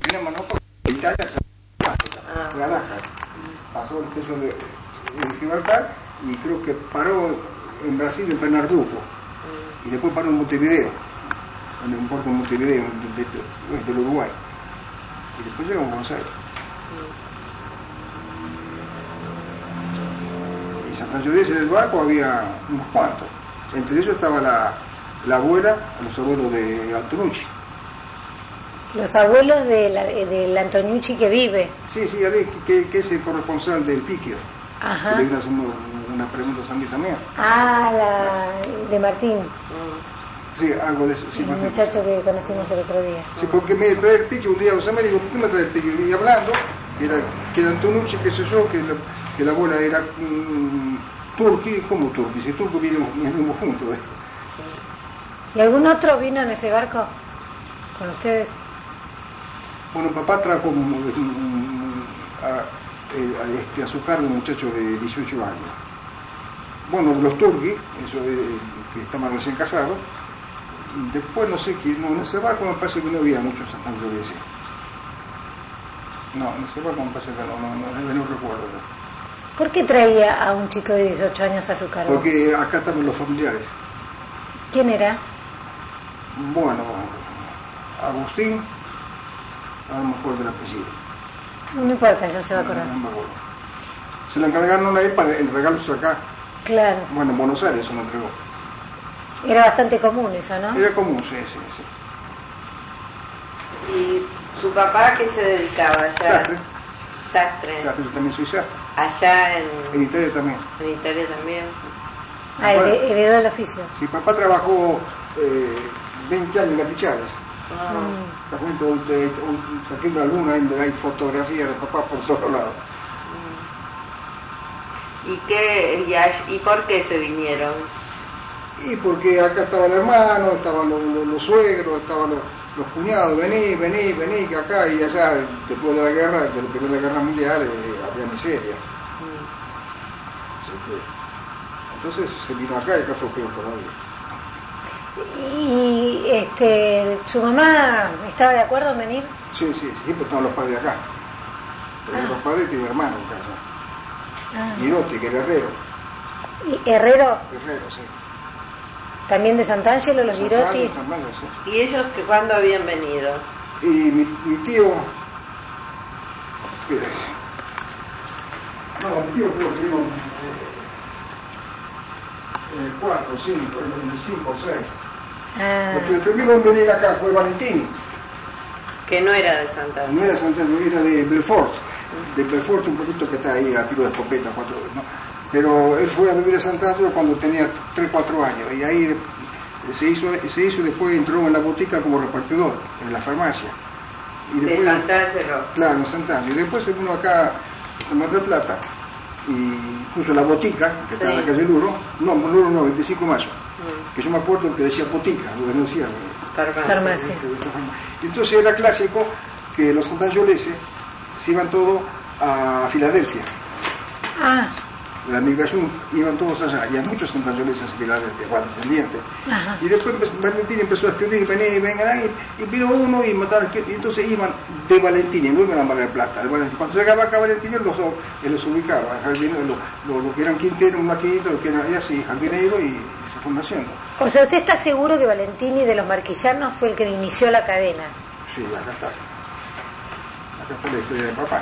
tenemos nosotros en Italia, Guadalajara. Pasó el estrecho de Gibraltar y creo que paró en Brasil, en Pernambuco, y después paró en Montevideo, en un puerto en Montevideo, del Uruguay, y después llegó a Buenos Aires. Y santancholenses en el barco había unos cuantos, entre ellos estaba la abuela, los abuelos de Antonucci. Los abuelos del Antonucci que vive. Sí, que es el corresponsal del Piquio. Ajá. Que le vino haciendo unas preguntas a mí también. Ah, la de Martín. Sí, algo de eso. Sí, el Martín. Muchacho que conocimos el otro día. Sí, porque me trae el Piquio un día, o sea, me dijo, ¿por qué me trae el Piquio? Y hablando, que era Antonucci, qué sé yo, que la abuela era turqui. ¿Cómo turqui? Si turco vinimos juntos. ¿Y algún otro vino en ese barco con ustedes? Bueno, papá trajo a su cargo un muchacho de 18 años. Bueno, los turquis, eso que estaban recién casados. Después no sé quién, en ese barco me parece que no había muchos santancholenses. No, en ese barco me parece que no recuerdo. ¿Por qué traía a un chico de 18 años a su cargo? Porque acá estaban los familiares. ¿Quién era? Bueno, Agustín, no me acuerdo del apellido. No importa, ya se va a acordar. No me acuerdo. Se lo encargaron a él para entregarlos acá. Claro. Bueno, en Buenos Aires se lo entregó. Era bastante común eso, ¿no? Era común, sí. ¿Y su papá a qué se dedicaba allá? Sastre. Yo también soy sastre. Allá En Italia también. En Italia también. Ah, heredó el oficio. Sí, papá trabajó 20 años en Gatichares. Saqué una luna donde hay fotografías de papá por todos lados. ¿Y por qué se vinieron? Y porque acá estaba el hermano, estaban los suegros, estaban los cuñados, vení, que acá y allá, después de la guerra, de la Primera Guerra Mundial, había miseria. Entonces se vino acá y acá fue peor todavía. ¿Y su mamá estaba de acuerdo en venir? Sí, siempre estaban los padres acá. Los padres tienen hermanos en casa. Girotti, que era herrero. ¿Y Herrero? Herrero, sí. ¿También de Sant'Angelo, los Girotti? Sí. ¿Y ellos que cuándo habían venido? Y mi tío... No, mi tío creo que vino 4, 5, 5 o 6. Lo que el primero en venir acá fue Valentini. Que no era de Sant'Angelo. No era de Sant'Angelo, era de Belfort. De Belfort, un poquito que está ahí a tiro de escopeta, 4, ¿no? Pero él fue a vivir a Sant'Angelo cuando tenía 3, 4 años. Y ahí se hizo y después entró en la botica como repartidor, en la farmacia. Y después, de Sant'Angelo. Claro, en Sant'Angelo. Y después se vino acá a Mar del Plata y puso la botica, que está en la calle Luro, 25 de mayo, que yo me acuerdo que decía botica, lo que no decía farmacia. Entonces era clásico que los santancholenses se iban todos a Filadelfia. La migración iban todos allá, y hay muchos santancholenses en Filadelfia, descendientes. Y después Valentini empezó a escribir, vengan ahí, y vino uno y mataron, y entonces iban de Valentini, no iban a Mar del Plata. Cuando llegaba acá Valentini, los ubicaba, lo que eran quinteros, maquinitos, lo que eran así, jardinero, y se fueron haciendo. O sea, ¿usted está seguro que Valentini de los Marquillanos fue el que inició la cadena? Sí, acá está. Acá está la historia de papá.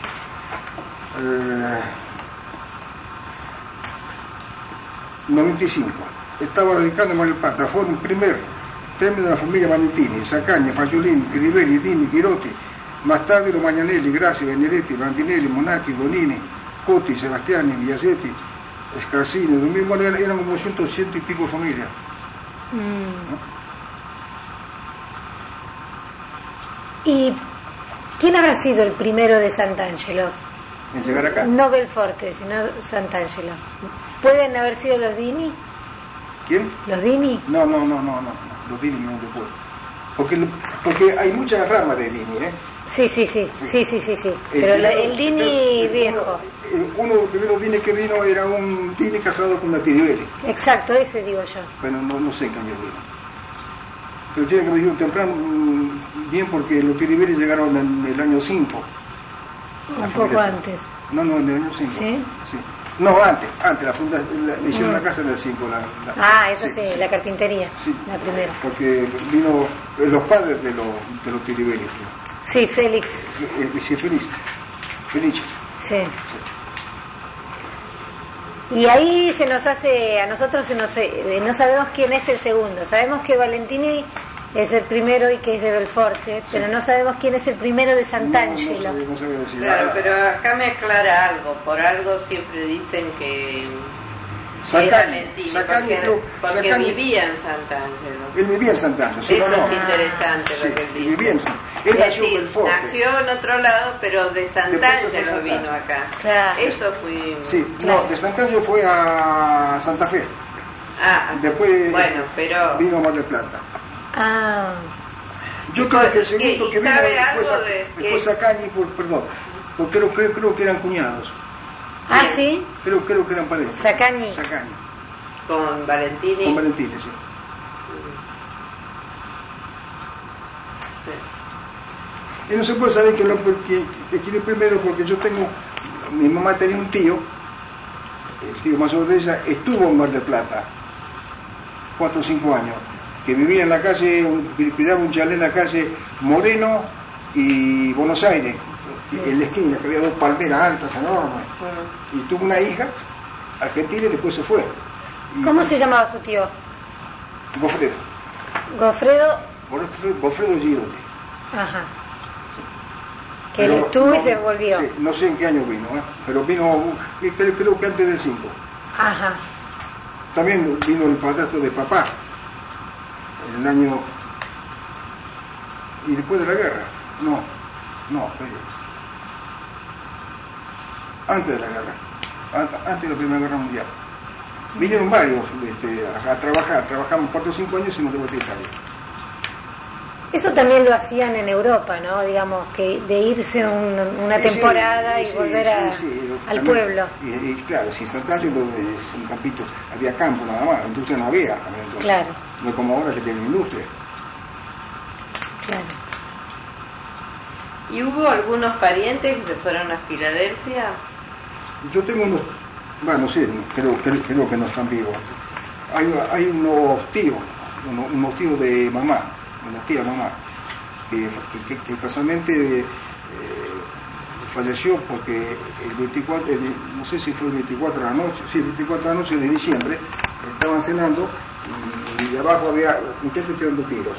95. Estaba radicado en Mar del Plata. Fue el primer término de la familia Valentini, Sacagna, Fagiolini, Crivelli, Dini, Girotti, más tarde los Magnanelli, Grassi, Benedetti, Brandinelli, Monacchi, Donini, Cotti, Sebastiani, Villasetti, Scarsini, bueno, eran como 100 y pico familias. ¿No? ¿Y quién habrá sido el primero de Sant'Angelo? ¿En llegar acá? No Belforte, sino Sant'Angelo. ¿Pueden haber sido los Dini? ¿Quién? ¿Los Dini? No, los Dini no después. Porque hay muchas ramas de Dini, ¿eh? Sí. Pero el Dini viejo. Uno de los primeros Dini que vino era un Dini casado con una Tirivelli. Exacto, ese digo yo. Bueno, no sé en qué año vino. Pero tiene que haber sido temprano, Bien, porque los Tiribelli llegaron en el año 5. Un poco antes. No, en el año 5. ¿Sí? Sí. No, antes, le hicieron la casa en el 5. Eso sí, la carpintería, sí, la primera. Porque vino los padres de los Tiribelli. Sí, Félix. Sí, Felice. Sí. Y ahí se nos hace, a nosotros no sabemos quién es el segundo. Sabemos que Valentini es el primero y que es de Belforte, pero no sabemos quién es el primero de Sant'Angelo. No sabía decir. Claro, pero acá me aclara algo. Por algo siempre dicen que Valentini, porque vivía en Sant'Angelo. Él vivía en Sant'Angelo. Sí, eso es interesante lo que él dice. Vivía en Él nació en Belforte. Nació en otro lado, pero de Sant'Angelo vino acá. Claro. Eso fue... Sí, claro. No, de Sant'Angelo fue a Santa Fe. Después pero... vino a Mar del Plata. Yo creo que el segundo que vino después a Cañi, porque creo que eran cuñados. ¿Sí? Creo que eran parientes. Sacagni. Con Valentini. Con Valentini, sí. Y no se puede saber quién es primero, porque mi mamá tenía un tío, el tío mayor de ella, estuvo en Mar del Plata 4 o 5 años, que vivía en la calle, que cuidaba un chalet en la calle Moreno y Buenos Aires, en la esquina, que había 2 palmeras altas, enormes, y tuvo una hija argentina y después se fue. ¿Cómo se llamaba su tío? Gofredo. Gofredo Giroldi. Ajá. Que él estuvo y se volvió. Sí, no sé en qué año vino, pero vino, creo que antes del 5. Ajá. También vino el padrastro de papá, en el año... ¿Y después de la guerra? No, antes de la guerra, antes de la Primera Guerra Mundial. Vinieron varios a trabajar, trabajamos 4 o 5 años y nos devolvimos a Italia. Eso también lo hacían en Europa, ¿no? Digamos, que de irse una temporada y volver al pueblo. Y claro, si Sant'Angelo es un campito, había campo nada más, industria no había. Entonces, claro. No es como ahora que tienen industria. Claro. ¿Y hubo algunos parientes que se fueron a Filadelfia? Yo tengo unos, no sé, creo que no están vivos. Hay unos tíos de mamá, una tía mamá, que casualmente falleció porque el 24, no sé si fue el 24 de la noche, sí, el 24 de la noche de diciembre, estaban cenando y abajo había muchachos tirando tiros.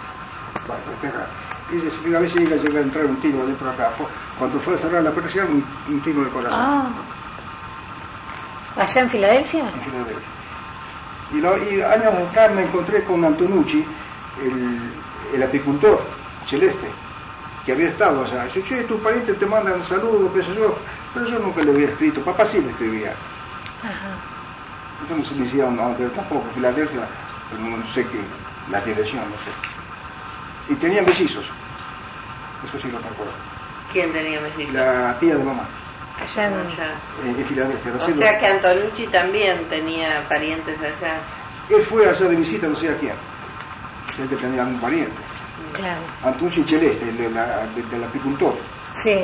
Y a veces llega a entrar un tiro adentro de acá. Cuando fue a cerrar la persiana, un tiro en el corazón. ¿Allá en Filadelfia? En Filadelfia. Y años atrás me encontré con Antonucci, el apicultor celeste, que había estado allá. Yo, che, tus parientes te mandan saludos, pero yo nunca le había escrito. Papá sí le escribía. Ajá. Entonces me decía, no, tampoco, Filadelfia, no sé qué, la dirección, no sé. Y tenían mellizos, eso sí lo recuerdo. ¿Quién tenía mellizos? La tía de mamá. Allá en Filadelfia. O sea que Antonucci también tenía parientes allá. Él fue allá de visita, no sé a quién. O sea que tenía algún pariente. Claro. Antonucci Celeste, del apicultor. Sí.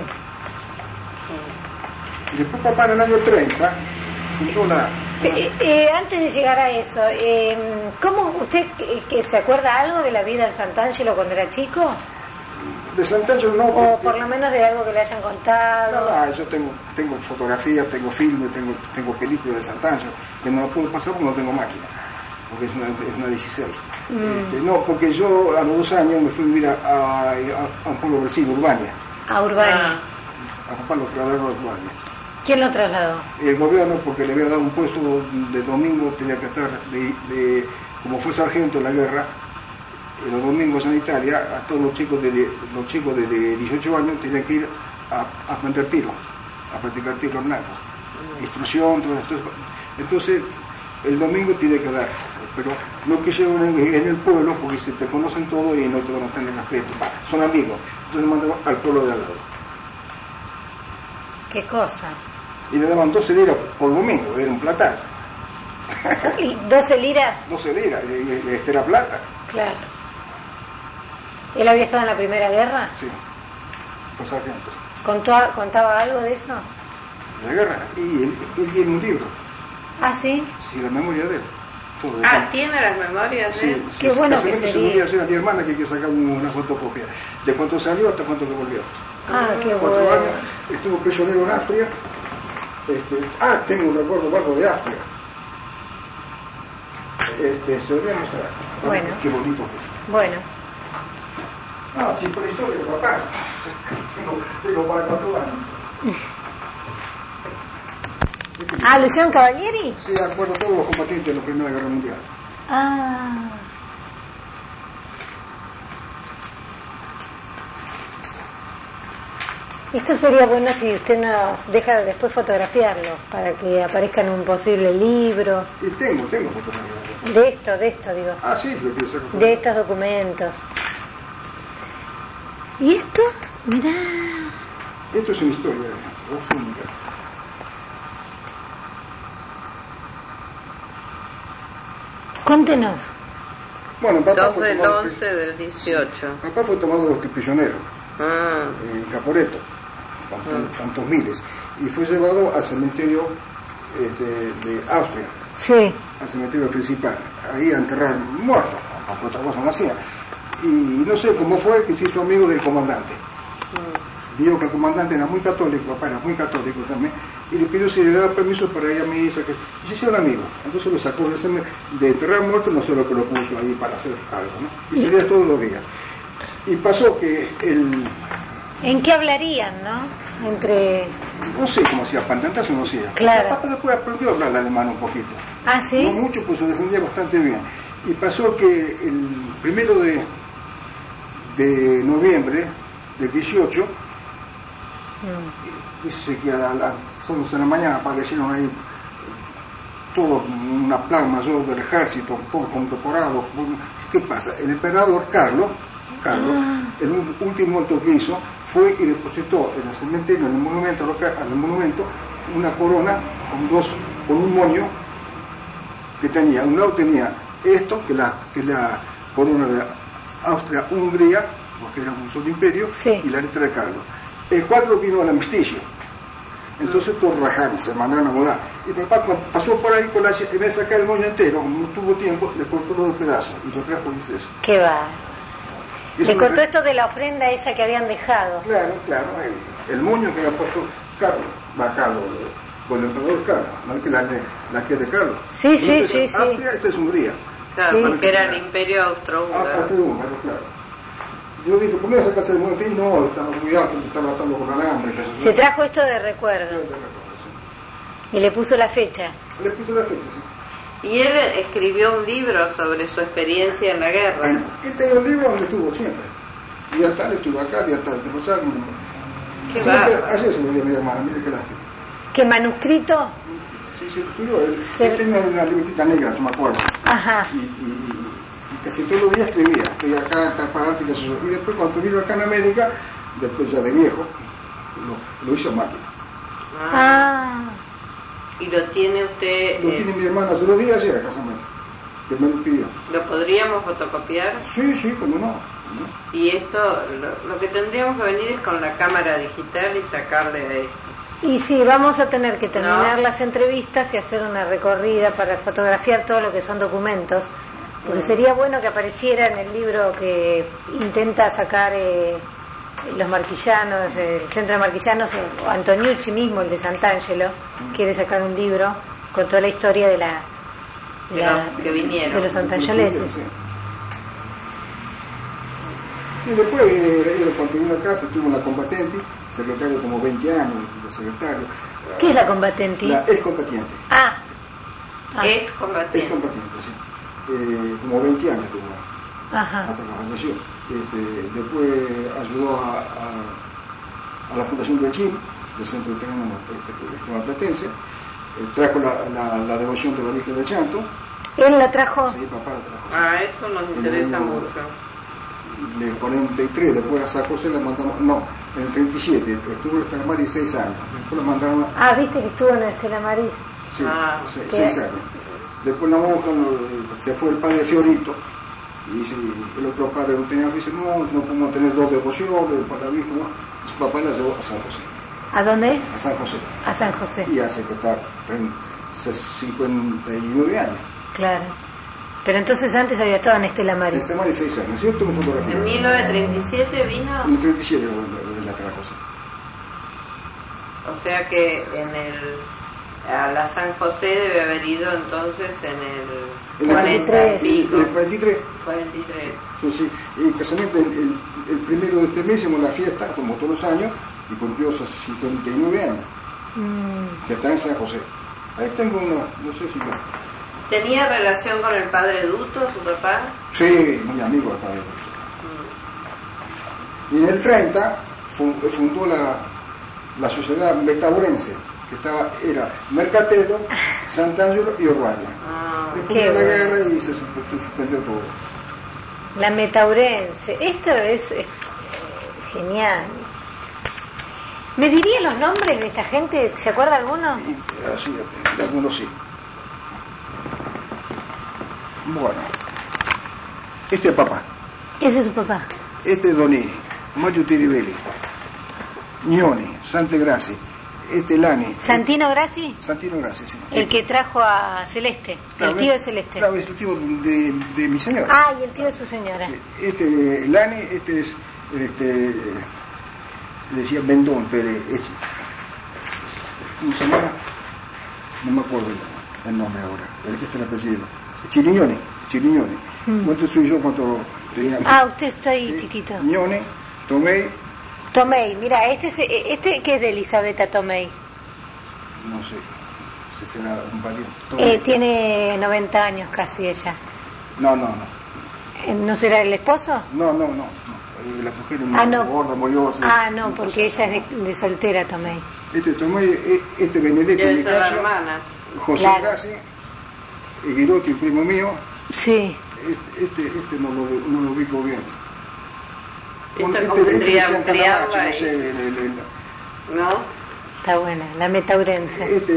Y después papá en el año 30 fundó la... Antes de llegar a eso, ¿cómo usted que se acuerda algo de la vida en Sant'Angelo cuando era chico? De Sant'Angelo no. O por lo menos de algo que le hayan contado. No, yo tengo fotografías, tengo filmes, tengo películas de Sant'Angelo, que no lo puedo pasar porque no tengo máquina, porque es una 16. No, porque yo a los 2 años me fui a vivir a un pueblo vecino, Urbania. A Urbania. A San Juan los trasladó a Urbania. ¿Quién lo trasladó? El gobierno, porque le había dado un puesto de domingo, tenía que estar, como fue sargento en la guerra, los domingos en Italia, a todos los chicos de 18 años tenían que ir a aprender tiro, a practicar tiro en blanco, instrucción, todo esto. Entonces, el domingo tiene que dar, pero no que lleguen en el pueblo, porque se te conocen todos y no te van a tener respeto, son amigos, entonces mandan al pueblo de al lado. ¿Qué cosa? Y le daban 12 liras por domingo, era un platal. ¿Y 12 liras? 12 liras, era plata. Claro. ¿Él había estado en la Primera Guerra? Sí, fue sargento. ¿Contaba algo de eso? De la guerra, y él tiene un libro. ¿Ah, sí? Sí, la memoria de él. Todo ¿tiene las memorias de él? Sí, qué bueno que sería. Se podría hacer a mi hermana que hay que sacar una fotocopia de cuánto salió hasta cuánto que volvió. Qué 4 bueno. años, estuvo prisionero en Austria. Tengo un recuerdo vago de Austria. Se lo voy a mostrar. Bueno. Qué bonito que es. Bueno. No, sí, por historia, papá. Tengo para 4 años. ¿Luciano Cavalieri? Sí, acuerdo todos los combatientes de la Primera Guerra Mundial. Esto sería bueno si usted nos deja después fotografiarlo para que aparezca en un posible libro. Y tengo fotografías. De esto digo. Sí, lo quiero sacar. De estos documentos. ¿Y esto? Mirá. Esto es una historia única. Cuéntenos. Bueno, papá 2 del 11 del 18. Papá fue tomado prisionero en Caporetto, tantos miles, y fue llevado al cementerio de Austria, Sí. al cementerio principal, ahí a enterrar muertos, porque otra cosa no hacía. Y no sé cómo fue que se hizo amigo del comandante. Vio que el comandante era muy católico, papá era muy católico también, y le pidió si le daba permiso para ir a misa, y se hicieron amigos. Entonces lo sacó de enterrar muertos, no sé lo que lo puso ahí para hacer algo, ¿no? Y salía todos los días. Y pasó que ¿En qué hablarían, no? no sé cómo hacía, pantantazo no hacía. Claro. Papá después aprendió a hablar alemán un poquito. ¿Sí? No mucho, pues se defendía bastante bien. Y pasó que el 1 de noviembre del 18, dice que a las 11 de la mañana aparecieron ahí todo una plaga mayor del ejército, todo condecorado. ¿Qué pasa? El emperador Carlos, el último acto que hizo fue y depositó en el cementerio, en el monumento, una corona con un moño que tenía. Un lado tenía esto, que es la corona de Austria-Hungría, porque era un solo imperio, sí, y la letra de Carlos. El 4 vino al armisticio. Entonces todos rajaron, se mandaron a mudar. Y papá pasó por ahí con en vez de sacar el moño entero, como no tuvo tiempo, le cortó los 2 pedazos y lo trajo y dice eso. ¿Qué va? Le cortó esto de la ofrenda esa que habían dejado. Claro, el moño que había puesto Carlos, con el emperador Carlos, no es que la que es de Carlos. Sí. Austria, esta es Hungría. Claro, Sí. porque era el imperio austrohúngaro. Austrohúngaro, claro. Yo dije, ¿por qué no sacaste el moño? Y no, estaba cuidado, que me estaba atando con alambre. Se trajo esto de recuerdo. Y le puso la fecha. Le puse la fecha, sí. Y él escribió un libro sobre su experiencia en la guerra. Este es un libro donde estuvo siempre. Día tal estuvo acá, día tal, te pasaba. Qué bárbaro. Ayer se lo di a mi hermana, mire qué lástima. ¿Qué manuscrito? Sí, se estudió. Él tenía una libretita negra, yo me acuerdo. Ajá. Y casi todos los días escribía. Estoy acá, tal para adelante, qué sé yo. Y después, cuando vino acá en América, después ya de viejo, lo hizo a máquina. ¿Y lo tiene usted? Lo tiene mi hermana, se lo di ayer, casamente, que me lo pidió. ¿Lo podríamos fotocopiar? Sí, como no. Y esto, lo que tendríamos que venir es con la cámara digital y sacarle a esto. Y sí, vamos a tener que terminar las entrevistas y hacer una recorrida para fotografiar todo lo que son documentos, porque sería bueno que apareciera en el libro que intenta sacar los marquillanos, el centro de marquillanos, o Antoniucci mismo, el de Sant'Angelo, quiere sacar un libro con toda la historia de los que vinieron, de los sant'angeleses. Y después él continuó acá, se tuvo la combatente, secretario como 20 años, de secretario. ¿Qué es la combatente? La excombatiente. Excombatiente. Excombatiente, sí. Como 20 años tuvo, hasta que falleció. Después ayudó a la fundación del CHIM, del Centro Italiano Marplatense, trajo la devoción de la Virgen del Llanto. ¿Él la trajo? Sí, papá la trajo. Eso nos interesa mucho. En el 43, después a San José la mandamos, en el 37, estuvo en Estela Maris 6 años, después la mandaron viste que estuvo en Estela Maris. Sí, 6 años. Después la monja se fue el padre Fiorito Y dice, el otro padre no tenía, dice, no podemos tener 2 devociones por la Virgen, ¿no? Su papá la llevó a San José. ¿A dónde? A San José. A San José. Y hace que está 59 años. Claro. Pero entonces antes había estado en Estela Maris. En Estela Maris 6 años, ¿cierto? Me fotografía. ¿En 1937 vino? En el 37 la trajo, sí. O sea que a la San José debe haber ido entonces en el 43. En el 43. 43. Sí. Y el casamiento, el primero de este mes hicimos la fiesta, como todos los años, y cumplió esos 59 años. Que está en San José. Ahí tengo uno, no sé si... ¿Tenía relación con el padre Duto, su papá? Sí, muy amigo del padre Duto. Y en el 30 fundó la sociedad metaurense, que era Mercatelo, Sant'Angelo y Orguaña. Después de la guerra y se suspendió todo. La metaurense, esto es genial. ¿Me diría los nombres de esta gente? ¿Se acuerda alguno? Sí, algunos sí. Bueno, este es papá. Ese es su papá. Este es Donini, Maggio Tiribelli, Gnoni, Sante Grassi, este es Lani. ¿Santino Grassi? Santino Grassi, sí. El que trajo a Celeste, claro, el tío de Celeste. Claro, es el tío de mi señora. Ah, y el tío de su señora. Sí. Este es Lani, este es, le decía Bendón Pérez, ¿cómo se llama? No me acuerdo el nombre ahora, este es el apellido. Chirignoni. ¿Cuánto soy yo cuando tenía? Ah, usted está ahí, ¿sí? chiquito. Gnoni, Tomei. Mira, este que es de Elisabetta Tomei. No sé, si será un pariente. Tiene 90 años casi ella. No. ¿No será el esposo? No. La mujer es muy gorda, mollosa. No, porque ella es de soltera, Tomei. Este Tomei, este Benedetto Debe de ser la casa, hermana. José Claro. Grassi, Guirotti, el primo mío. Sí. Este no lo ubico bien. Esto convendría ampliarla. No sé, ¿No? Está buena, la metaurense. Este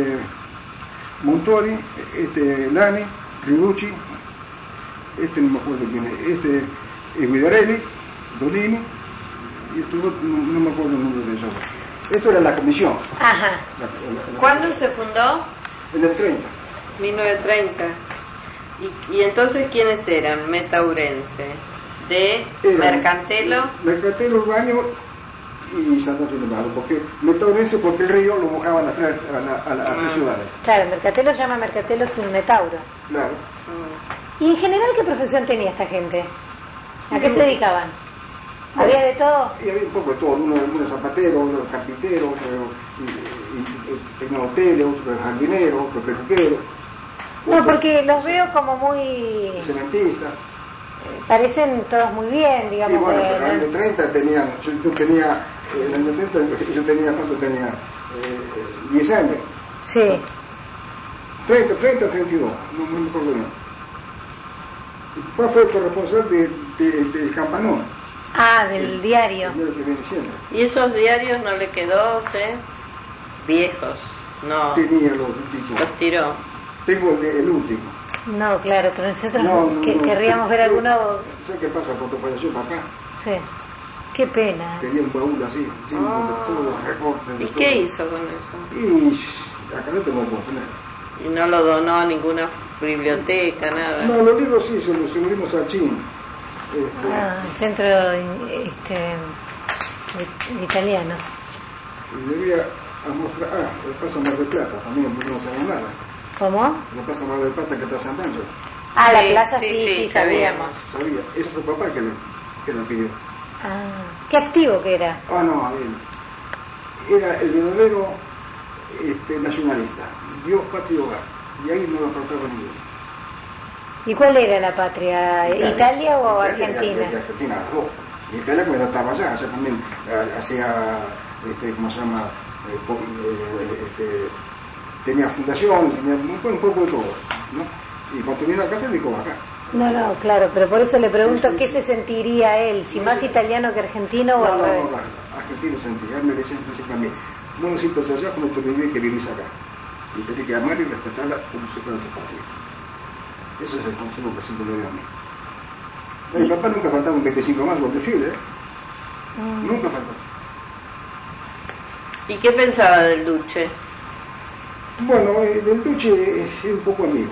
Montori, este Lani, Riducci, este no me acuerdo quién es, este Guidarelli, Dolini, y esto no me acuerdo el nombre de ellos. Esto era la comisión. Ajá. ¿Cuándo se fundó? En el 30. 1930. ¿Y entonces quiénes eran? Metaurense. ¿De Mercantelo? Mercantelo, Urbaño y Santa Fe de Malo, porque Metaurense porque el río lo mojaba a las tres ciudades. Claro, Mercatelo llama Mercatelo sin Metauro. Claro. ¿Y en general qué profesión tenía esta gente? ¿A qué se dedicaban? ¿Había de todo? Y había un poco de todo, uno zapatero, otro carpintero, otro tenía hoteles, otro jardinero, otro peluquero. No, porque los veo como muy... Cementista. Parecen todos muy bien, digamos. Y bueno, pero en el año 30 tenían, yo tenía, en el año 30 yo tenía, ¿cuánto tenía? 10 años. Sí. 30, 32, no me acuerdo bien. Mi papá fue el corresponsal del Campanón. Del diario. El diario que viene siempre. ¿Y esos diarios no le quedó a usted? Viejos, no. Tenía los títulos. Los tiró. Tengo el último. No, claro, pero nosotros No, querríamos ver alguno... ¿Sabes qué pasa cuando falleció papá? Sí. Qué pena. Tenía un baúl así, lleno de todos los recortes. ¿Y qué hizo con eso? Y acá no te lo puedo poner. ¿Y no lo donó a ninguna biblioteca, nada? No, los libros sí, se los dimos al Chin. El centro italiano. Y debía mostrar, el Plaza Mar del Plata, también no sabía nada. ¿Cómo? La Plaza Mar del Plata que está San Angelo. La plaza sí, sabíamos. Sabía, eso fue papá que lo pidió. Qué activo que era. No, él era el verdadero nacionalista, Dios, patria y hogar, y ahí no lo faltaba ninguno. ¿Y cuál era la patria? ¿Italia o Argentina? Argentina, las dos. Italia cuando estaba allá también hacía, ¿cómo se llama? Tenía fundación, tenía un poco de todo, ¿no? Y cuando vino acá se dedicó acá. No, claro, pero por eso le pregunto Sí. qué se sentiría él, si más italiano que argentino o al revés. No, argentino sentía, él me decía siempre a mí, no necesitas allá como tú vivís que vivís acá. Y tenés que amar y respetarla como si fuera tu patria. Ese es el consejo que siempre le doy a mí. Mi papá nunca faltaba un 25 más por desfile, nunca faltó. ¿Y qué pensaba del Duce? Bueno, del Duce es un poco amigo.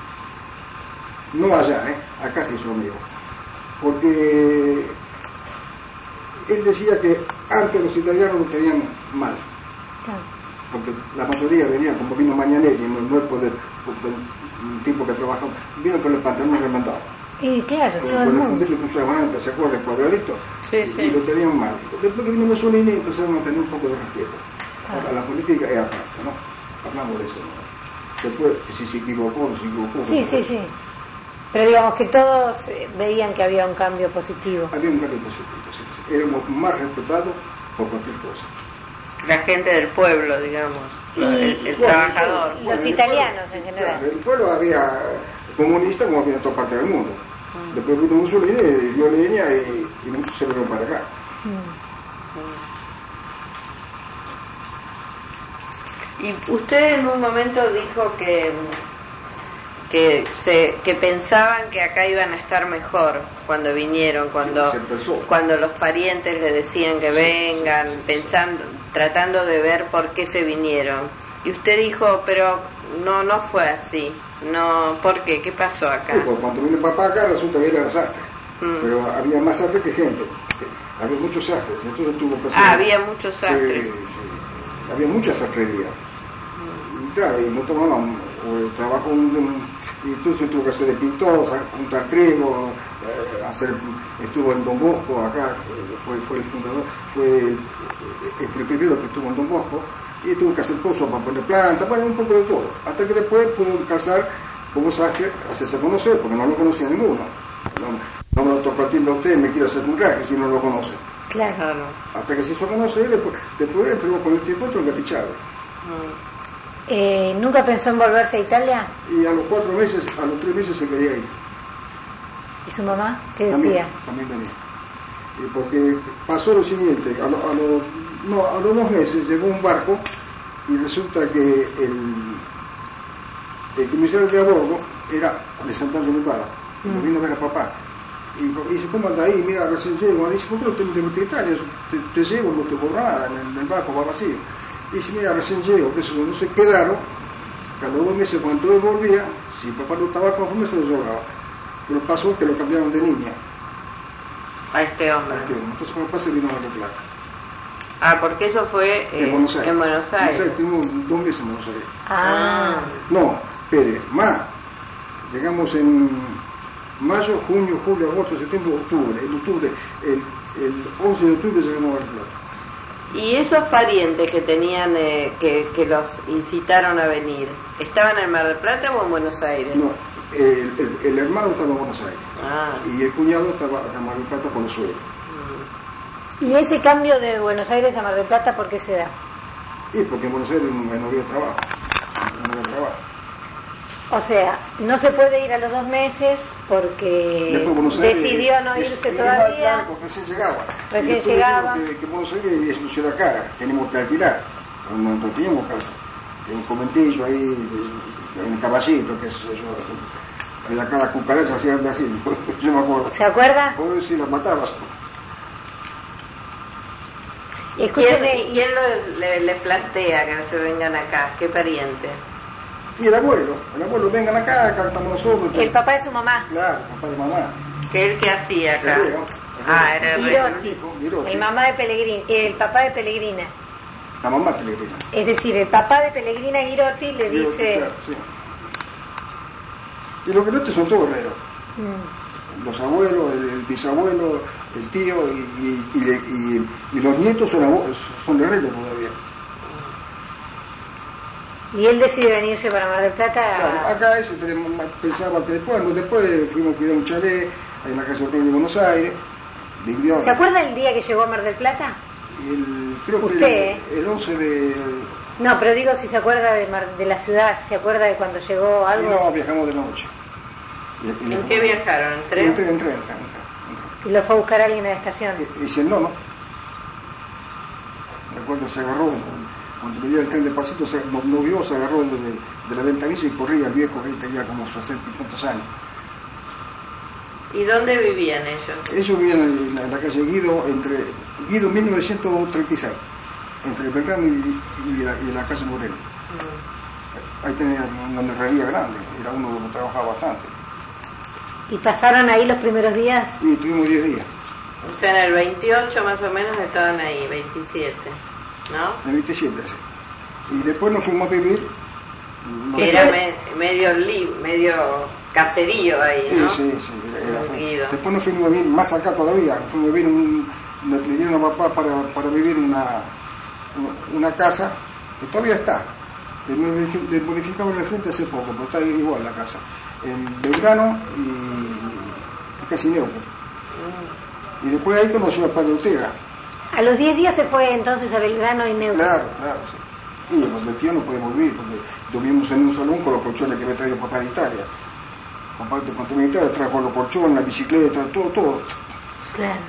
No allá, acá sí es su amigo. Porque él decía que antes los italianos lo tenían mal. Claro. Porque la mayoría venían, como vino Mañanelli, no es poder, un tipo que trabaja, vino con el pantalón remendado. Y claro, todo el mundo. Con el que antes, ¿se acuerda? El cuadradito. Sí, sí. Y lo tenían mal. Después que vino Mussolini empezaron a tener un poco de respeto. Ah. Ahora, la política es aparte, ¿no? Hablamos de eso, ¿no? Después, si se equivocó, no se equivocó. Sí. Pero digamos que todos veían que había un cambio positivo. Había un cambio positivo, sí. Éramos más respetados por cualquier cosa. La gente del pueblo, digamos, el trabajador. Los italianos en general. Claro, en el pueblo había comunistas como había en toda parte del mundo. Después vino Mussolini, dio leña y muchos se fueron para acá. Y usted en un momento dijo que pensaban que acá iban a estar mejor cuando vinieron, cuando los parientes le decían que vengan, tratando de ver por qué se vinieron. Y usted dijo, pero no fue así. No, ¿por qué? ¿Qué pasó acá? Sí, pues cuando vino papá acá resulta que era sastre, pero había más sastre que gente. Había muchos sastres, entonces tuvo que hacer... había muchos sastres. Sí. Había mucha sastrería. Y claro, y no tomaban trabajo, y entonces tuvo que hacer de pintor, juntar trigo, estuvo en Don Bosco acá, fue el fundador, fue el primero que estuvo en Don Bosco, y tuvo que hacer pozos para poner plantas, bueno, un poco de todo, hasta que después pudo calzar como sastre, hacerse conocer, porque no lo conocía ninguno. No me lo toca a usted, me quiere hacer un traje si no lo conoce. Claro. Hasta que se hizo conocer, después entregó con el tiempo otro engapichado. ¿Nunca pensó en volverse a Italia? Y a los 4 meses, a los 3 meses se quería ir. ¿Y su mamá qué decía? También venía. Porque pasó lo siguiente, a los 2 meses llegó un barco y resulta que el comisario de a bordo era de Sant'Angelo Nevada, vino a ver a papá. Y dice, ¿cómo anda ahí? Mira, recién llego. Y dice, ¿por qué no te metes a Italia? Te llevo, no te cobro nada, en el barco va vacío. Y dice, mira, recién llego, que eso no se quedaron. Cada 2 meses cuando él volvía, si papá no estaba conforme se lo llevaba. Pero pasó que lo cambiaron de línea. A este hombre. Entonces papá se vino a Mar del Plata. Porque eso fue en Buenos Aires. En Buenos Aires. Tengo 2 meses en Buenos Aires. No, espere, más. Llegamos en mayo, junio, julio, agosto, septiembre, octubre. En octubre, el 11 de octubre llegamos a Mar del Plata. ¿Y esos parientes que tenían, que los incitaron a venir, estaban en Mar del Plata o en Buenos Aires? No, el hermano estaba en Buenos Aires y el cuñado estaba en Mar del Plata con los suegros. ¿Y ese cambio de Buenos Aires a Mar del Plata por qué se da? Y porque en Buenos Aires no había trabajo. O sea, no se puede ir a los 2 meses porque decidió no irse todavía. Claro, porque recién llegaba. Recién llegaba. Que Buenos Aires es una cara, tenemos que alquilar. No teníamos casa. Tenía un conventillo ahí, un caballito, qué sé yo. En cada cucaracha hacían de así, yo me acuerdo. ¿Se acuerda? Puedo decir, las matabas. Escúcheme, ¿Quién le plantea que se vengan acá? ¿Qué pariente? Y el abuelo, vengan acá estamos nosotros. El papá de su mamá. Claro, el papá de mamá. ¿Qué él que hacía acá? Era el Girotti. El mamá de Pellegrina, el papá de Pellegrina. La mamá Pellegrina. Es decir, el papá de Pellegrina, Girotti, le dice... Claro, sí. Y los Girotti son todos herreros. Los abuelos, el bisabuelo, el tío y los nietos son herreros todavía. Y él decide venirse para Mar del Plata. Claro, acá pensaba que después fuimos a cuidar un chalet en la casa hotel de Buenos Aires, de invierno. ¿Se acuerda el día que llegó a Mar del Plata? Creo ¿Usted? Que el 11 de... No, pero digo si se acuerda de la ciudad, si se acuerda de cuando llegó algo. No, viajamos de noche. ¿En qué viajaron? ¿En tren? En tren. ¿Y lo fue a buscar alguien en la estación? Y si no. Recuerdo, se agarró cuando venía el tren de pasito, no vio, se agarró de la ventanilla y corría el viejo que tenía como 60 y tantos años. ¿Y dónde vivían ellos? Ellos vivían en la calle Guido, entre Guido 1936, entre Belgrano y la calle Moreno. Ahí tenía una herrería grande, era uno de los que trabajaba bastante. ¿Y pasaron ahí los primeros días? Sí, tuvimos 10 días. O sea, en el 28 más o menos estaban ahí, 27, ¿no? En el 27, sí. Y después nos fuimos a vivir. Era medio caserío ahí, ¿no? Sí, era. Después nos fuimos a vivir más acá todavía. Nos fuimos a vivir le dieron a papá para vivir una casa que todavía está. Le modificaron el frente hace poco, pero está igual la casa. En Belgrano y casi Neuquén. Y después ahí conoció al padre Ortega. A los 10 días se fue entonces a Belgrano y Neuquén. Claro, sí. Y donde el tío no podemos vivir, porque dormimos en un salón con los colchones que había traído papá de Italia. Aparte, cuando me Italia trajo los colchones, la bicicleta, todo. Claro.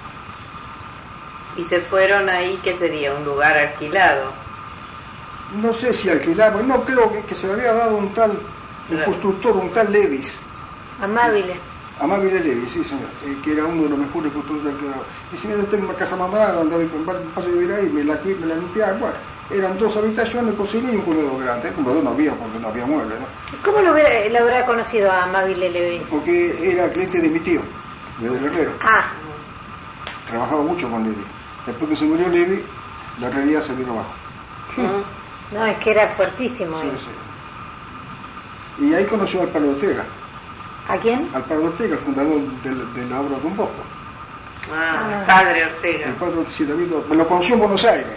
¿Y se fueron ahí, qué sería? ¿Un lugar alquilado? No sé si alquilaba, no, creo que se le había dado un constructor, un tal Levis. Amabile Levis, sí señor, que era uno de los mejores constructores que daba. Y si yo tengo una casa abandonada, andaba paso a vivir ahí, me la limpiaba, bueno, eran 2 habitaciones, cocina y un comedor grande. El comedor no había porque no había muebles, ¿no? ¿Cómo lo habrá conocido a Amabile Levis? Porque era cliente de mi tío, del herrero. Trabajaba mucho con Levi. Después que se murió Levi, la herrería se vino abajo. No, es que era fuertísimo. Sí. Y ahí conoció al padre Ortega. ¿A quién? Al padre Ortega, el fundador de la obra Don Bosco. Padre Ortega. El padre me lo conoció en Buenos Aires.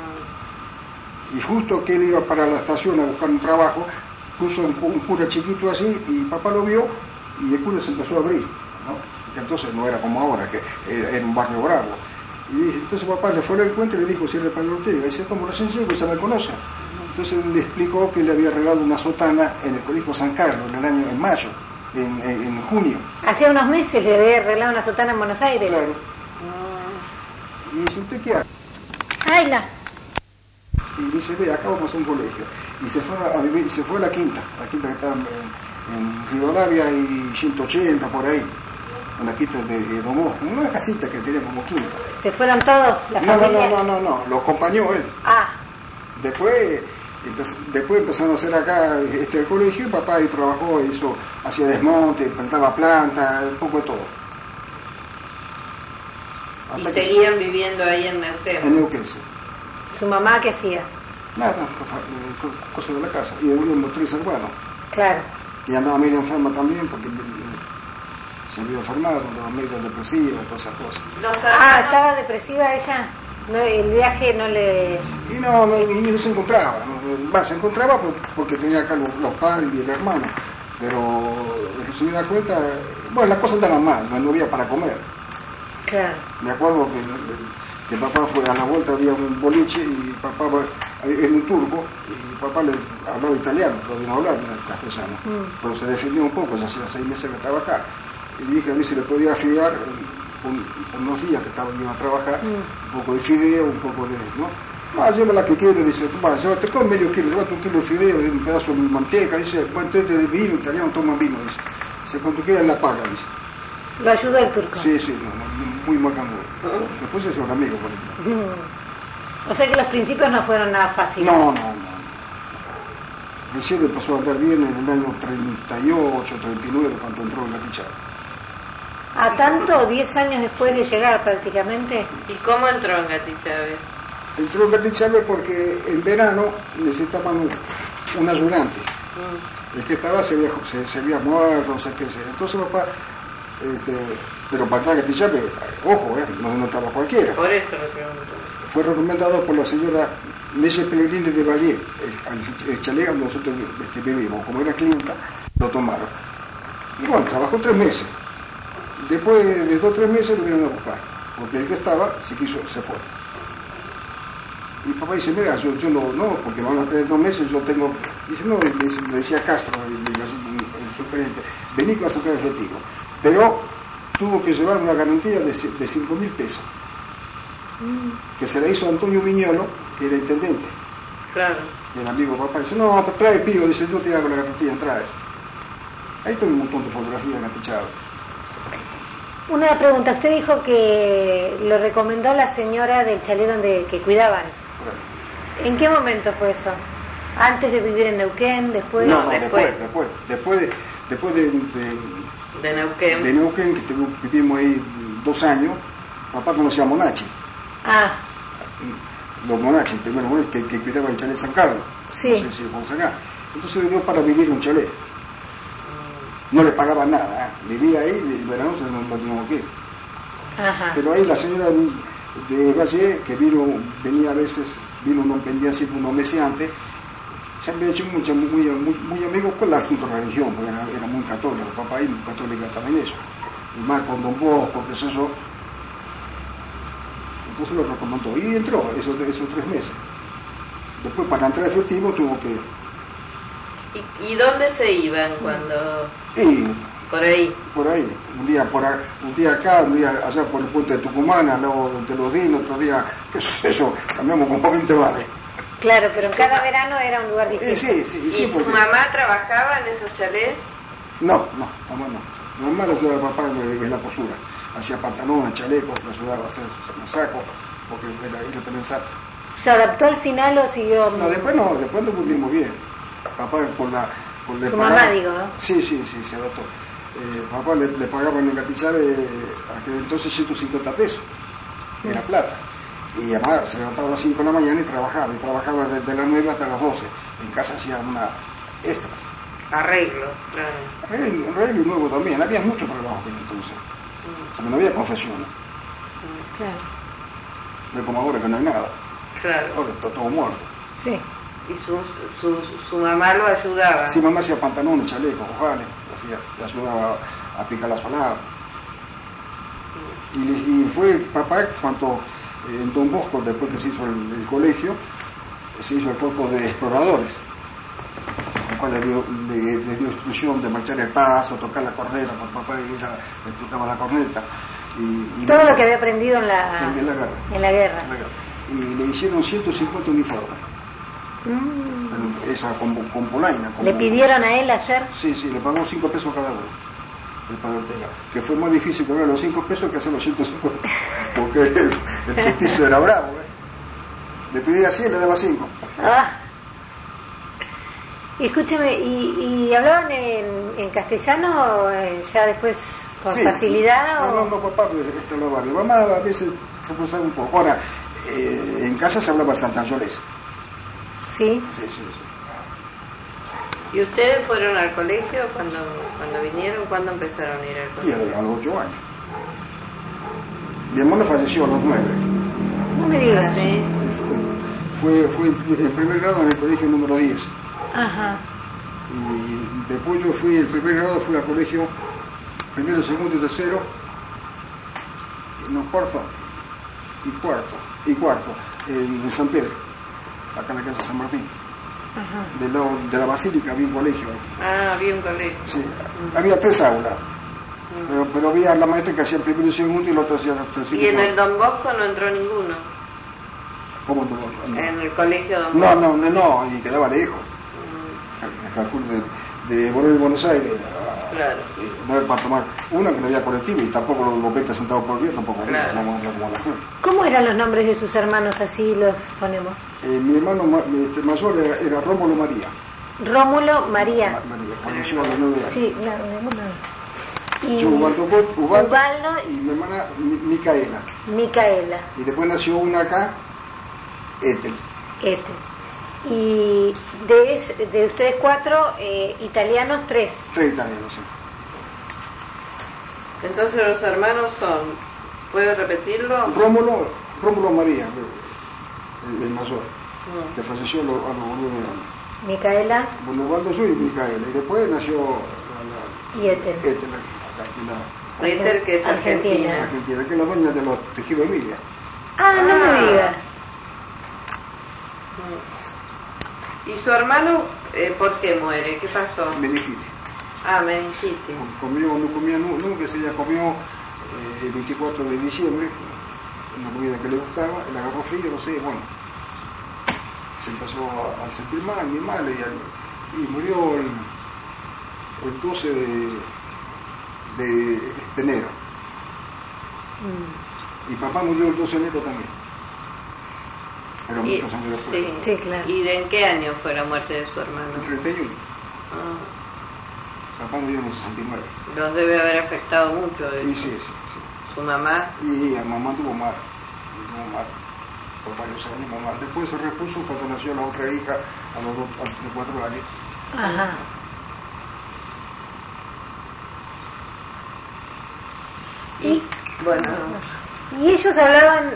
Y justo que él iba para la estación a buscar un trabajo, puso un cura chiquito así, y papá lo vio, y el cura se empezó a abrir, ¿no? Que entonces no era como ahora, que era un barrio bravo. Y dice, entonces papá le fue al encuentro y le dijo, si era el padre Ortega. Y dice, ¿cómo lo sencillo? Pues ya me conoce. Entonces le explicó que le había regalado una sotana en el colegio San Carlos, en mayo, en junio. Hacía unos meses le había regalado una sotana en Buenos Aires. Claro. Y dice, ¿usted qué hace? Y dice, ve, acá vamos a un colegio. Y se fue a vivir, se fue a la quinta que estaba en Rivadavia y 180 por ahí. En la quinta de Don Bosco, una casita que tenía como quinta. ¿Se fueron todos? No, lo acompañó él. Después empezaron a hacer acá el colegio, y papá ahí trabajó, hacía desmonte, plantaba plantas, un poco de todo. ¿Y seguían viviendo ahí en Neuquén? En Neuquén, sí. ¿Su mamá qué hacía? Nada, cosas de la casa. Y habíamos 3 hermanos. Claro. Y andaba medio enferma también, porque se había enfermado, andaba medio depresiva, todas esas cosas. ¿Estaba depresiva ella? No, el viaje no le... Y no se encontraba. Se encontraba porque tenía acá los padres y el hermano. Pero se me da cuenta, bueno, las cosas andaban mal, no había para comer. Claro. Me acuerdo que papá fue a la vuelta, había un boliche y papá en un turco, y papá le hablaba italiano, todavía no hablaba castellano, pero se defendió un poco, ya hacía 6 meses que estaba acá, y dije a mí si le podía fiar unos días que iba a trabajar, un poco de fideo, un poco de, ¿no? Lleva la que quiere, dice, llévate con medio kilo, llévate un kilo de fideo, un pedazo de manteca, dice, buen té de vino, italiano toman vino, dice, cuando quieras la paga, dice. ¿Lo ayudó el turco? Sí, muy macanudo. Después se hizo un amigo con el tío. O sea que los principios no fueron nada fáciles. No. Recién empezó a andar bien en el año 38, 39, cuando entró en Gati Chávez. ¿A tanto? 10 años después de llegar prácticamente. ¿Y cómo entró en Gati Chávez? Entró en Gati Chávez porque en verano necesitaban un ayudante. El que estaba se había muerto, no sé qué. Entonces papá... pero para entrar a Gati Chávez, ojo, no estaba cualquiera. Por eso lo pregunto. Fue recomendado por la señora Mese Pellegrini de Valle, el chalet donde nosotros vivimos. Como era clienta, lo tomaron. Y bueno, trabajó 3 meses. Después de 2 o 3 meses lo vinieron a buscar, porque el que estaba, se fue. Y papá dice, mira, yo no, porque van a tener 2 meses, yo tengo... Dice, no, le decía Castro, el subgerente, vení que vas a traer efectivo. Pero tuvo que llevar una garantía de 5.000 pesos, que se la hizo Antonio Viñolo, que era intendente. Claro. Y el amigo papá dice, no, trae pigo, dice, yo te hago la garantía, traes. Ahí tengo un montón de fotografías de Gati Chávez. Una pregunta, usted dijo que lo recomendó la señora del chalet que cuidaban. ¿En qué momento fue eso? ¿Antes de vivir en Neuquén? ¿Después? No, después de Neuquén. De Neuquén, que vivimos ahí 2 años, papá conocía a Monachi. Los Monachi, el primero que cuidaba el chalet San Carlos. Sí. No sé si lo acá. Entonces le dio para vivir en un chalet. No le pagaban nada, vivía ahí y el verano se no teníamos que ir. Pero ahí la señora de Valle, que venía a veces, venía siempre unos meses antes, se había hecho muy amigos con el asunto de religión, porque era muy católico, papá ahí muy católico también eso, y más con Don Bosco, qué sé yo. Entonces lo recomendó y entró esos 3 meses. Después para entrar efectivo tuvo que... ¿Y dónde se iban cuando...? Por ahí. Un día acá, un día allá por el puente de Tucumán, al lado de los Dinos, otro día, qué sé yo, cambiamos como 20 barrios. Claro, pero en cada verano era un lugar distinto. ¿Y su mamá trabajaba en esos chalets? No, mamá no. Mamá lo ayudaba a papá en la postura. Hacía pantalones, chalecos, lo ayudaba a hacer los sacos, porque era ir también saco. ¿Se adaptó al final o siguió...? Después nos volvimos bien. Papá su mamá, digo, ¿no? Sí, se adaptó. Papá le pagaban en Gatichave aquel entonces 150 pesos, era plata. Y además se levantaba a las 5 de la mañana y trabajaba desde las 9 hasta las 12. En casa hacía unas extras. Arreglo, claro. Arreglo nuevo también, había mucho trabajo aquel entonces, porque no había confesiones. Claro. No es como ahora que no hay nada. Claro. Ahora está todo muerto. Sí. ¿Y su mamá lo ayudaba? Sí, mamá hacía pantalones, chalecos, ojales, le ayudaba a picar la salada. Y fue papá cuando en Don Bosco, después que se hizo el colegio, se hizo el cuerpo de exploradores, el cual le dio instrucción de marchar el paso, tocar la corneta, porque papá le tocaba la corneta. Y todo lo que había aprendido en la guerra. Y le hicieron 150 uniformes. Esa con polaina. ¿Le pidieron a él hacer? Sí, le pagó 5 pesos cada uno, el padre Ortega, que fue más difícil cobrar los 5 pesos que hacer los 150, porque el peticio era bravo, le pedía 100, le daba 5. Escúcheme, ¿y hablaban en castellano ya después con facilidad? No, papá hablaba varios. Mamá a veces se pasaba un poco. Ahora, en casa se hablaba santanyoles. ¿Sí? Sí. ¿Y ustedes fueron al colegio cuando vinieron? ¿Cuándo empezaron a ir al colegio? Y a los 8 años. Mi hermano falleció a los 9. No me digas. ¿Sí? Fue en primer grado en el colegio número 10. Y después yo el primer grado fui al colegio primero, segundo y tercero, cuarto y cuarto en San Pedro, acá en la calle San Martín. Del lado de la basílica había un colegio ahí. Había un colegio. Sí, había 3 aulas, pero había la maestra que hacía el primero y segundo y la otra hacía el tercero. ¿Y en el Don Bosco no entró ninguno? ¿Cómo no? En el colegio Don Bosco. No, y quedaba lejos. Calculo de volver a Buenos Aires. Claro. No era para tomar una que no había colectivo y tampoco los 20 centavos por día tampoco había, como la gente. ¿Cómo eran los nombres de sus hermanos? Así los ponemos. Mi hermano mayor era Rómulo María. Rómulo María. María, cuando llegó a los 9 años. Sí, Y yo Ubaldo y mi hermana Micaela. Y después nació una acá, Ethel. Y de ustedes 4, italianos 3. 3 italianos, sí. Entonces los hermanos son, ¿puedo repetirlo? Rómulo María, el mayor, que falleció a los 9 años. Micaela. Bueno, Ubaldo yo y Micaela. Y después nació Ethel. Ethel, que es argentina, que es la dueña de los tejidos Emilia. No me digas. ¿Y su hermano por qué muere? ¿Qué pasó? Meningitis. Meningitis. No comía nunca, se ya comió el 24 de diciembre, una comida que le gustaba, le agarró frío, no sé, bueno. Se empezó a sentir mal, muy mal, y murió el 12 de enero. Y papá murió el 12 de enero también. Pero muchos años después. Sí, claro. ¿Y de en qué año fue la muerte de su hermano? En 31. Papá murió en el 69. Los debe haber afectado mucho. Y sí. ¿Su mamá? Y a mamá tuvo mal. Por varios años mamá. Después se repuso cuando nació la otra hija a los 4 años. Ajá. Y bueno. Y ellos hablaban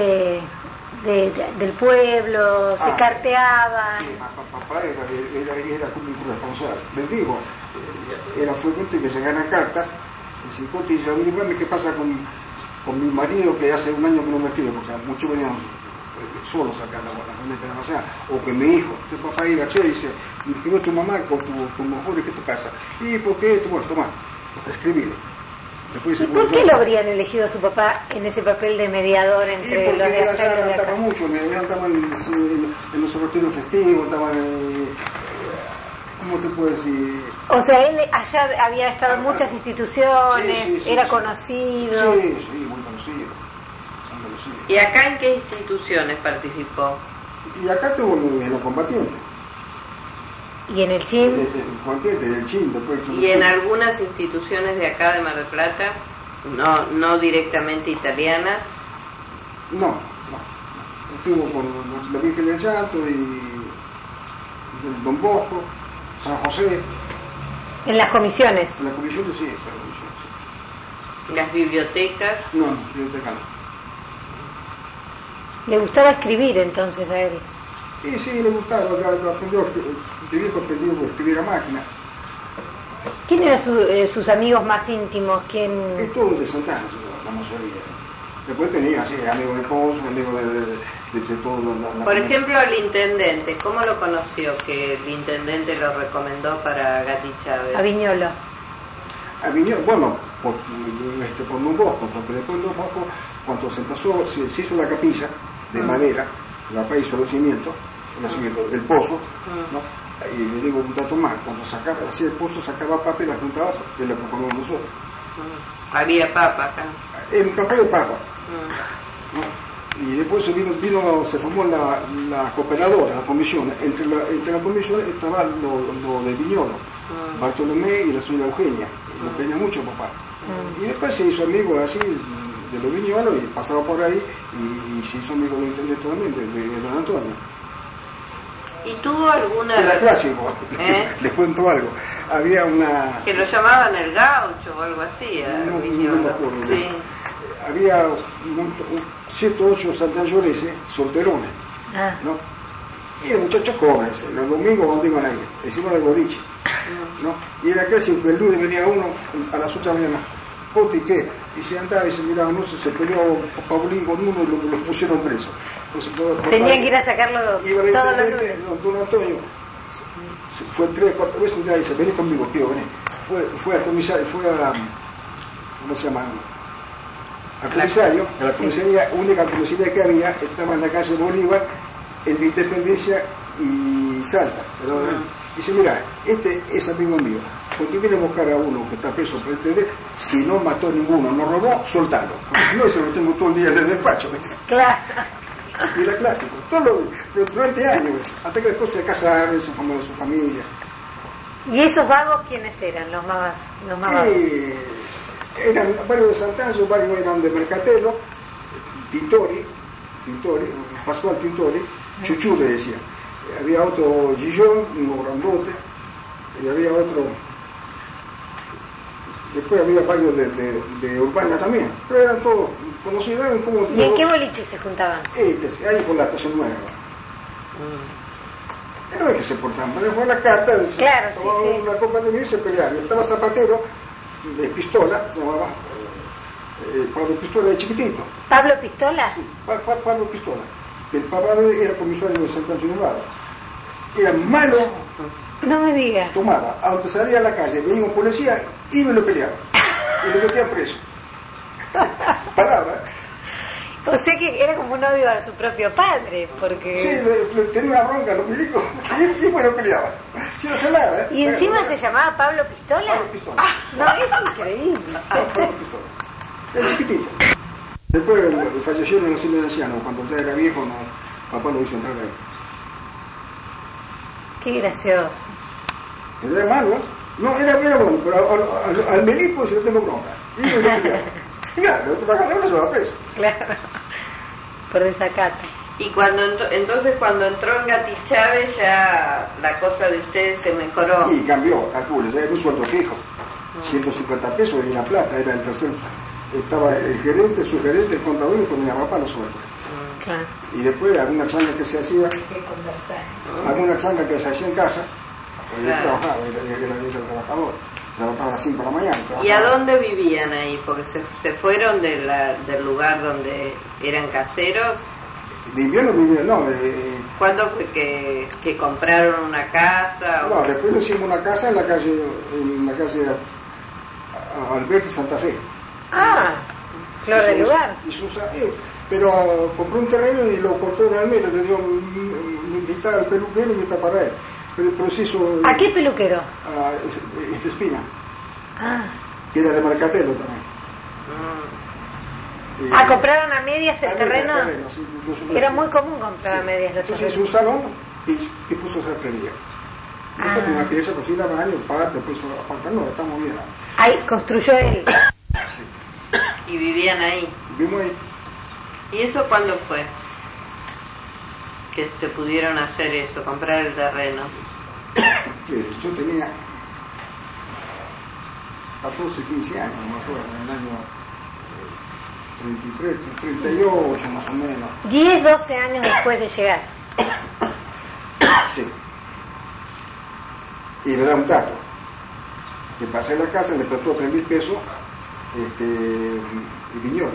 del pueblo, se carteaban. Sí, papá era público responsable. Les digo, era frecuente que se ganan cartas. Y si Coti dice, averiguame qué pasa con mi marido que hace un año que no me escribe, porque muchos venían solos acá, la familia quedaba allá, o que mi hijo, tu papá iba, che, dice, me escribió tu mamá con tu mujer, ¿qué te pasa? ¿Y por qué? Bueno, toma, escribilo. ¿Y por qué lo habrían elegido a su papá en ese papel de mediador entre los de allá y los de acá? Porque estaban mucho, estaban en los oratorios festivos, estaban, ¿cómo te puedo decir? O sea, él allá había estado en muchas instituciones, era conocido. Sí, muy conocido. ¿Y acá en qué instituciones participó? Y acá estuvo en los combatientes. ¿Y en el CHIM? El CHIM, después. ¿Y en algunas instituciones de acá de Mar del Plata? No directamente italianas. No. Estuvo con la Virgen del Llanto y el Don Bosco, San José. ¿En las comisiones? En las comisiones sí, ¿Las bibliotecas? No, biblioteca no. ¿Le gustaba escribir entonces a él? Sí, le gustaba, aprendió, de viejo aprendió a escribir a máquina. ¿Quién eran sus amigos más íntimos? ¿Quién? Todos de Santana, la mayoría. Después tenía, sí, amigos de Ponce, amigos de todos los... Por ejemplo, al intendente, ¿cómo lo conoció que el intendente lo recomendó para Gatti Chávez? A Viñolo. A Viñolo, bueno, por Don Bosco, porque después Don Bosco, cuando se empezó, se hizo la capilla de madera, el papá hizo los cimientos, el pozo, ¿no? Y le digo un dato más, cuando hacía el pozo, sacaba papa y la juntaba, que lo comíamos nosotros. Había papa acá. Era un campo de papa. ¿No? Y después se formó la cooperadora, la comisión. Entre la comisión estaba lo de Viñolo, Bartolomé y la señora Eugenia. Lo tenía mucho papá. Y después se hizo amigo así de los Viñolos y pasaba por ahí y se hizo amigo del intendente también, de Don Antonio. ¿Y tuvo alguna...? Era clásico, les cuento algo. Había una... Que lo llamaban el gaucho o algo así. No me acuerdo de eso. Había 7 o 8 santanyoleses solterones, ¿no? Y eran muchachos jóvenes, los domingos cuando iban ahí, encima del boliche, ¿no? Y era clásico que el lunes venía uno a las 8 de la mañana, Coti, ¿qué? Y se andaba y se miraba, no sé, se peleó Paulín con uno y lo pusieron preso. Entonces, tenían que ir a sacarlo todos los lunes. Don Antonio fue 3 o 4 veces y dice, vení conmigo, tío, vení. Fue al comisario, ¿cómo se llama? Al comisario, a la comisaría, única comisaría que había, estaba en la calle Bolívar, entre Independencia y Salta. Dice, mira, este es amigo mío, porque viene a buscar a uno que está preso por entender, si no mató a ninguno, no robó, soltalo. Porque si no, eso lo tengo todo el día en el despacho. Claro. Y era clásico, durante años, hasta que después se casaron, su familia. ¿Y esos vagos quiénes eran, los más vagos? Eran varios de Sant'Angelo, varios eran de Mercatello, Tintori, Pascual Tintori, Chuchú le decía. Había otro Gillón, uno grandote, y había otro. Después había varios de Urbana también, pero eran todos conocidos. ¿Y en qué boliche se juntaban? Ahí por la estación nueva. No es que se portaban, pero fue la carta, claro, tomaban una copa de vino y se peleaban. Estaba Zapatero, de Pistola, se llamaba Pablo Pistola, de chiquitito. ¿Pablo Pistola? Sí, Pablo Pistola. El papá de él era comisario de Sant'Angelo Nevada. Era malo. No me digas. Tomaba, a donde salía a la calle, venía un policía y me lo peleaba. Y lo metía preso. Palabra. O sea que era como un odio a su propio padre, porque... Sí, tenía una bronca, los milicos, y pues lo peleaba. Sin hacer nada, ¿Y encima se llamaba Pablo Pistola? Pablo Pistola. No, es increíble. Pablo Pistola. Era chiquitito. Después falleció en el asilo de ancianos, cuando ya era viejo, papá lo hizo entrar ahí. Qué gracioso. Era malo, ¿eh? No, era bueno, pero al médico si no tengo bronca. Y no le peleaba. Y claro, te vas a agarrar, se va preso. Claro, por desacato. Y entonces cuando entró en Gati Chávez ya la cosa de ustedes se mejoró. Y cambió, calculo, ya era un sueldo fijo. 150 pesos y la plata, era el tercer. Estaba el gerente, el subgerente, el contador y ponía papá los sueldos. Claro. Y después alguna changa que se hacía, alguna changa que se hacía en casa, porque él trabajaba, era trabajador, se levantaba a las 5 de la mañana. ¿Y a dónde vivían ahí? Porque se fueron del lugar donde eran caseros. De invierno vivían, no. ¿Cuándo fue que compraron una casa? No, después nos hicimos una casa en la calle Alberti Santa Fe. Ah, flor del lugar. Pero compró un terreno y lo cortó en el medio, le dio mitad al peluquero y mitad para él. Pero el proceso... ¿A qué peluquero? A Espina. Ah. Que era de Marcatelo también. ¿Compraron a medias el terreno? Sí, era muy común comprar a medias los terrenos. Entonces hizo un salón y puso sastrería. Después tiene una pieza, cocina, baño, patio, puso apartar, no, está muy bien. Ahí construyó él. Sí. ¿Y vivían ahí? Vivimos ahí. ¿Y eso cuándo fue? Que se pudieron hacer eso, comprar el terreno. Yo tenía 14, 15 años, no me acuerdo, en el año 33, 38 más o menos. 10, 12 años después de llegar. Sí. Y le da un dato. Que pasé en la casa, le prestó 3.000 pesos y Viñolo.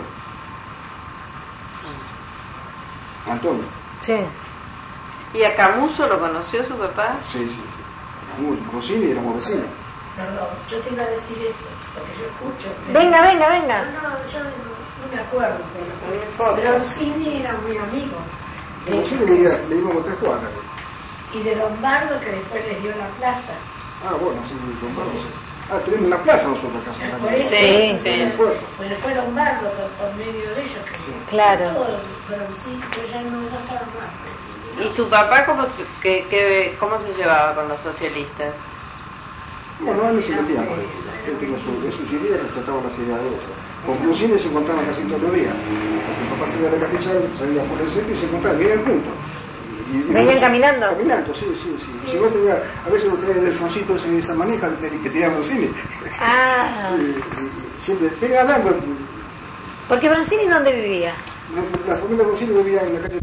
Antonio. Sí. ¿Y a Camuso lo conoció su papá? Sí. Camuso, Rosini, éramos vecinos. Perdón, yo te iba a decir eso, porque yo escucho. Venga. No, yo no me acuerdo, pero Rosini era muy amigo. Rosini le íbamos 3 cuadras. Y de Lombardo, que después les dio la plaza. Ah, bueno, sí, Lombardo. Tenemos una plaza nosotros acá. Sí. Bueno, fue Lombardo por medio de ellos. Claro. Pero sí, pero ya no estaba más. ¿Y su papá cómo se llevaba con los socialistas? Bueno, él no se metía en política. Él tenía sus ideas, respetaba las ideas de otros. Con Cruzini se encontraban casi todos los días. Porque mi papá salía de Castilla, salía por el centro y se encontraban, vivían juntos. ¿Venían caminando? Caminando, sí. Si vos tenías, a veces lo traía el Alfonsito esa manija que tenía Broncini. Siempre, venía hablando. ¿Porque Broncini dónde vivía? La familia Broncini vivía en la calle.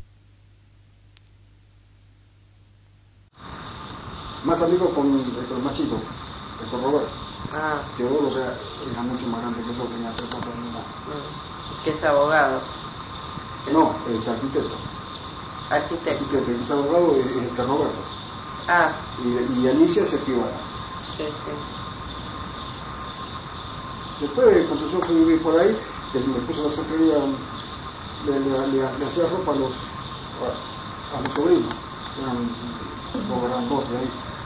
Más amigos con el más chico, con Roberto. Teodoro, o sea, era mucho más grande que yo, tenía 3 4 años más. ¿Que es abogado? No, arquitecto. Arquitecto. El que es abogado es Roberto. Y Alicia es escribana. Sí. Después, cuando yo fui a vivir por ahí, me puso la sastrería, le hacía ropa a los sobrinos. Eran 2 de ahí.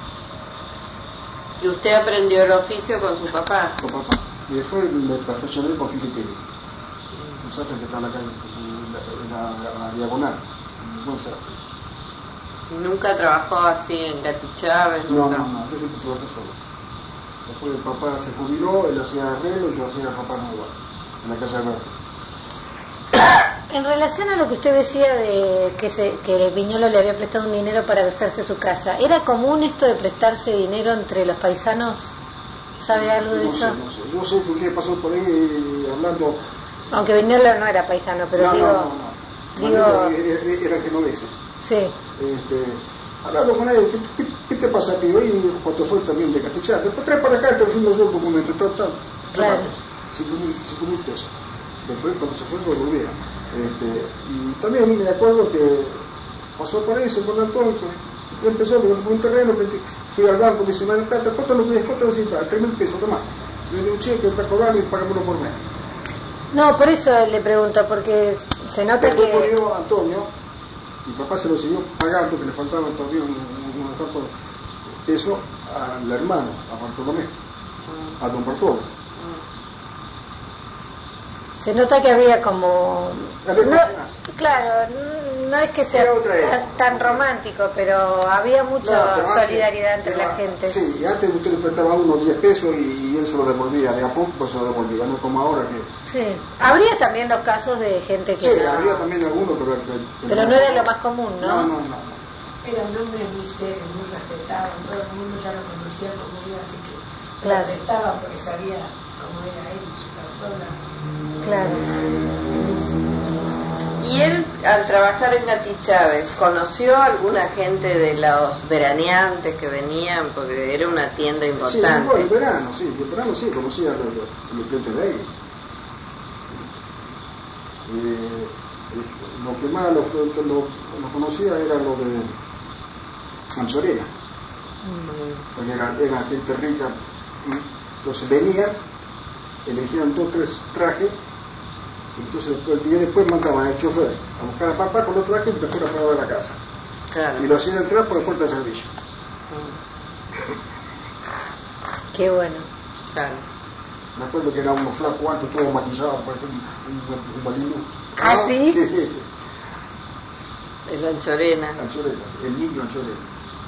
¿Y usted aprendió el oficio con su papá? Con papá. Y después me perfeccioné con Filipe. Un sastre que está en la calle, en la diagonal. Buen sastre. ¿Nunca trabajó así en Gati Chávez? No, yo siempre trabajé solo. Después el papá se jubiló, él hacía arreglo y yo hacía ropa nueva, en la calle Alberti. En relación a lo que usted decía de que Viñolo le había prestado un dinero para hacerse su casa, ¿era común esto de prestarse dinero entre los paisanos? ¿Sabe algo de eso? No sé. Yo sé que usted pasó por ahí hablando... Aunque Viñolo no era paisano, pero era genovese. Sí. Hablando con él, ¿qué te pasa, tío? Y cuando fue también de Castilla, después trae para acá, te fuimos yo el documento, Claro. 5.000 pesos. Después cuando se fue lo volvieron. Y también me acuerdo que pasó por eso, con Antonio, empezó con un terreno, fui al banco, me dice, plata, ¿cuánto lo pides? ¿Cuánto necesitas? 3.000 pesos, tomás. Le digo, cheque, está cobrando y pagámoslo por mes. No, por eso le pregunto, porque se nota después que... murió Antonio, mi papá se lo siguió pagando, que le faltaban todavía unos cuantos pesos al hermano, a Bartolomé, a don Bartolo. Se nota que había como... Claro, no es que sea tan romántico, pero había mucha solidaridad entre la gente. Sí, y antes usted le prestaba a uno 10 pesos y él se lo devolvía, de a poco pues se lo devolvía, no como ahora que... Sí, habría también los casos de gente que... Sí, habría también algunos, pero no era lo más común, ¿no? No. Era un hombre muy serio, muy respetado, todo el mundo ya lo conocía como era, así que claro. Lo prestaba porque sabía cómo era él y su persona. Claro. Y él, al trabajar en Nati Chávez, ¿conoció a alguna gente de los veraneantes que venían? Porque era una tienda importante. Sí, bueno, en verano sí, conocía a los clientes de ahí. Lo que más lo conocía era lo de Anchorena, porque era gente rica. Entonces venían, elegían 2 o 3 trajes. Entonces el día después mandaban al chofer a buscar a papá con los trajes y después a probar la casa. Claro. Y lo hacían entrar por la puerta de servicio. Qué bueno. Claro. Me acuerdo que era unos flacos altos, todos maquillados, parecía un balino. ¿Ah, sí? Sí. El Anchorena. El niño Anchorena.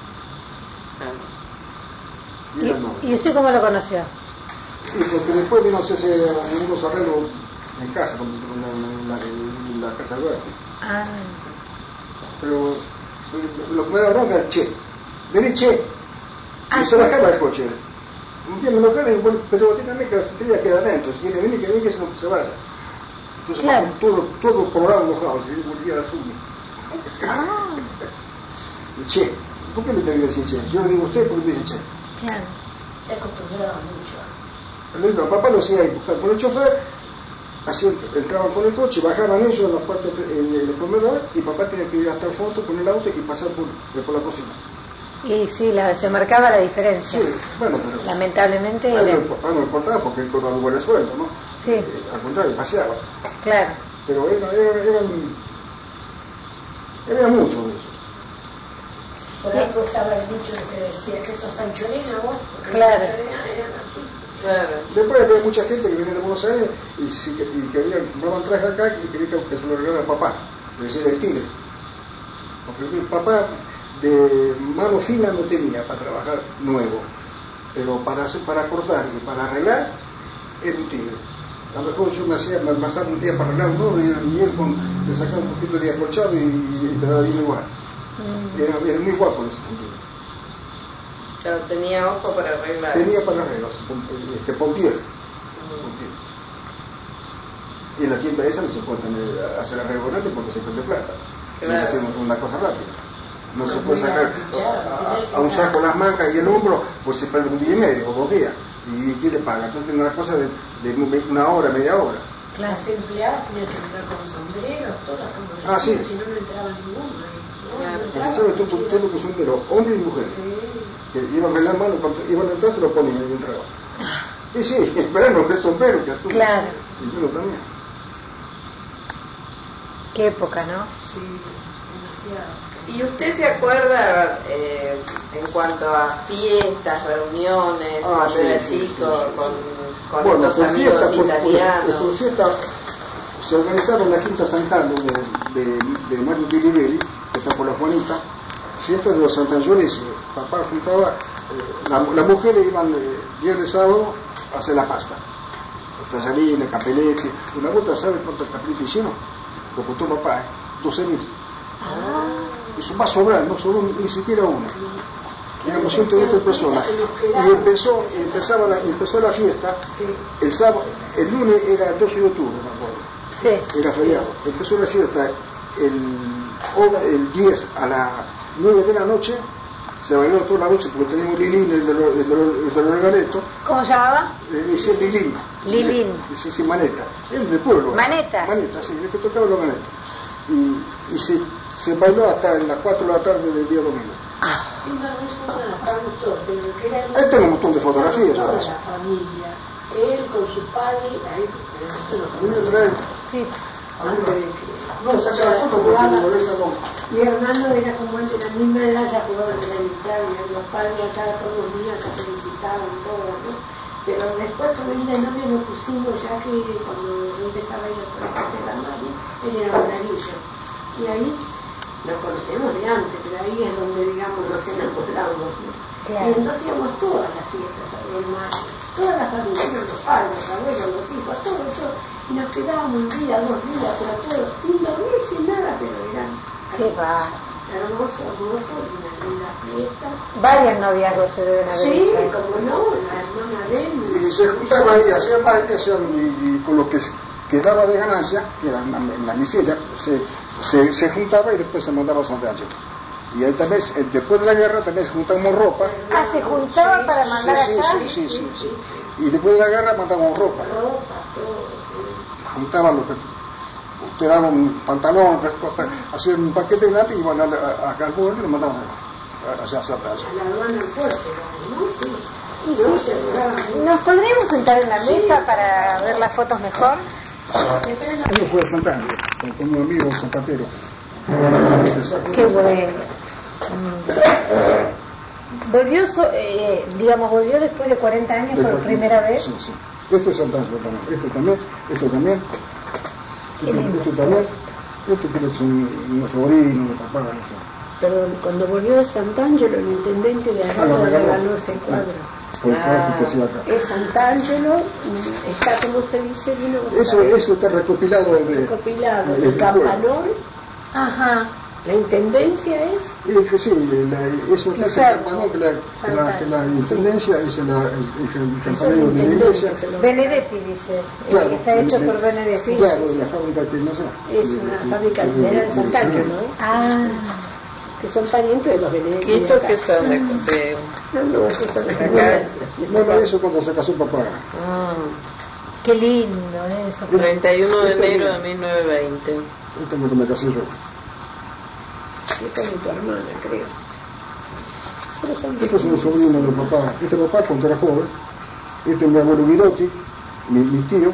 Claro. ¿Y usted cómo lo conoció? Y porque después vino a hacerse unos arreglos en casa, en la casa de Alberto. Ah. Pero lo que me da bronca es Che. Vení, Che. Y se bajaba el coche. Un día me lo quedé y bueno, pero dígame que la centralidad queda adentro. Si quiere venir, que venga, que se vaya. Entonces, claro. todo colorado mojado, se volvía a la suma. Che. ¿Por qué me tengo que decir Che? Yo le digo a usted porque me dice Che. Claro. Se acostumbraba mucho. Papá lo hacía ahí, buscar con el chofer, así entraban con el coche, bajaban ellos en la parte en el comedor y papá tenía que ir hasta el fondo con el auto y pasar por la cocina. Y sí, se marcaba la diferencia. Sí, bueno, pero... Lamentablemente... Papá no importaba porque él cobraba un buen sueldo, ¿no? Sí. Al contrario, paseaba. Claro. Pero era mucho de eso. Por algo estaba el dicho que se decía que sos Anchorena vos, porque claro. Los Anchorena eran así. Claro. Después había mucha gente que venía de Buenos Aires y querían, compraban traje acá y querían que se lo regalara a papá, le decía el tigre. Porque papá de mano fina no tenía para trabajar nuevo, pero para cortar y para arreglar era un tigre. A lo mejor yo me hacía pasar un día para arreglar uno y él le sacaba un poquito de acolchado y quedaba bien igual. Era muy guapo en ese sentido. Claro, tenía ojo para arreglar. Tenía para arreglar, pompier. Y en la tienda esa no se puede hacer arreglo grande porque se pierde plata. Claro. Hacer una cosa rápida. No se puede sacar a un saco las mangas y el hombro, pues se pierde un día y medio o 2 días. ¿Y quién le paga? Entonces tiene una cosa de 1 hora, media hora. Las empleadas tenían que entrar con sombreros, todas como sí. Si no entraba ninguno. Porque sabe todo lo que son pero hombres y mujeres. Sí. Que iban a la mano, cuando iban a entrar se lo ponían y entraban. Y sí, esperando que es sombrero, que tú. Claro. Y yo también. Qué época, ¿no? Sí, demasiado. ¿Y usted se acuerda en cuanto a fiestas, reuniones, cuando era chico, con bueno, estos amigos italianos? Por fiesta se organizaron la Quinta San Carlos de Mario Pirivelli, que está por la Juanita, fiesta de los santangeloneses. Papá juntaba, las mujeres iban viernes sábado a hacer la pasta. Los tallarines, capeletti. Una vuelta, ¿sabe cuántos capeletti hicieron? Lo contó papá, 12.000. Eso va a sobrar, no sobró ni siquiera una. Éramos 120 personas. Y empezó la fiesta. El lunes era el 12 de octubre, me acuerdo. Sí. Era feriado. Empezó la fiesta el 10 a las 9 de la noche. Se bailó toda la noche porque tenemos Lilín, el del organeto. ¿Cómo se llamaba? Decía Lilín. Lilín. Sí, Maneta. El del pueblo. Maneta. Maneta, sí, el que tocaba el organeto. Y se bailó hasta las 4 de la tarde del día domingo. Ahí tengo un montón de fotografías. Toda la familia, él con su padre, ahí, sí. No, saca la foto porque no de esa no. Mi hermano era como él de la misma edad, ya jugaba en la Italia, los padres acá todos los días acá se visitaban todos, ¿no? Pero después con el de novio nos pusimos, ya que cuando yo empezaba a ir por la parte de la madre, él era bailarillo. Y ahí nos conocemos de antes, pero ahí es donde, digamos, nos enamoramos, ¿no? Claro. Y entonces íbamos todas las fiestas a ver más, todas las familias, los padres, los abuelos, los hijos, todo. Y nos quedábamos un día, 2 días, pero todo, sin dormir, sin nada, pero eran... ¡Qué va! Hermoso, y una linda fiesta. Varios noviazgos se deben haber Sí, hecho. como no, la hermana de él. Y se juntaba ahí, hacían baile, y con lo que quedaba de ganancia, que era en la miseria, se juntaba y después se mandaba a Sant'Angelo. Y ahí también, después de la guerra, también juntábamos ropa. Ah, se juntaba para mandar allá. Sí. Y después de la guerra mandábamos ropa. Juntaban lo que te daban un pantalón, hacían un paquete grande y iban acá al pueblo y lo mandaban allá a Sant'Angelo. La aduana al puerto, ¿no? Sí. Y sí, ¿nos podríamos sentar en la mesa para ver las fotos mejor? Yo fui a Sant'Angelo con un amigo zapatero. Qué bueno. Volvió después de 40 años por primera vez. Sí. Esto es Sant'Angelo también. Esto también. Esto creo que son unos sobrinos de papá, no sé. Perdón, cuando volvió de Sant'Angelo, el intendente de Arroyo le regaló ese cuadro. Por el trabajo que hacía acá. Es Sant'Angelo, está, como se dice, vino. Eso está recopilado del campanón. Ajá. La intendencia es. Que sí, eso es el campanón, que la intendencia es el campanero de la iglesia. Benedetti dice, claro, está hecho por Benedetti. Sí, claro, la fábrica de terminación. Es una fábrica de Sant'Angelo, ¿no? Ah. Que son parientes de los Benedetti. ¿Y estos qué son? No, esos son las No, eso cuando se casó papá. Qué lindo eso. 31 de enero de 1920. Esto es lo que me casé yo. Esa es de tu hermana, creo. Estos son los sobrinos de papá. Este papá cuando era joven. Este es mi abuelo Girotti, mi tío.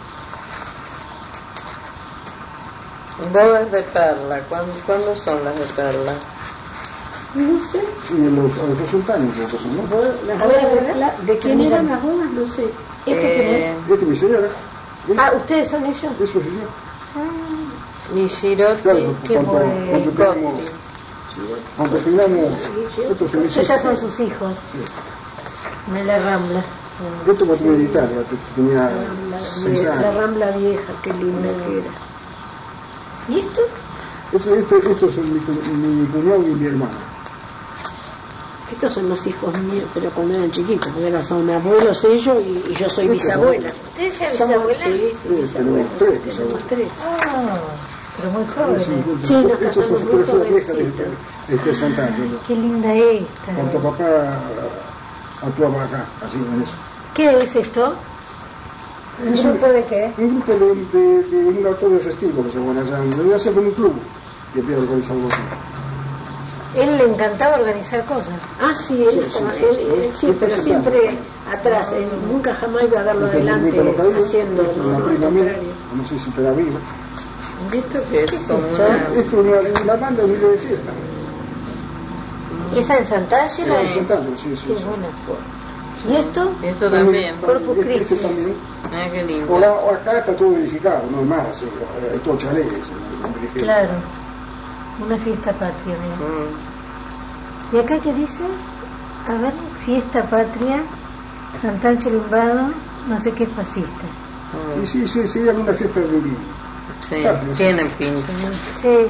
Bodas de Perla. ¿Cuándo son las de Perla? No sé. Y a los 60 años creo que son, ¿no? ¿De quién eran las bodas? No sé. ¿Este quién es? Este es mi señora. Ah, ¿ustedes son ellos? Eso sí yo. Y Girotti. Claro, qué bueno. Cuando terminamos, estos son mis Estos ya hijos. son sus hijos. Sí. Me la Rambla. Esto me tenía de Italia, tenía 6 La años. Rambla vieja, qué linda que era. ¿Y esto? Estos son mi cuñado y mi hermana. Estos son los hijos míos, pero cuando eran chiquitos, porque ahora son abuelos ellos y yo soy bisabuela. ¿Ustedes ya Somos, bisabuela? sí, bisabuela. Tenemos 3. Ah, pero muy jóvenes. Sí, nos Estos son casamos muy superficies viejas jovencitos. de Sant'Angelo. Qué linda esta. Cuando papá actuaba acá, así en eso. ¿Qué es esto? ¿Un grupo de qué? Un grupo de un oratorio festivo que se llama allá. Debería ser como un club que había organizado algo así. Él le encantaba organizar cosas. Ah, sí, él pero siempre atrás, él nunca jamás iba a darlo adelante haciendo una prima mía, no sé si estará viva. ¿Y esto qué es? Como Esto es una banda humilde de fiesta. ¿Esa en Sant'Angelo? En Sant'Angelo, sí. Qué buena fue. ¿Y esto? Esto también. Corpus Christi. Este también. Ah, qué lindo. Acá está todo edificado, no es más así, hay todo chalés. Claro. Una fiesta patria, mira. ¿Y acá qué dice? A ver, fiesta patria, Sant'Angelo Umbado, no sé qué fascista. Sí, alguna fiesta de sí, tienen pinta. Sí.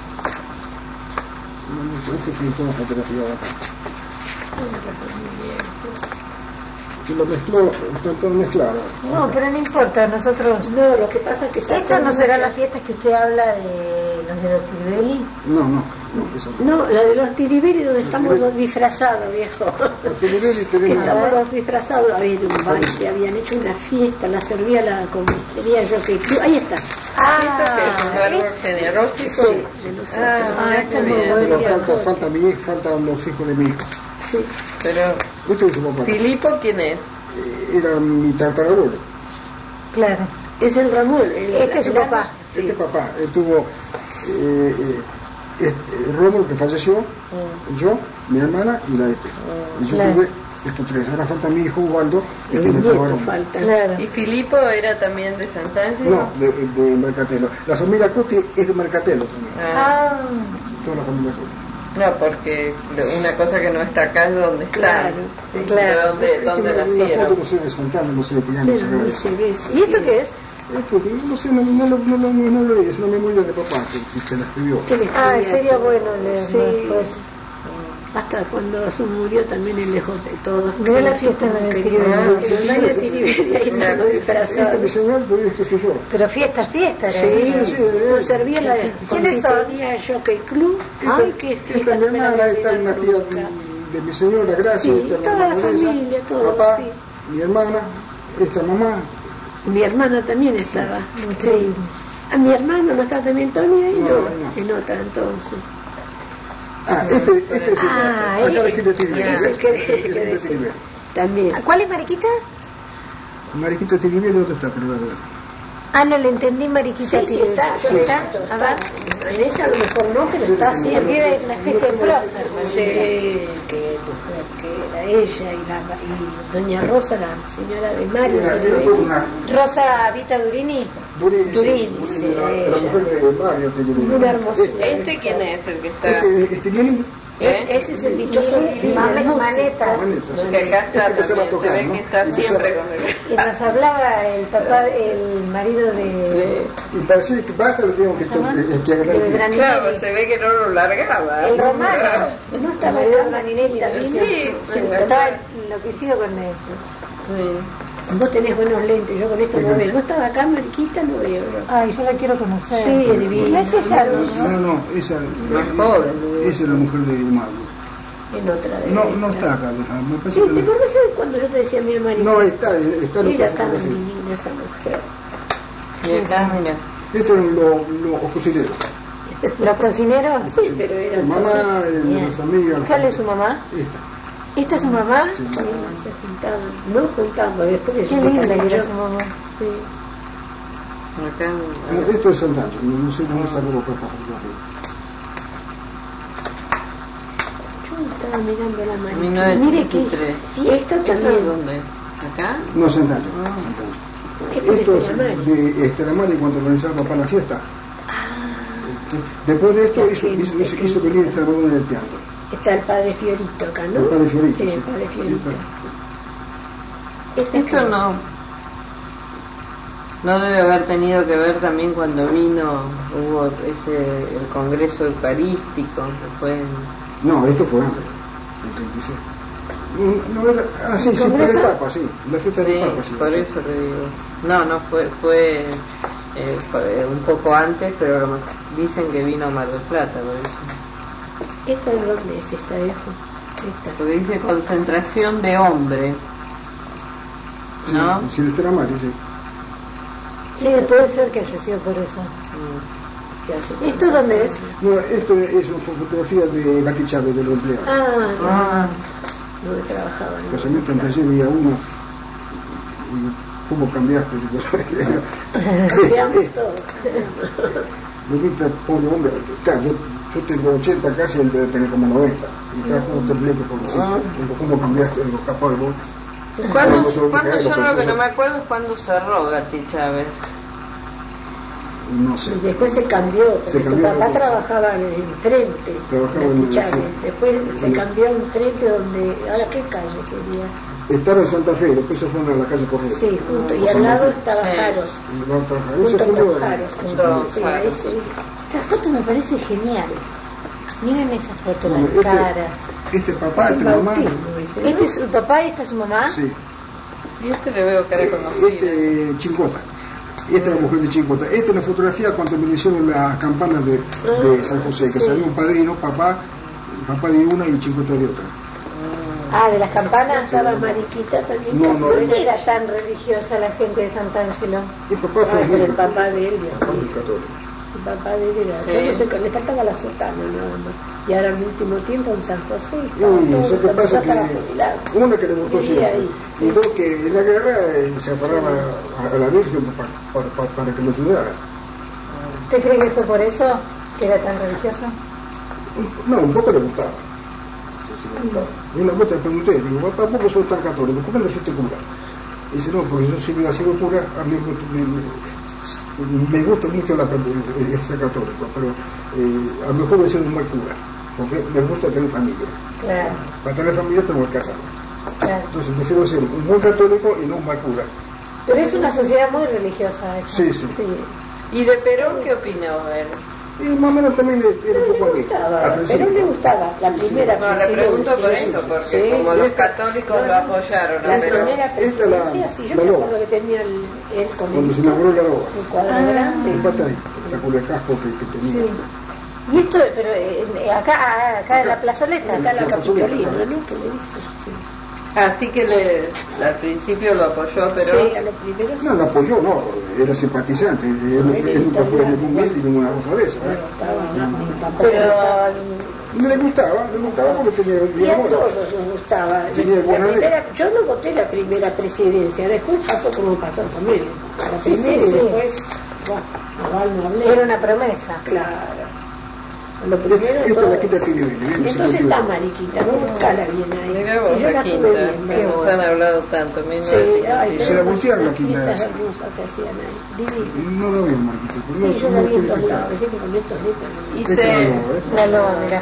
Esto es toda fotografía de acá. Que lo mezcló, está todo mezclado. No, pero no importa, nosotros... No, lo que pasa es que... ¿Esta no será la fiesta que usted habla de los Tiribelli? No, no, la de los Tiribelli donde estamos los disfrazados, viejo. Los Tiribelli tenemos... Estamos los disfrazados, había un baile, habían hecho una fiesta, la servía la comistería Jockey Club, ahí está. ¿Esto qué es? ¿Un árbol genealógico? Sí, de nosotros. Esto es muy Pero faltan los hijos de mi hijo. Sí. Pero, Esto es su papá. ¿Filipo quién es? Era mi tatarabuelo. Claro. Es el Ramón. Este es su papá. Este papá tuvo Rómulo, que falleció, yo, mi hermana y la y yo Claro. tuve estos tres. Ahora falta mi hijo Ubaldo, que El tiene nieto trabajo. falta. Claro. ¿Y Filipo era también de Sant'Angelo? No, de Mercatello. La familia Cuti es de Mercatello también. Ah, Toda la familia Cuti. No, porque una cosa que no está acá es donde está. Claro, Sí, claro. ¿Dónde La nacieron? foto no sé de Santana, no sé de qué año pero será no eso. se ve. Sí. ¿y esto qué es? Esto, no sé, no lo leí, es una memoria de papá que la escribió. ¿Qué le Ah, escribía sería todo? bueno leerlo Sí. después. Hasta cuando Azul murió también él dejó de todo. Mirá la fiesta en la de Tiriberia. En la de Tiriberia, ahí está lo disfrazado. Este mi señor, esto soy yo. Pero fiesta, era Sí, eso. nos servía la ¿Quiénes son? confitería Jockey Club. Ay, qué fiesta. Esta es mi hermana, esta es una tía de mi señora, gracias. Sí, esta es toda la hermana de ella, familia, todos, papá, sí. mi hermana, esta mamá. Mi hermana también estaba. Sí. A mi hermano no está también Tony ahí, No, no, ahí no. en otra entonces. Este es el Ah, acá de Quinta Tiriberia. Es el que decía. También. ¿Cuál es Mariquita? Mariquita Tiriberia, ¿dónde está? Pero la verdad. Ah, no le entendí, Mariquita. Sí, está, yo ¿Sí lo he está? visto, A está. ver. En esa a lo mejor no, pero está Porque siempre. era una especie de prócer. Sí, qué mujer que era ella y doña Rosa, la señora de Mario. Era una Rosa Vita Durini. Durini, Durini, sí, sí, la ella. mujer de Mario Tiriberia. Una hermosura. ¿Este quién es el que está? Este Lili. Ese es el dichoso Maneta. Que acá está empezaba a también, tocar, se ve ¿no? que está siempre con el... Y nos hablaba el papá, el marido de... Y parecía que basta lo tengo que agarrar. de Braninelli. Claro, se ve que no lo largaba. El romano. No El estaba marido de acá. Braninelli también. Sí, Estaba enloquecido con él. Sí. Vos tenés buenos lentes, yo con esto no veo. No estaba acá, Mariquita, no veo. Ay, yo la quiero conocer. Sí, es divina. No es ella, ¿no? No, esa Más joven. es la mujer de Mario. En otra de No está acá, me parece Sí, que ¿te no. acordás cuando yo te decía mi Mariquita? No, está en Mira otra tan fotografía. divina esa mujer. Y acá, mira. Estos eran los cocineros. ¿Los cocineros? Sí, pero era Mi mamá, las amigas. ¿Cuál es su mamá? Esta. ¿Esta es su mamá? Sí. Sí, se juntaban, no juntaban, después de Qué linda que era su mamá. Sí. Acá. Esto es Sant'Angelo, no sé de dónde sacó esta fotografía. Yo estaba mirando la Mariquita. 1933. Mire qué fiesta ¿Esto también. es dónde? ¿Acá? No, Sant'Angelo. Esto es de Estelamari cuando organizaba papá la fiesta. Después de esto hizo venir esta Madonna del teatro. Está el padre Fiorito acá, ¿no? El padre Fiorito, Sí, sí. el padre Fiorito. Esto no debe haber tenido que ver también cuando hubo el congreso eucarístico que fue No, esto fue antes, en 36. No era, sí, por el Papa, sí, la fiesta del Papa, sí. por eso le digo. No fue un poco antes, pero dicen que vino a Mar del Plata, por eso. ¿Esta de dónde es esta, viejo? Esta. Porque dice concentración de hombre, ¿no? Sí, el Estelamari, sí. Sí, puede ser que haya sido por eso. ¿Esto dónde es? No, esto es una fotografía de Gatti Chávez, de los empleados. No he trabajado en Casamiento en taller veía uno y cómo cambiaste. Cambiamos todo. Lo viste, pobre hombre, claro, yo tengo 80 casi, él debe tener como 90. Y está como tembleque porque sí, digo, ¿cómo cambiaste? Digo, capaz vos. ¿Cuándo yo lo que no me acuerdo es cuando cerró Gatti Chávez? No sé. Y después se cambió, porque Se cambió tu papá después. trabajaba en frente. Trabajaba en Chávez. sí. Después se cambió en frente donde, ¿ahora qué calle sería? Estaba en Santa Fe, después se fueron a la calle Correa. Sí, junto, y O al San lado Martín. estaba Sí. Jaros. Y va a trabajar. Eso Junto fue con Jaros. Sí, Jaros. ahí sí. Esta foto me parece genial. Miren esa foto, Bueno, las caras. este papá, El esta mamá. bautismo, ese, ¿no? ¿Este es su papá y esta es su mamá? Sí. Y le veo cara conocida. Chincota. Esta es la mujer de Chincota. Esta es la fotografía cuando me hicieron las campanas de San José, que sí. salió un padrino, papá de una y Chincota de otra. Ah, de las campanas. Estaba Mariquita también. No, no. ¿Por qué era tan religiosa la gente de Sant'Angelo? Y papá fue Pero muy el papá de él, Papá muy católico. el papá de él era, Sí. yo no sé, que le faltaba la sotana nada más. Y ahora en el último tiempo en San José Y estaba todo, eso que cuando pasa ya estaba que jubilado. una que le gustó Vivía siempre ahí, y dos que en la guerra se aferraba a la Virgen para que lo ayudara. ¿Usted cree que fue por eso que era tan religioso? No, un poco le gustaba. Y una vuelta le pregunté, digo, papá, ¿por qué sos tan católico? ¿Por qué no hiciste cura? Dice, no, porque yo siempre he sido cura, a mí me gusta mucho ser católico, pero a lo mejor voy a ser un mal cura, porque me gusta tener familia. Claro. Para tener familia tengo que casarme. Claro. Entonces prefiero ser un buen católico y no un mal cura. Pero es una sociedad muy religiosa esa. Sí, sí. ¿Y de Perón qué opinó él? Y más o menos también era un poco así. Pero le gustaba la primera No, le pregunto por eso, porque como los católicos lo apoyaron a la Perón. primera presidencia, sí, yo me acuerdo que tenía él con cuando se inauguró la loba. un cuadro grande. Un patay, espectacular casco que tenía. Sí. Y esto, pero acá en la plazoleta, Acá Sí, la Capitolina, claro. ¿no? Que le dice, sí. Así que al principio lo apoyó, pero Sí, a los primeros. No, lo apoyó, no, era simpatizante. Él nunca fue a ningún miel ni ninguna cosa de esa. No estaba, tampoco pero Le gustaba porque tenía y a amor. todos nos gustaba. Tenía buena idea. Yo no voté la primera presidencia, después pasó como pasó también. La Sí, primera sí, y sí. después, bueno, no hablé. era una promesa. Claro. Lo primero Esta todo. la quita tiene bien. Entonces está Mariquita, vos buscala bien ahí. mira vos Sí, yo la la quinta, tuve bien. que nos han hablado tanto, Sí, ay, 1950. Se la pero voltearon la las quinta fiestas esa. hermosas se hacían ahí, divino. No lo veo, Marquita. Sí, yo la vi en todos lados, decía que con estos netos. Y Esta se- no, La loba, mirá.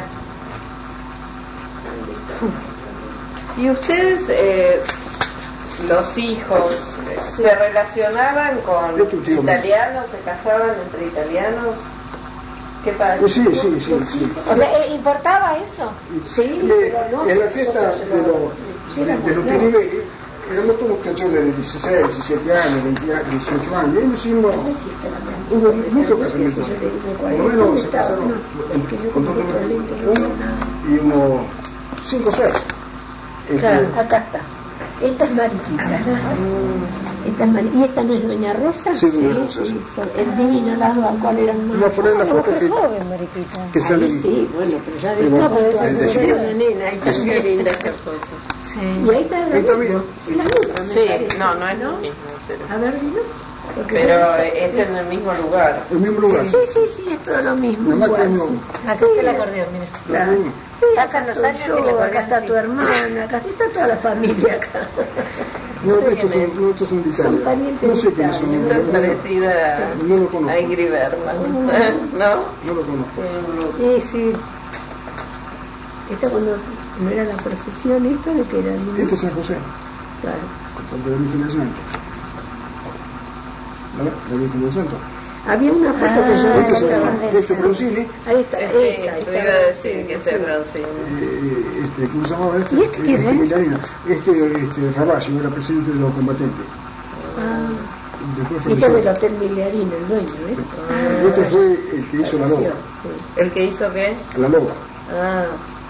¿Y ustedes, los hijos, se relacionaban con Yo tu tío, italianos, se casaban entre italianos? ¿Qué pasa? Sí. O sea, ¿importaba eso? Sí, pero no, En la fiesta nosotros de los Tiribelli, éramos todos muchachones de 16, 17 años, 20 años, 18 años, y nos hicimos, hubo muchos casamientos. Por lo menos se casaron con todos uno y unos 5 o 6. Claro, acá está. Esta es Mariquita. Esta es y esta no es Doña Rosa. Sí, Doña Rosa, sí. Son el divino lado al cual eran más. Voy a poner la foto Qué joven, Mariquita. que sale. Ahí sí, bueno, pero ya Pero después pero eso cuando es era de- una nena. Ahí Qué también. linda esta foto. Sí. Y ahí está la Ahí está otra. bien. Sí, la otra, me Sí, parece. no es lo mismo, pero... A ver, dime. Porque Pero yo- es en el mismo lugar. El mismo lugar. Sí, es todo lo mismo. Nada más que igual, uno. sí. Así está el acordeón, mira. La misma. Sí, Pasan acá los estoy años yo, y la acá acordeón está tu sigue. hermana, acá está toda la familia acá. No, estos son de Son Italia. parientes No sé de quiénes son. Italia. Está parecida No lo conozco. a Ingrid Bergman. ¿No? No lo conozco. Sí, sí. Esta cuando no era la procesión, esto de que era el niño. Este es San José, Claro. de la Virgen del Santo. La Virgen del Santo. Había una foto que yo Este es Virgen. este Broncini, ahí está, Sí, esa, te esta iba a decir que sí. es Broncini. ¿cómo se llamaba este? ¿Y este quién es? Milarina. Este Raballo era presidente de los combatentes. Después Este es del falleció. Hotel Miliarino, el dueño, ¿eh? Este fue el que hizo la loba. Sí. ¿El que hizo qué? La loba. Ah,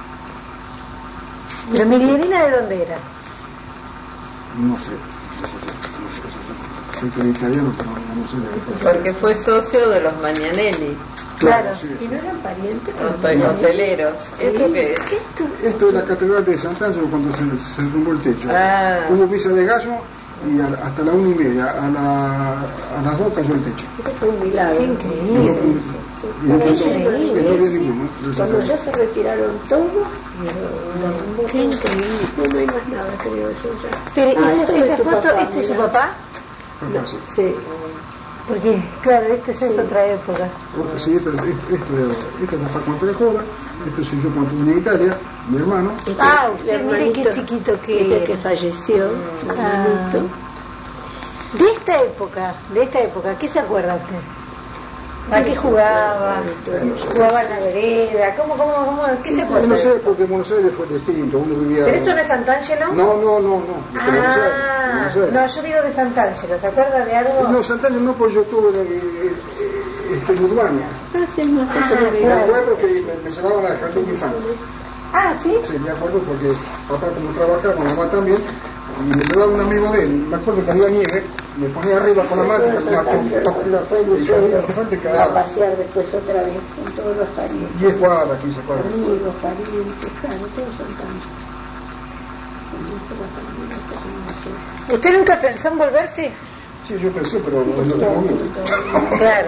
¿Pero Migliarina de dónde era? No sé. Sé que era italiano, pero no sé. porque fue socio de los Magnanelli, Claro. Sí, ¿Y sí. no eran parientes? hoteleros. ¿Esto qué es? Esto es la catedral de Sant'Angelo cuando se derrumbó el techo. Ah. Hubo misa de gallo y hasta la 1:30. A las 2 cayó el techo. Eso fue un milagro. Qué increíble. Sí, sí, sí. Y no Porque quedó- lleno de y no había iglesia, ninguno, gracias a cuando Dios. ya se retiraron todos, Qué increíble. no hay más nada, creo yo ya. Pero esto es de esta tu foto, papá, ¿este es su mira. papá? Papá, sí. Sí. Porque, claro, este es otra época. Sí, esto es papá cuando era joven, esto soy yo cuando vine a Italia, mi hermano. Ah, El usted mire qué hermanito, chiquito que este era. que falleció, el hermanito. De esta época, ¿qué se acuerda usted? ¿A qué jugaba? ¿Jugaba en la vereda? ¿Cómo? ¿Qué se acuerda? No sé, porque Buenos Aires fue distinto, uno vivía... ¿Pero esto no es Sant'Angelo? No, de Buenos Aires. No, yo digo de Sant'Angelo, ¿se acuerda de algo? No, Sant'Angelo no, porque yo estuve en Urbania. Hace una foto de Me claro. acuerdo que me llevaban al jardín de infantes. Ah, ¿sí? Sí, me acuerdo porque papá como trabajaba, mamá también, y me llevaba un amigo de él, me acuerdo que había nieve, me ponía arriba con la mano y caminaba Cuando fue mi el jardín suegro de infantes a quedaba pasear después otra vez, son todos los parientes. 10 cuadras, 15 cuadras. Amigos, parientes, claro, todos son tantos. Con esto la familia está con nosotros. ¿Usted nunca pensó en volverse? Sí, yo pensé, pero no tengo visto. Claro.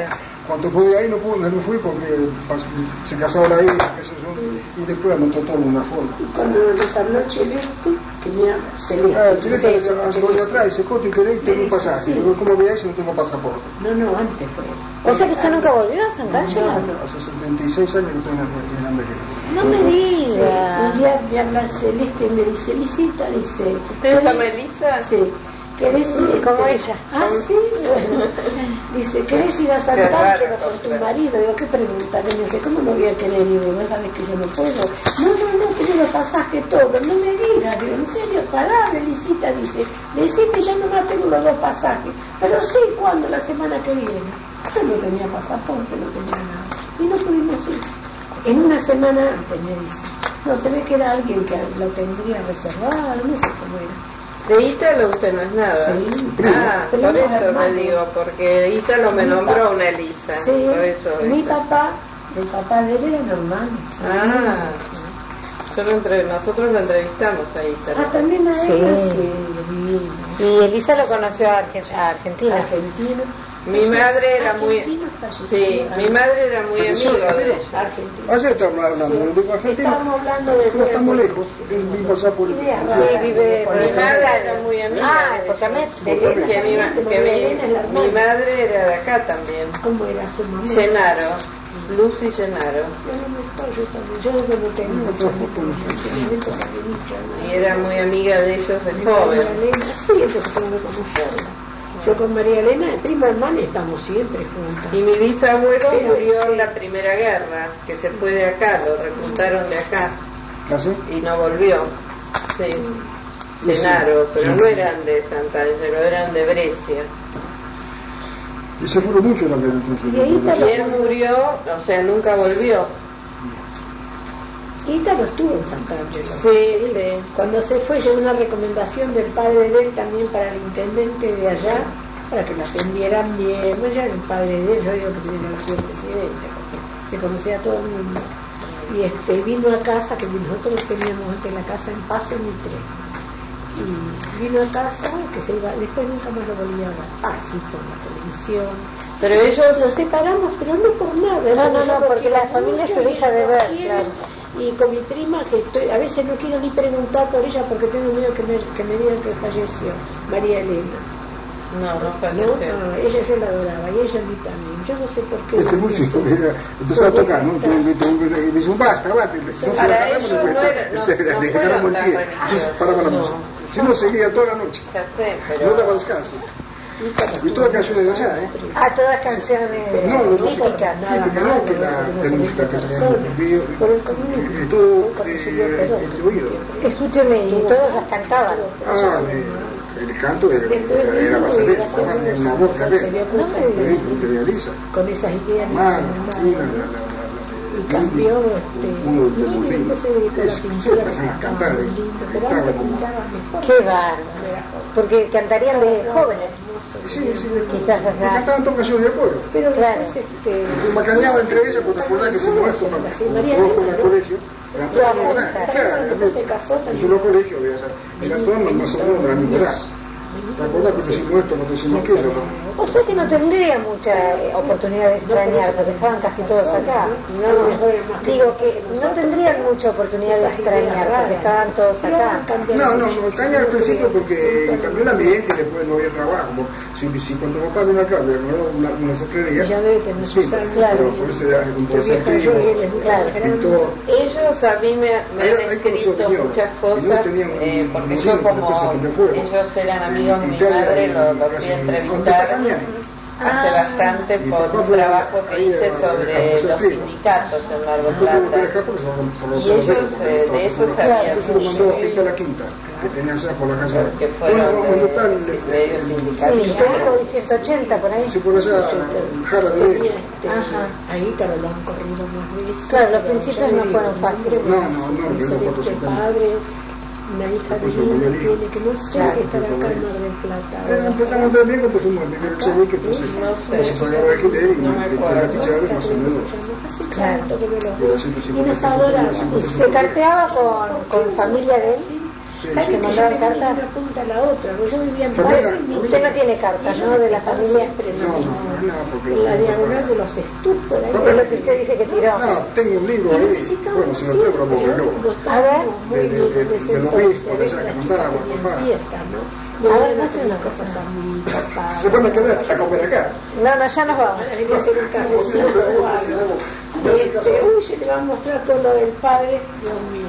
Cuando fue de ahí no fui porque se casaba la hija, qué sé yo, y después anotó todo en una forma. Y cuando nos habló Celeste, que me llama Celeste. Celeste volvió atrás y dice, Coti, ¿queréis? Tengo un pasaje. Sí. Digo, ¿cómo veáis si no tengo pasaporte? No, antes fue. O sea que usted nunca volvió a Sant'Angelo. No, hace 76 años que estoy en América. No me diga. Un día me habla Celeste y me dice, Lisita, dice... ¿Usted es la Melissa? Sí. ¿Querés ir? Como ella. Ah, sí, bueno. Dice, ¿querés ir a Sant'Angelo con tu marido? Digo, ¿qué pregunta? Me dice, ¿cómo no voy a querer ir? Digo, ¿no sabes que yo no puedo? No, que yo lo pasaje todo. No me digas, digo, en serio, pará, Lisita, dice, decime, ya nomás tengo los 2 pasajes. Pero sí, ¿cuándo? La semana que viene. Yo no tenía pasaporte, no tenía nada. Y no pudimos ir. En una semana antes me dice, no, se ve que era alguien que lo tendría reservado, no sé cómo era. De Ítalo usted no es nada. Sí. Por eso le digo, porque Ítalo me nombró una Elisa. Sí, por eso mi esa. papá, el papá de él era normal. Sí. Nosotros lo entrevistamos a Ítalo. También a él, Sí. divino. Y Elisa lo conoció a Argentina. Argentino. Mi madre era muy... falleció. Sí, mi madre era muy amigo de ella. Argentino. Ayer estamos hablando, digo Argentina. Estamos hablando de... No estamos lejos, es mi pasaporte. Sí, vive por Mi el madre era muy amiga. por Camet. Que mi madre era de acá también. ¿Cómo era su mamá? Llenaro, Lucy Llenaro. Yo también, yo no tenía Otra foto, no sé. Y era muy amiga de ellos de María joven. Elena, sí, entonces tengo que conocerla. Yo con María Elena, prima hermana, estamos siempre juntas. Y mi bisabuelo murió en la Primera Guerra, que se fue de acá, lo reclutaron de acá ¿Así? y no volvió. Sí, Llenaro, pero no eran de Sant'Angelo, eran de Brescia. Y se fueron mucho la guerra entonces. Y ahí está Y él murió, o sea, nunca volvió. Ítalo estuvo en Sant'Angelo. Sí. Cuando se fue, llegó una recomendación del padre de él también para el intendente de allá, para que lo atendieran bien. Bueno, ya era el padre de él, yo digo que tenía que haber sido presidente, porque se conocía a todo el mundo. Y vino a casa, que nosotros teníamos antes la casa en Paso Mitre. Y vino a casa, que se iba, después nunca más lo volví a ver. Sí, por la televisión. Pero ellos... Nos separamos, pero no por nada. No, porque la familia se deja de ver, claro. Y con mi prima, que a veces no quiero ni preguntar por ella porque tengo miedo que me digan que falleció, María Elena. No falleció. Ella yo la adoraba y ella a mí también. Yo no sé por qué. Este músico que empezó a tocar, ¿no? Me dice, basta, no se la agarramos después, le agarramos el pie. Entonces paraba la música. Si no, seguía toda la noche. Ya sé, pero... No daba descanso. Y todas canciones de allá, ¿eh? Todas canciones típicas. No, que la música que se llama todo de oído. Escúcheme, y todos las cantaban. El canto era basadero, en una voz tremenda. Te realiza. Con esas ideas. Y cambió uno de los libros. Se empezaron a cantar. Qué bárbaro. Porque cantarían de jóvenes. Sí. Quizás cantaban todas canciones del pueblo. Pero claro. Macaneaban entre ellas, porque te acordás que se no esto, cuando todos fueron al colegio, eran todas se casó en su colegio, eran todas más o menos de la misma edad. ¿Te acordás que decimos esto, no decimos aquello? O sea que no tendría mucha oportunidad de extrañar, porque estaban casi todos acá. Digo que no tendrían mucha oportunidad de extrañar, porque estaban todos acá. No, extrañar al principio porque cambió el ambiente y después no había trabajo. Si cuando papá vino acá, me acordó una cetrería, pero por eso era un porcentrillo, pintor. Ellos a mí me han escrito muchas cosas, porque yo como ellos eran amigos de mi madre, lo fui a entrevistar hace bastante por un trabajo que hice sobre los sindicatos en Mar del Plata. Y ellos de eso sabían mucho. Pinta la quinta, que tenía allá por la calle. Que fueron medios sindicalistas. Sí, creo que 180 por ahí. Sí, por allá, Jara derecho. Ahí te lo han corrido más veces. Claro, los principios no fueron fáciles. No, este padre, una hija de él tiene que no sé si estará acá en Mar del Plata. Empezamos a andar bien cuando fuimos el primer cheque, entonces se pagaba alquiler y el gatichable más o menos. Hace tanto que me lo Era 150. y nos adoraba. ¿Y se carteaba con familia de él? Sí, ¿Sabes que mandaban yo cartas? de una punta a la otra? Porque yo vivía en Familia, Paz. Usted no tiene cartas, ¿no? De la familia. Siempre No, porque en la diagonal de los estupos. Es lo que usted dice que tiró. No, tengo un libro ahí. Bueno, se lo traigo porque no. A ver. De los obispos, de allá que mandaban, papá. A ver, muestra una cosa a mi papá. Se pone a quedar a comer acá. No, ya nos vamos. Ahora venía a hacer un cafecito o algo. Uy, se le va a mostrar todo lo del padre. Dios mío,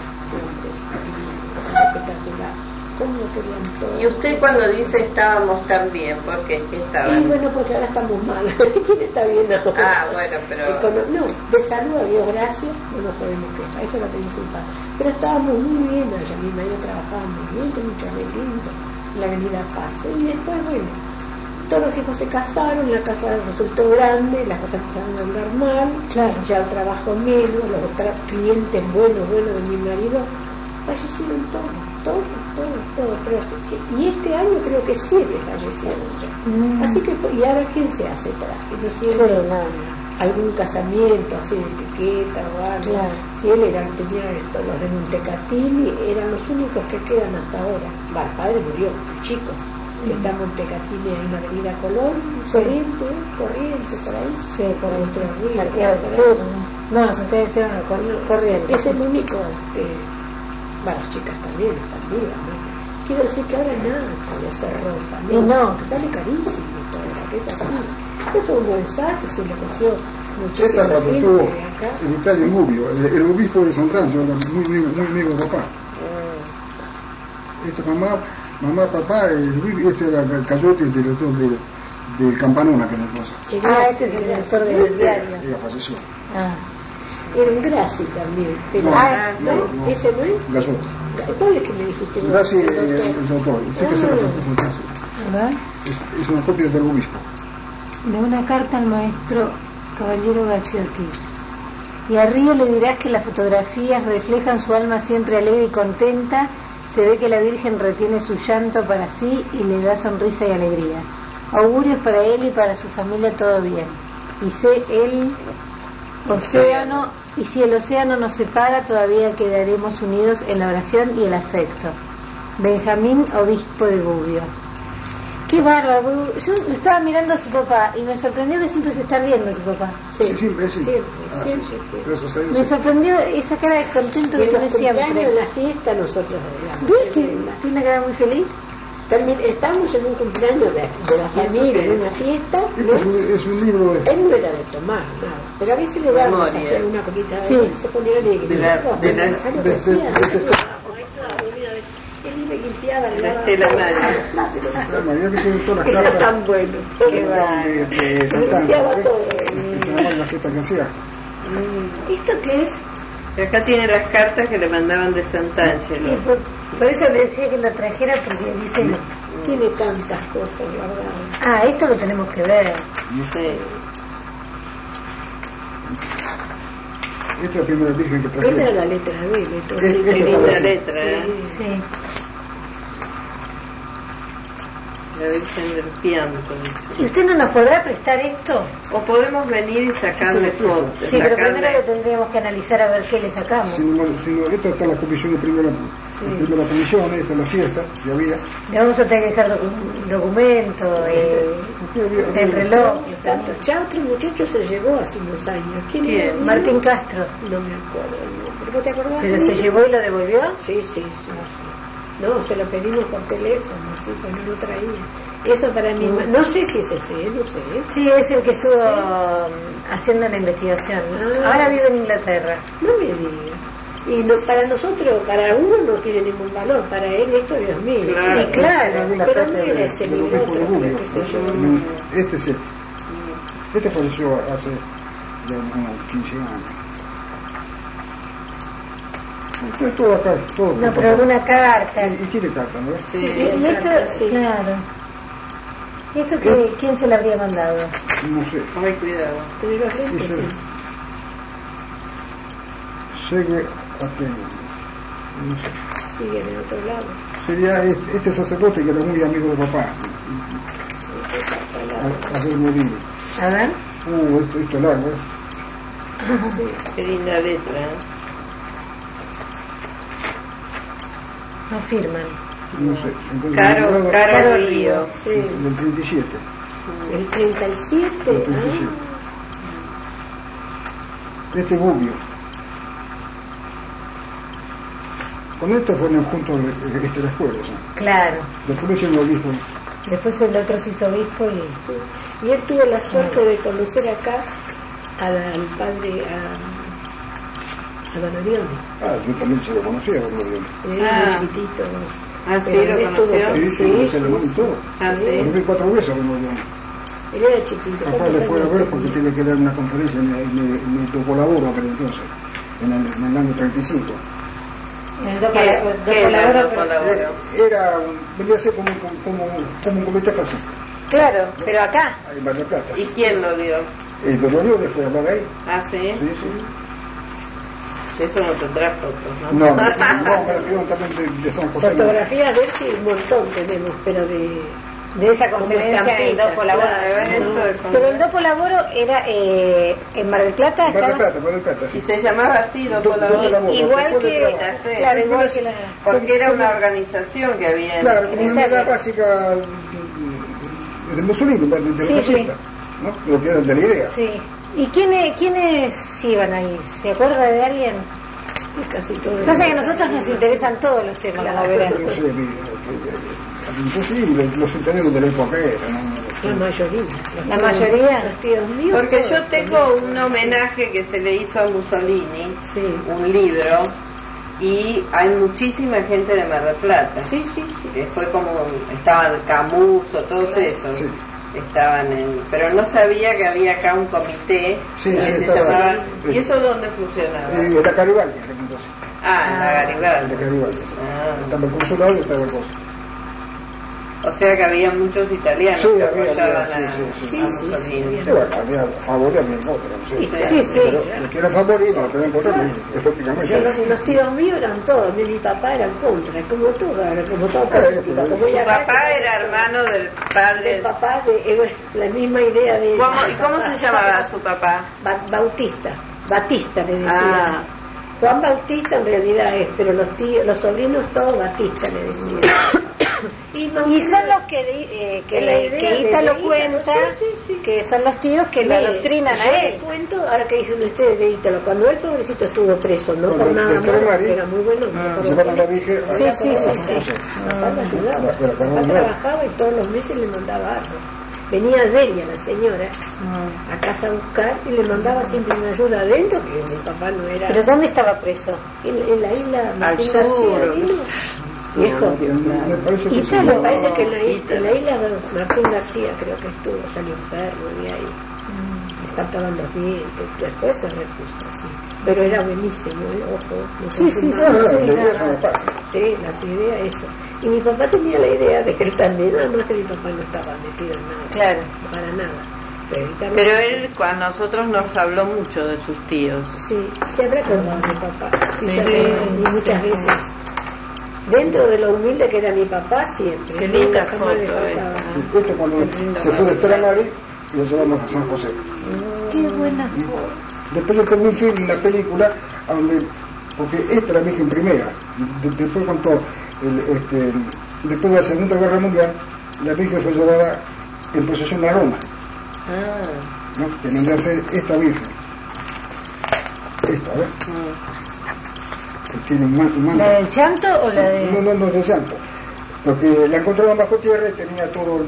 espectacular. ¿Cómo lo querían todo? ¿Y usted cuando dice estábamos tan bien? ¿Por qué? ¿Qué estaban? Y bueno, porque ahora estamos mal. ¿Quién está bien ahora? Ah, bueno, pero... No, de salud, a Dios gracias, no nos podemos quejar, eso es lo principal. Pero estábamos muy bien allá, mi marido trabajaba muy bien, tenía mucho arreglito, en la avenida Paso. Y después, bueno, todos los hijos se casaron, la casa resultó grande, las cosas empezaron a andar mal, claro. Ya el trabajo menos, los clientes buenos de mi marido, fallecieron todos. Pero, y este año creo que 7 fallecieron ya. Así que, y ahora ¿quién se hace traje? No siempre algún casamiento así de etiqueta o algo. Claro. Si él tenía los de Montecatini, eran los únicos que quedan hasta ahora. Va, el padre murió, el chico, que está en Montecatini en la avenida Colón, Corriente, por ahí. Sí, por ahí. Santiago No, Santiago de Corriente. Es el único que... Bueno, las chicas también están vivas, ¿no? Quiero decir que ahora nada se hace ropa, ¿no? Y no. Que sale carísimo todo eso, que es así. Esto fue un buen desastre, se le conoció muchísima Esta gente estuvo de acá. en Italia en Gubbio, el obispo de Sant'Angelo, muy amigo de papá. Papá, este era el cayote, el director del Campanona, que es la cosa. Este es el director del diario. Ella falleció. Era un Grassi también. Pero, No. ¿Ese no es? Gasotti. ¿Cuál es que me dijiste? Grassi el doctor. Fíjese la foto. ¿Verdad? Es una copia del obispo. De una carta al maestro Caballero Gacciotti. Y a Río le dirás que las fotografías reflejan su alma siempre alegre y contenta. Se ve que la Virgen retiene su llanto para sí y le da sonrisa y alegría. Augurios para él y para su familia, todo bien. Y si el océano nos separa, todavía quedaremos unidos en la oración y el afecto. Benjamín, obispo de Gubbio. Qué bárbaro. Yo estaba mirando a su papá y me sorprendió que siempre se está riendo su papá. Siempre. Gracias a Dios. Me sorprendió esa cara de contento que tiene siempre. En la fiesta nosotros ¿Viste? Tiene una cara muy feliz. También estamos en un cumpleaños de la familia, en una fiesta. Es un libro de... Él no era de tomar nada, pero a veces le dábamos a hacer una copita de se ponía alegre. Él iba y limpiaba la María que tiene todas las era cartas. tan bueno. Limpiaba todo. La fiesta que hacía. ¿Esto qué es? Acá tiene las cartas que le mandaban de Sant'Angelo. Por eso le decía que lo trajera, porque dice... Tiene tantas cosas guardadas. Esto lo tenemos que ver. Sí. Esta es la primera virgen que traje. Esta era la letra de él. Qué linda letra, Sí. La Virgen del Pianto. ¿Y usted no nos podrá prestar esto? O podemos venir y sacarle fotos. Sí, pero primero lo tendríamos que analizar a ver qué le sacamos. Esta está la comisión de primera comisión, esta es la fiesta que había. Le vamos a tener que dejar documento, el reloj. Ya otro muchacho se llevó hace unos años. ¿Quién era? Martín Castro. No me acuerdo el nombre. ¿Vos te acordás? ¿Pero se llevó y lo devolvió? Sí. No, se lo pedimos por teléfono, así, pues no lo traía. Eso para mí, no sé si es ese, no sé. Sí, es el que estuvo haciendo la investigación. Ahora vive en Inglaterra. No me digas. Y no, para nosotros, para uno no tiene ningún valor, para él esto, Dios mío. Claro. Y claro, pero no era ese libro, otro, creo que se yo. Este sí. Este falleció hace ya unos 15 años. Todo acá, todo. No, pero alguna carta. Y tiene carta, ¿no? Sí, y esto, claro. ¿Y esto quién se le habría mandado? No sé. Ay, cuidado. ¿Tenés los lentes? Sí. Sigue Ateneo. No sé. Sigue en el otro lado. Sería este sacerdote que era muy amigo de papá. A ver. Esto es largo, Qué linda letra. No firman. No sé. Caro Río. Sí. Del 37. El 37. El 37. Este Gubbio. Con esto fueron juntos la escuela, ¿sí? Claro. Después lo hicieron obispo. Después el otro se hizo obispo y... Sí. Y él tuvo la suerte de conocer acá al padre, a Don Orione. Yo también se lo conocía a Don Orione. Muy chiquitito. Sí, lo conoció. Sí. Lo vi 4 veces a Don Orione. Él era chiquito. Papá le fue a ver porque tiene que dar una conferencia y me tocó laboro aquel entonces, en el año 35. Venía a ser como un comité fascista. Claro, pero acá. En Mar del Plata. ¿Y quién lo vio? Don Orione fue a hablar ahí. ¿Sí? Sí. Eso no tendrá fotos, ¿no? No, me refiero también de San José. Fotografías de él sí, un montón tenemos, pero de esa conferencia en Dopo Laboro. Pero el Dopo Laboro era en Mar del Plata. Mar del Plata, sí. Y se llamaba así, Dopo Laboro. Igual que... Claro, igual que la... Porque era una organización que había... Claro, como una unidad básica de Mussolini, de los fascistas, ¿no? Lo que era de la idea. Sí. ¿Y quiénes iban ahí? ¿Se acuerda de alguien? Casi todos. Pasa que a nosotros nos interesan todos los temas, como verán. No sé, sí, los italianos de la época esa, ¿no? La mayoría. La mayoría. Los tíos míos. Porque yo tengo un homenaje que se le hizo a Mussolini, un libro, y hay muchísima gente de Mar del Plata. Sí. Fue como, estaban Camuso, todos esos. Sí. Estaban pero no sabía que había acá un comité que se llamaba. ¿Y eso dónde funcionaba? La Garibaldi, entonces. La Garibaldi. La Garibaldi. Estaba el consulado y estaba el coso. O sea que había muchos italianos que apoyaban a Mussolini. Había favor y había en contra, no sé. Pero los que eran favoritos, los que eran en contra, los tíos míos eran todos, mi papá era en contra, como todo Su papá era hermano del padre. El papá de la misma idea de... ¿Y cómo se llamaba su papá? Batista le decía. Juan Bautista en realidad es, pero los sobrinos todos Batista le decían. Y son los que Ita lo cuenta, que son los tíos que lo adoctrinan a él. Cuento, ahora que dicen ustedes de Ítalo, cuando él pobrecito estuvo preso, no por nada más, era muy bueno. Llevaron la Virgen. Sí. Papá me ayudaba. Papá trabajaba y todos los meses le mandaba algo. Venía Delia, la señora, a casa a buscar y le mandaba siempre una ayuda adentro, que mi papá no era... ¿Pero dónde estaba preso? En la isla Martín Al García, viejo. Me parece que me parece que en la isla de Martín García creo que estuvo, salió enfermo de ahí. Le faltaban los dientes, después se repuso así. Pero era buenísimo, ojo. Sí, las ideas, eso. Y mi papá tenía la idea de él también, nada más que mi papá no estaba metido en nada. Claro. Para nada. Pero él a nosotros nos habló mucho de sus tíos. Sí, se habrá acordado de mi papá. Y muchas veces. Dentro de lo humilde que era mi papá, siempre. Qué linda foto esto cuando se fue de Estramari y lo llevamos a San José. Qué buena foto. Después yo tengo un film, una película, donde, porque esta era la Virgen primera. Después contó, después de la Segunda Guerra Mundial, la Virgen fue llevada en procesión a Roma. ¿No? Tenían que hacer esta Virgen. Esta, ¿ves? Que tiene un manto. ¿La del llanto o la de...? No, del llanto. Porque la encontraban bajo tierra y tenía todo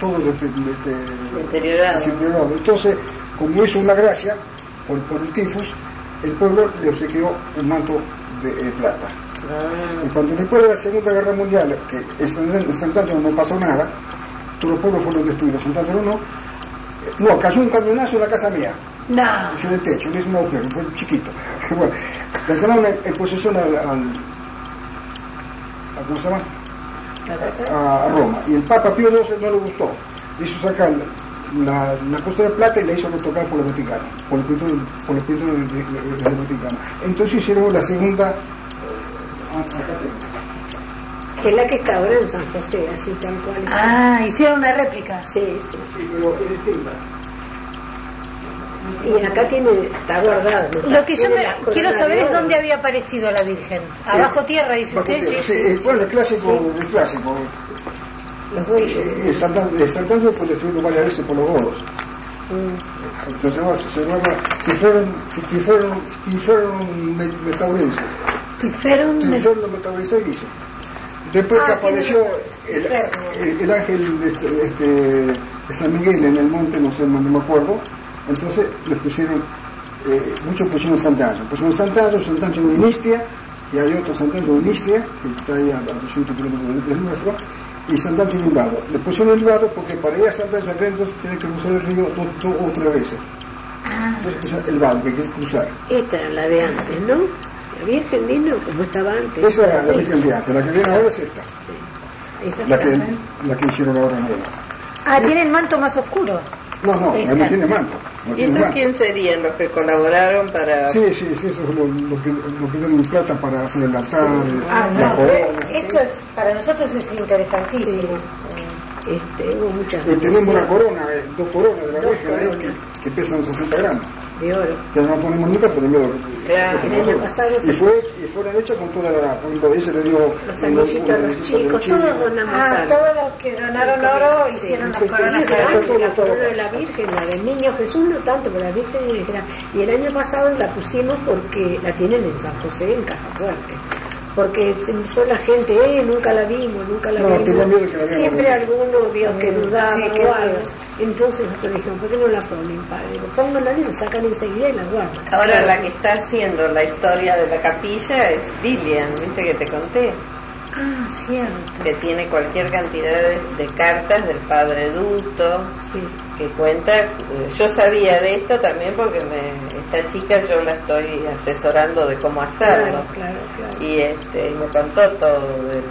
deteriorado. Entonces, como hizo una gracia por el tifus, el pueblo le obsequió un manto de plata. Y cuando después de la Segunda Guerra Mundial, que en Sant'Angelo no pasó nada, todos los pueblos fueron destruidos. Sant'Angelo no, cayó un cañonazo en la casa mía. No. En el techo, le hizo un agujero, fue chiquito. Bueno, la llevaron en posesión ¿cómo se llama? A Roma. Y el Papa Pío XII no le gustó. Le hizo sacar la cosa de plata y la hizo retocar por el Vaticano, por el pintor del Vaticano. Entonces hicieron la segunda. Es la que está ahora en San José, así tal cual. Hicieron una réplica. Sí. Sí, pero es distinta. Y acá está guardada. Lo que yo quiero saber es dónde había aparecido la Virgen. ¿Abajo tierra, dice usted? Sí, bueno, el clásico. Los bueyes. Sant Angelo fue destruido varias veces por los godos. Entonces se llama Tiferon Metaurensis. Tiferon Metaurensis dice. Después que apareció el ángel de San Miguel en el monte, no me acuerdo, entonces le pusieron, muchos pusieron Sant'Angelo. Pusieron Sant'Angelo en Istria, y hay otro Sant'Angelo en Istria, que está ahí a 200 kilómetros del nuestro, y Sant'Angelo en Vado. Le pusieron el Vado porque para ir a Sant'Angelo acá entonces tienen que cruzar el río dos o tres veces. Entonces pusieron el Vado, que hay que cruzar. Esta era la de antes, ¿no? La Virgen vino como estaba antes. Esa era la Virgen de antes, la que viene ahora es esta. Sí. La que hicieron ahora nueva. Tiene el manto más oscuro. No tiene manto. ¿Y estos quién serían los que colaboraron para...? Sí, eso es lo que dieron plata para hacer el altar, la corona. Esto para nosotros es interesantísimo. Hubo muchas tenemos una corona, dos coronas de la Virgen que pesan 60 gramos. De oro. Que no ponemos nunca por el miedo. Claro, el año pasado y fueron hechas con toda la... Por ejemplo, ese le dio... Los anillitos a los chicos, todos donamos algo. Todos los que donaron oro hicieron las coronas. La corona de la Virgen, la del Niño Jesús no tanto, pero la Virgen es grande. Y el año pasado la pusimos porque la tienen en San José, en Cajafuerte. Porque empezó la gente, nunca la vimos. Tenía miedo que la vieran. Siempre alguno vio que dudaba o algo. Entonces nosotros dijimos, ¿por qué no la ponen, padre? Pónganla y la sacan enseguida y la guardan. Ahora la que está haciendo la historia de la capilla es Lilian, ¿viste que te conté? Cierto. Que tiene cualquier cantidad de cartas del padre Duto, que cuenta. Yo sabía de esto también porque esta chica yo la estoy asesorando de cómo hacerlo. Claro. Y me contó todo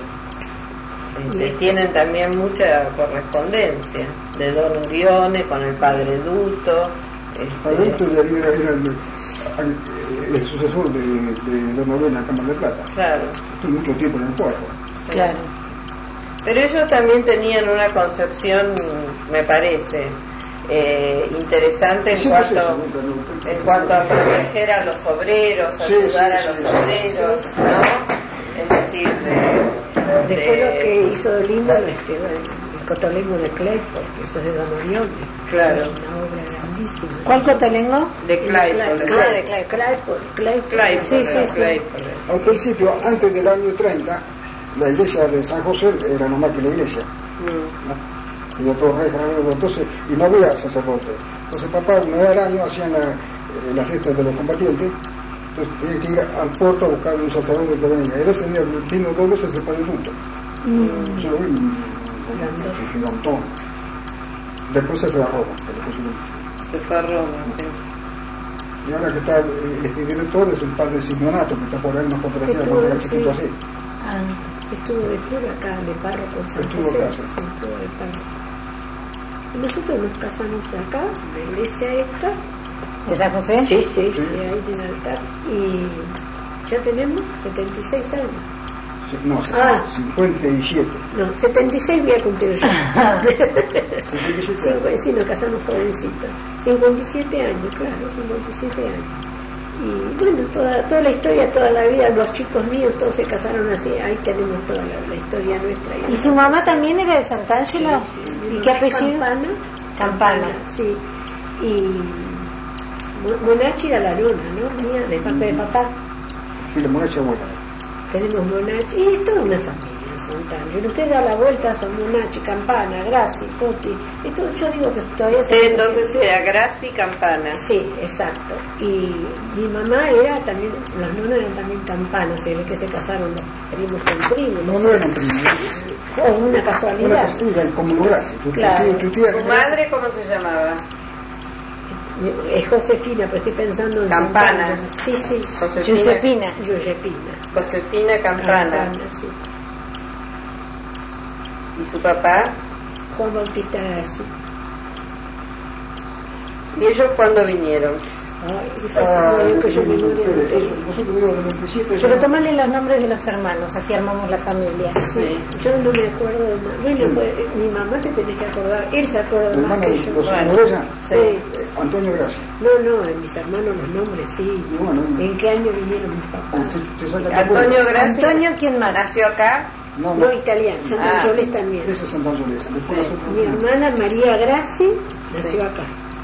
tienen también mucha correspondencia de Don Urione con el padre Duto. El padre Duto era el sucesor de Don Urione en la Cámara de Plata. Claro. Estuvo mucho tiempo en el puerto. Sí. Claro. Pero ellos también tenían una concepción, me parece, interesante en cuanto a proteger a los obreros, ayudar a los obreros, ¿no? Es decir, después lo que hizo lindo el cotolengo de Claypole, que eso es de Don Urione. Claro. Es una obra grandísima. ¿Cuál cotolengo? De Claypole. De Claypole. Al principio, antes del año 30, la iglesia de San José era nomás que la iglesia. ¿No? Tenía todo registrado, entonces, y no había sacerdote. Entonces papá, una vez al año hacían la fiesta de los combatientes. Entonces tenía que ir al puerto a buscar un sacerdote que venía. Y ese día vino 2 veces el padre Duto. Yo lo vi un gigantón. Después se fue a Roma. Se fue a Roma, sí. Y ahora que está este director es el padre Simeonato, que está por ahí en una fotografía con el chiquito así. Estuvo de cura acá, de párroco en San José. Estuvo de párroco. Y nosotros nos casamos acá, en la iglesia esta. ¿De San José? Sí, ahí en el altar. Y ya tenemos 76 años. No, 57. No, 76 voy a cumplir yo. Sí, nos casamos jovencitos. 57 años, claro, 57 años. Y bueno, toda la historia, toda la vida, los chicos míos todos se casaron así. Ahí tenemos toda la historia nuestra. ¿Y su mamá también era de Sant'Angelo? Sí, ¿Y qué apellido? Campana, sí. Y Monachi era la nona, ¿no? Mía, de parte de papá. Sí, la Monachi abuela. Tenemos Monachi, y es toda una familia en Sant'Angelo. Usted da la vuelta, son Monachi, Campana, Grassi, Poti. Esto yo digo que todavía se... Entonces era Grassi, Campana. Sí, exacto. Y mi mamá era también, las nonas eran también Campana, se ve que se casaron los primos con primos. No eran primos. O una casualidad. Una casualidad, como lo Grassi. Tu tía, ¿Tu madre cómo se llamaba? Es Josefina, pero estoy pensando en Campana. Sí. Josefina. Josefina Campana. Sí. ¿Y su papá? Juan Bautista Grassi. ¿Y ellos cuándo vinieron? Que yo me nosotros venimos del 27. Pero tomarle los nombres de los hermanos, así armamos la familia. Sí. Yo no me acuerdo de nada. Mi mamá te tenés que acordar. Él se acuerda de más que yo. ¿Los hermanos de ella? Sí. Antonio Gracia. No, de mis hermanos los nombres sí. Y bueno, ¿en qué año vinieron mis papás? Antonio Gracia. Antonio, ¿quién más? ¿Nació acá? No, italiano, Sant'Angioles también. Ese es Sant'Angioles. Mi hermana María Graci nació acá.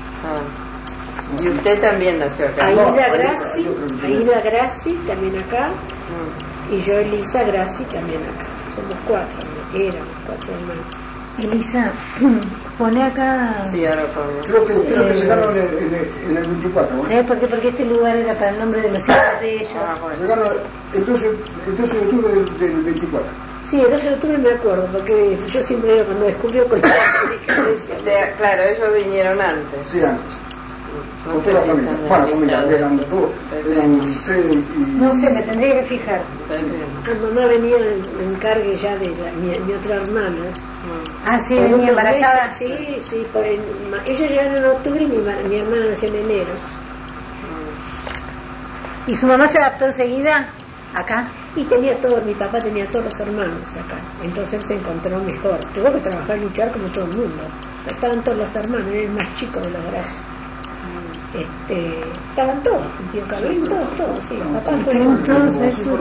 Y usted también nació acá. Aida Graci también acá. Y yo Elisa Graci también acá. Somos 4, éramos 4 hermanos. Elisa, pone acá. Sí, ahora pongo. Creo que llegaron en el 24, ¿no? Porque este lugar era para el nombre de los hijos de ellos. Llegaron el 12 de octubre del 24. Sí, el 12 de octubre me acuerdo, porque yo siempre era cuando descubrió con la o sea, claro, ellos vinieron antes. Sí, antes. Con toda la familia. Bueno, familia, eran 3 y... No sé, me tendría que fijar. Mamá venía en cargue ya de mi otra hermana. Ah, sí, venía embarazada. Sí, ellos llegaron en octubre y mi hermana nació en enero. ¿Y su mamá se adaptó enseguida acá? Y mi papá tenía todos los hermanos acá, entonces él se encontró mejor. Tuvo que trabajar, luchar como todo el mundo. Estaban todos los hermanos, era el más chico de los Gracia. Estaban todos, el tío Carlín, todos, sí. Papá fue todos esos.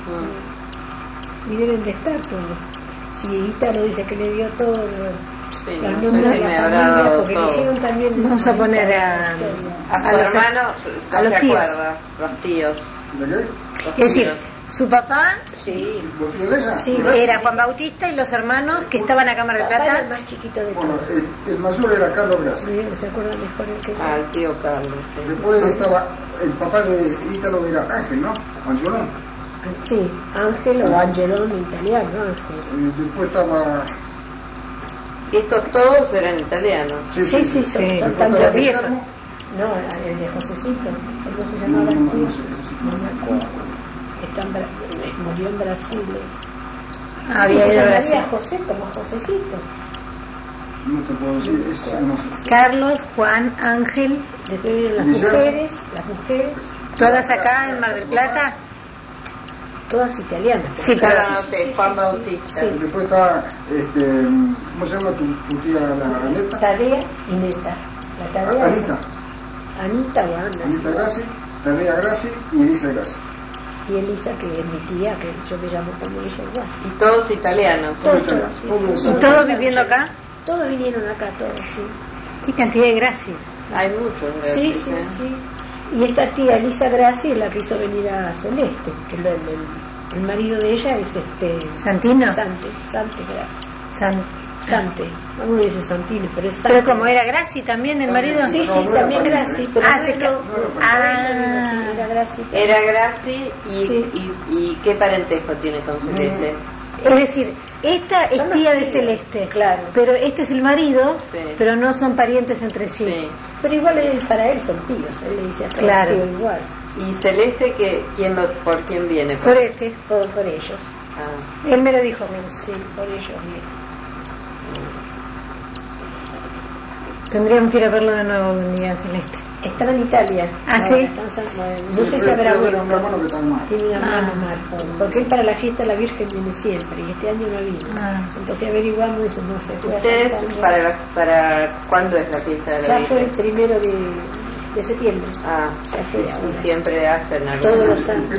Y deben de estar todos. Si Ítalo dice que le dio todo, sí, las no nombres sé de si la familia, porque le hicieron también. Vamos a poner a los hermanos, a los tíos. Los tíos. ¿De qué? Es decir, su papá Sí. Era Juan Bautista y los hermanos que estaban acá en Mar del Plata. Era el más chiquito de todos. Bueno, el mayor era Carlos Gracia. ¿Se acuerdan mejor el que yo? El tío Carlos, sí. Después estaba el papá de Ítalo, era Ángel, ¿no? Angelón. Sí, Ángel o Angelón en italiano, Ángel. Después estaba... Estos todos eran italianos. Sí, son tantos viejos. No, el de Josecito, ¿cómo se llamaba el tío? No me acuerdo. Murió en Brasil. Había ido a Brasil. José como Josecito. No te puedo decir, eso no sé. Carlos, Juan, Ángel. Después vinieron las mujeres. ¿Todas acá en Mar del Plata? Todas italianas. Sí, pero Juan Bautista. Sí. Después está, ¿cómo se llama tu tía, la Aneta? Tadea y Neta. La Tadea. Anita o Ana. Anita Graci, Tadea Graci y Elisa Graci. Y Elisa, que es mi tía, que yo me llamo como ella igual. Y todos italianos. ¿Y todos viviendo acá? Todos vinieron acá, todos, sí. Qué cantidad de gracias. Hay muchos. Sí. Y esta tía Elisa Graci es la que hizo venir a Celeste, que el marido de ella es ¿Santino? Sante Graci. Sante. Uno dice Santino, pero es Sante. Pero como era Graci también el marido. Sí, también Graci. Pero era Graci. Era Graci y ¿qué parentesco tiene con Celeste? Es decir, esta es tía de Celeste, claro. Pero este es el marido, sí. Pero no son parientes entre sí. Pero igual para él son tíos, él le dice a todos claro. Tío igual. ¿Y Celeste por quién viene? Por este. Por ellos. Él me lo dijo, sí, por ellos bien. Tendríamos que ir a verlo de nuevo un día, Celeste. Estaba en Italia. ¿Sí? No sé si habrá vuelto. Tiene un hermano Marco. Porque él para la fiesta de la Virgen viene siempre y este año no vino. Entonces averiguamos eso, no se fue a ¿Ustedes para cuándo es la fiesta de la Virgen? Ya fue el 1 de septiembre. Ya fue. Y siempre hacen algo. Todos los años.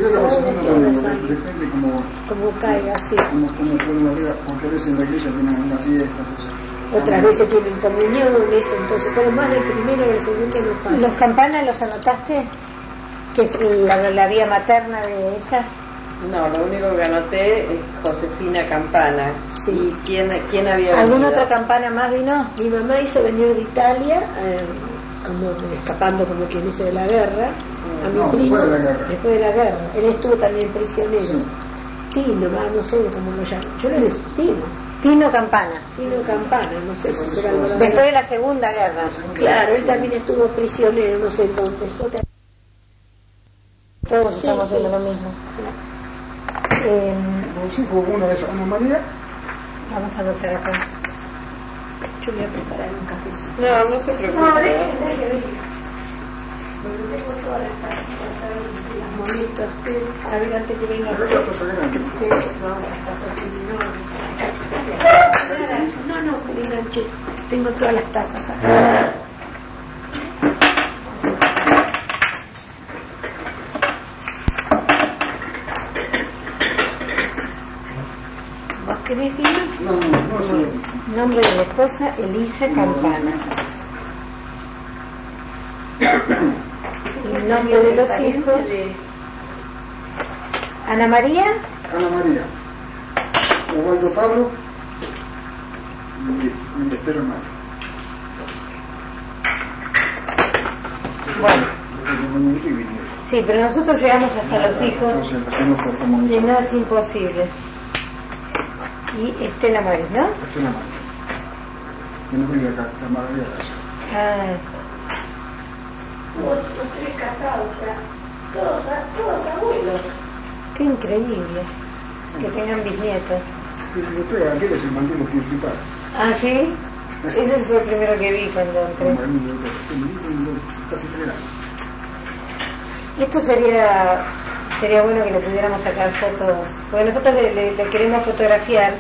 Como caiga, sí. Como pueden ver, porque a veces en la iglesia tienen una fiesta, otras veces tienen comuniones, entonces, pero más del primero o del segundo no pasa. ¿Los campanas los anotaste? ¿Que es la vía materna de ella? No, lo único que anoté es Josefina Campana. Sí. ¿Y quién había venido? ¿Alguna otra campana más vino? Mi mamá hizo venir de Italia, escapando como quien dice de la guerra, a mi primo. Después de la guerra. Él estuvo también prisionero. Sí. Tino, no sé cómo lo llaman. Yo le decía Tino Campana. Tino Campana, no sé si será algo. Después de la Segunda Guerra. Claro, él también estuvo prisionero, no sé dónde. Todos estamos haciendo lo mismo. Uno de esos, Ana María. Vamos a anotar acá. Yo voy a preparar un cafecito. No se preocupe. Tengo todas las tacitas, ¿sabes? Si las molesto a usted. A ver, antes que venga. Las tazas grandes. Las tazas enormes. No, me enganché. Tengo todas las tazas acá. ¿Querés decir? No, sí. Nombre de la esposa, Elisa Campana. El nombre de los hijos, Ana María. Ana María, Osvaldo Pablo y Esther Hernández. Bueno. Sí, pero nosotros llegamos hasta los hijos. Si no, es imposible. Y Estela María, ¿no? Estela María. Que no vive acá, está María. Ah. Los tres casados, o sea, todos abuelos. Qué increíble que tengan bisnietos. Y el doctor Ángel es el mandilo principal. ¿Ah, sí? Ese fue el primero que vi cuando entré. Casi 3 años. Esto sería bueno que le pudiéramos sacar fotos, porque nosotros le queremos fotografiar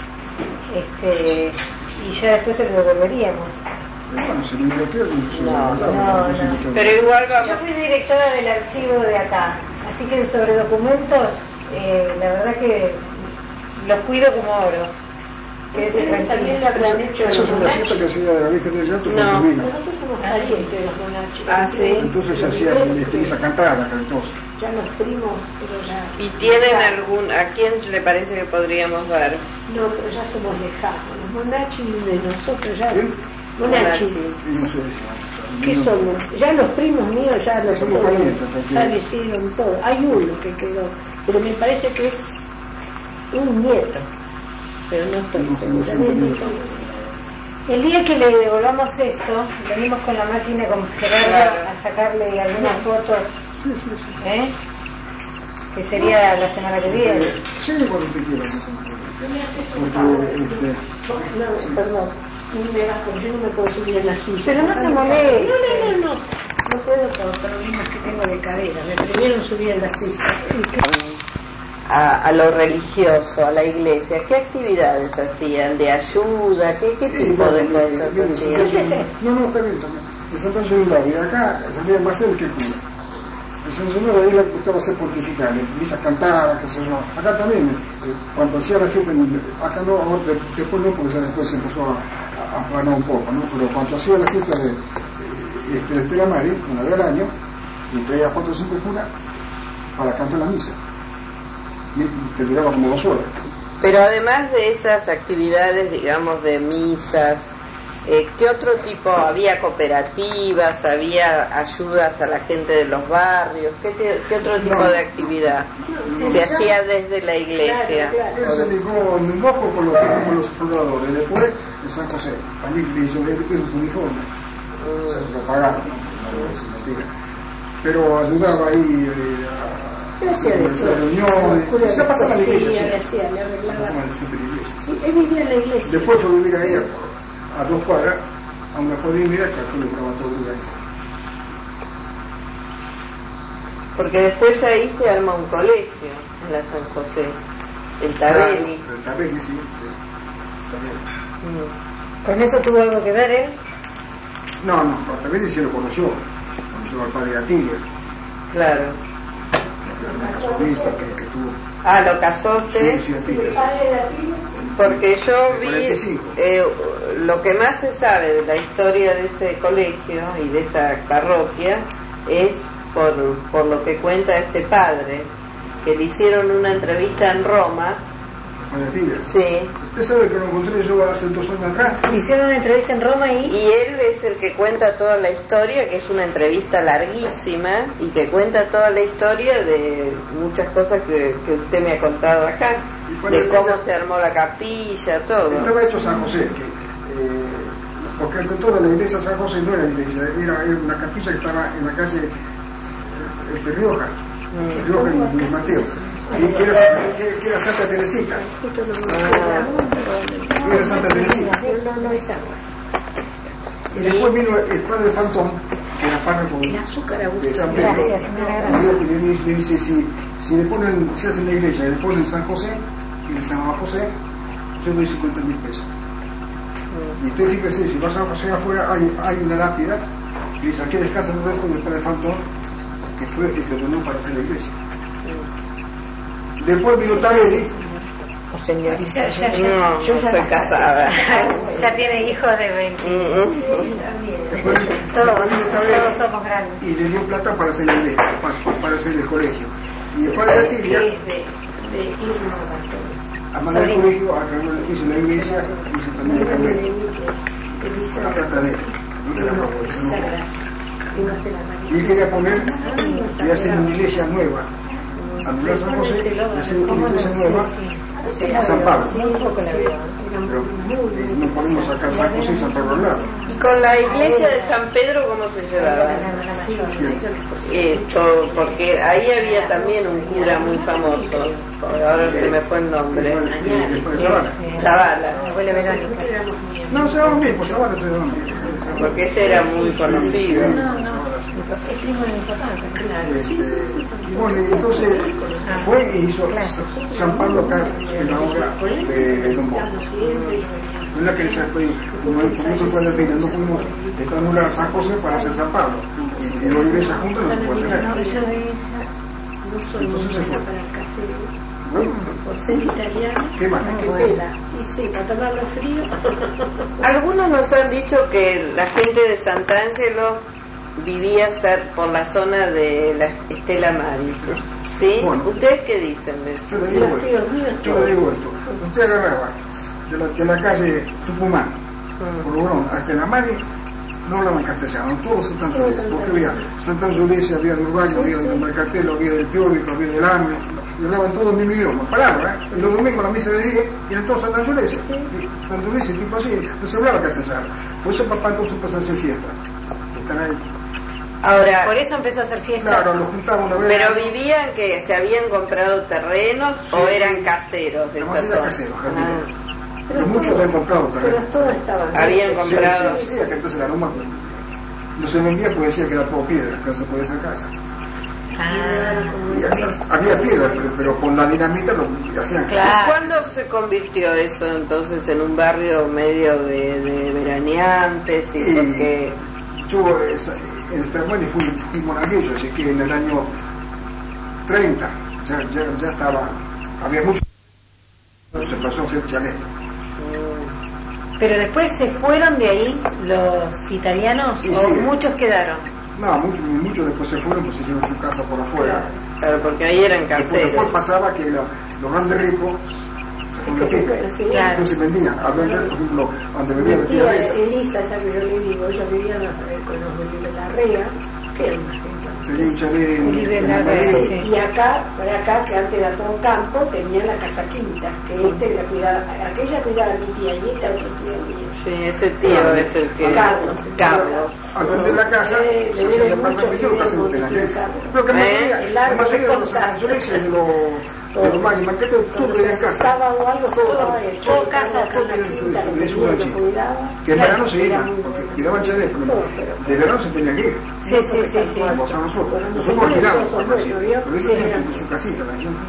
y ya después se lo devolveríamos. Bueno, si no lo quiero, no. Pero igual vamos. Yo soy directora del archivo de acá, así que sobre documentos, la verdad que los cuido como oro. También lo habrán hecho. Eso es una fiesta que hacía de la Virgen del Llanto. No, nosotros somos parientes de los Bonachos. Ah, sí. Entonces se hacía esa cantada, entonces. Ya los primos, pero ya. ¿Y tienen a quién le parece que podríamos dar? No, pero ya somos lejanos. Los Bonachos de nosotros ya. ¿Quién? Bonachos. ¿Qué somos? Ya los primos míos ya los somos parientes, fallecieron todos. Hay uno que quedó, pero me parece que es un nieto. Pero no estoy segura. El día que le devolvamos esto, venimos con la máquina con Gerardo a sacarle algunas fotos. Sí. ¿Eh? Que sería la semana que viene. Sí, cuando te quieras. No, perdón. Yo no me puedo subir en la silla. Pero no se moleste. No. No puedo por problemas que tengo de cadera. Me prohibieron subir en la silla. A lo religioso, a la iglesia, ¿qué actividades hacían? ¿De ayuda? ¿Qué tipo de cosas hacían? No, está bien. De San Antonio y acá salía más el que el cura. El San Antonio ahí le gustaba hacer pontificar, misas cantadas, qué sé yo. Acá también, cuando hacía la fiesta, acá no, después no, porque ya después se empezó a ganar un poco, ¿no? Pero cuando hacía la fiesta de Estela María, una vez al año, le traía 4 o 5 curas para cantar la misa. Que duraba como 2 horas. Pero además de esas actividades, digamos, de misas, ¿qué otro tipo? ¿Había cooperativas? ¿Había ayudas a la gente de los barrios? ¿Qué otro tipo de actividad se hacía desde la iglesia? Él se dedicó en un poco con los exploradores, después en San José, también le hizo los uniformes, o sea, se lo pagaron, no es mentira, pero ayudaba ahí hacía de todo. Reuniones, se la pasaba en la iglesia. Le arreglaba. Sí, él vivía en la iglesia. Después fue a vivir ahí a 2 cuadras, a una jodida, mira, que aquel estaba todo el día ahí. Porque después ahí se arma un colegio, en la San José, el Tabelli. El Tabelli, sí. ¿Con eso tuvo algo que ver él? No, el Tabelli sí lo conoció al padre Atilio. Claro. Que tuvo. Ah, ¿lo casó usted? Sí, porque yo vi lo que más se sabe de la historia de ese colegio y de esa parroquia es por lo que cuenta este padre, que le hicieron una entrevista en Roma. Sí. Usted sabe que lo encontré yo hace 2 años atrás. Le hicieron una entrevista en Roma y él es el que cuenta toda la historia, que es una entrevista larguísima y que cuenta toda la historia de muchas cosas que usted me ha contado acá, de cómo se armó la capilla, todo. Estaba hecho San José, porque ante todo la iglesia San José no era iglesia, era una capilla que estaba en la calle Rioja y Mateo. Que era Santa Teresita. Era Santa Teresita. No es agua. Y después vino el padre Fantón, que era párroco de San Pedro. Y le dice, si le ponen, se hace en la iglesia, le ponen San José y le llaman José, yo doy 50.000 pesos. Y usted fíjese, si vas a José afuera, hay una lápida que dice, aquí descansa el resto del padre Fantón, que fue el que donó para hacer la iglesia. Después vino Tabelli, O señorita. No, yo soy casada. Ya tiene hijos de 20. Todos somos grandes. Y le dio plata para hacer el colegio. Y después de la tibia, además del colegio, hizo la iglesia, hizo también el convento. La plata de él. Y él quería poner y hacer una iglesia nueva. Anular San José y hacer una iglesia nueva en San Pablo. Pero no podemos sacar San José y San Pablo al lado. ¿Y con la iglesia de San Pedro cómo se llevaba? Porque ahí había también un cura muy famoso, ahora se me fue el nombre. Zavala. Abuela Verónica. No, se llevaban bien, pues Zavala se llevaban bien. Porque ese era muy conocido. Y bueno, entonces fue y hizo San Pablo acá en la obra de Don Bosco. No es la que se fue, no pudimos anular San José para hacer San Pablo. Y dos iglesias juntas no se puede tener. Entonces se fue. Por ser italiana, ¿qué más? Y sí, para tomarlo frío. Algunos nos han dicho que la gente de Sant'Angelo vivía por la zona de la Estela Maris. ¿Sí? Bueno, ¿ustedes qué dicen de eso? Yo le digo esto. Usted agarraba de la calle Tucumán, por Obrón, a Estela Maris, no hablaban castellano, todos santanzoleses, porque había santanzoleses, había de Urbaño, había de Mercatelo, había del Piórico, había del Arme, y hablaban todos el mismo idioma, palabra, y los domingos la misa de 10 y eran todos santanzoleses, tipo así, no se hablaba castellano. Por eso papá entonces empezó a hacer fiestas, que están ahí. Ahora, por eso empezó a hacer fiestas. Claro, los juntaban una vez. ¿Pero vivían que se habían comprado terrenos o eran caseros de esa zona? Caseros, jardineros. Pero muchos habían comprado terrenos. Pero todos estaban. Habían comprado. Sí, que entonces la Roma no se vendía porque decía que era todo piedra, que no se podía hacer casa. Y había piedra, pero con la dinamita lo hacían. Claro. ¿Cuándo se convirtió eso entonces en un barrio medio de veraneantes? Porque yo en el Tramuel fui monaguillo, así que en el año 30 ya estaba, había mucho, se pasó a hacer chalet. Pero después se fueron de ahí los italianos, sí, o muchos quedaron. No, muchos después se fueron, pues se hicieron su casa por afuera. Claro, porque ahí eran caseros. Después pasaba que los grandes ricos se convertían. Claro. Entonces vendían. A vender, por ejemplo, donde vendía vestida de esa. Elisa, esa que yo le digo, ella vivía con los de la Rea, que era una gente. Tenía un chalet en sí. Y acá, por acá, que antes era todo campo, tenía la casa quinta, que la cuidaba, aquella cuidaba mi tía y esta otro tío mío. Sí, ese tío es el que... Carlos. Al vender la casa, se hacía el departamento, lo que hacen ustedes. Pero que la mayoría de los santanzoleses, de los más y marquetes, todos tenían casa. Todo casa. Que en verano se iban, porque cuidaban chalet, de verano se tenían que ir. Sí. Como a nosotros alquilábamos, pero ellos tenían su casita.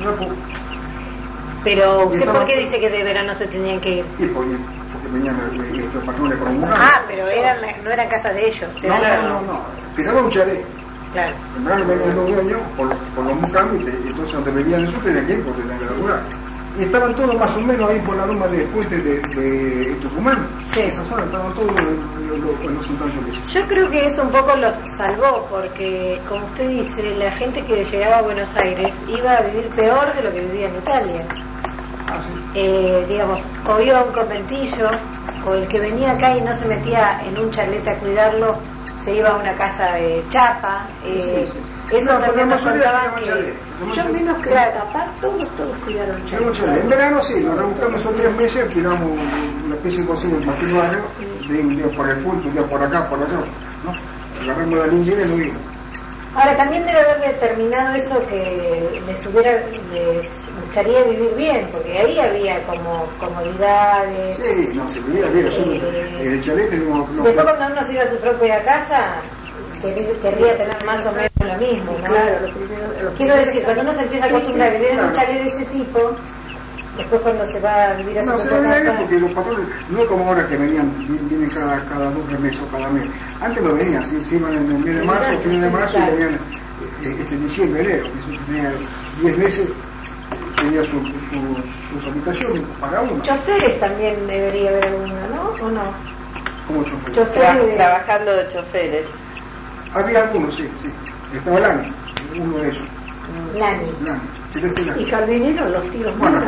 Pero ¿usted por qué dice que de verano se tenían que ir? Y porque venían los patrones con un mujer. Pero no eran casas de ellos. No. Cuidaban un chalet. Claro. En verano venían los dueños por los mucambos, y entonces donde venían eso tenían que ir porque tenían que laburar. Y estaban todos más o menos ahí por la loma del puente de Tucumán. Sí. Esa zona estaban todos los santanzoleses. Yo creo que eso un poco los salvó, porque como usted dice, la gente que llegaba a Buenos Aires iba a vivir peor de lo que vivía en Italia. Digamos, o iba a un conventillo, o el que venía acá y no se metía en un chalet a cuidarlo, se iba a una casa de chapa. Eso también nos contaban que... Yo menos que tapar, todos cuidaron chalet. En verano sí, nos rebuscamos esos 3 meses, tiramos una especie de cocina en cualquier barrio, de un día por el punto, un día por acá, por allá, ¿no? Agarramos la linchera y nos íbamos. Ahora, también debe haber determinado eso que les gustaría vivir bien, porque ahí había como comodidades. Sí, no, se vivía bien. El chalet teníamos... Después cuando uno se iba a su propia casa, querría tener más o menos lo mismo, ¿no? Claro, quiero decir, cuando uno se empieza a acostumbrar a vivir en un chalet de ese tipo, después cuando se va a vivir a su propia casa... No, porque los patrones, no es como ahora que vienen cada 2 meses o cada mes. Antes lo venían, se iban en el mes de marzo, el fin de marzo, y venían en diciembre, enero, que eso tenía 10 meses, tenía sus habitaciones para uno. Choferes también debería haber uno, ¿no? ¿O no? ¿Cómo choferes? Trabajando de choferes. Había algunos, sí. Estaba Lani, uno de ellos. Lani. Y jardineros, los tíos. Bueno,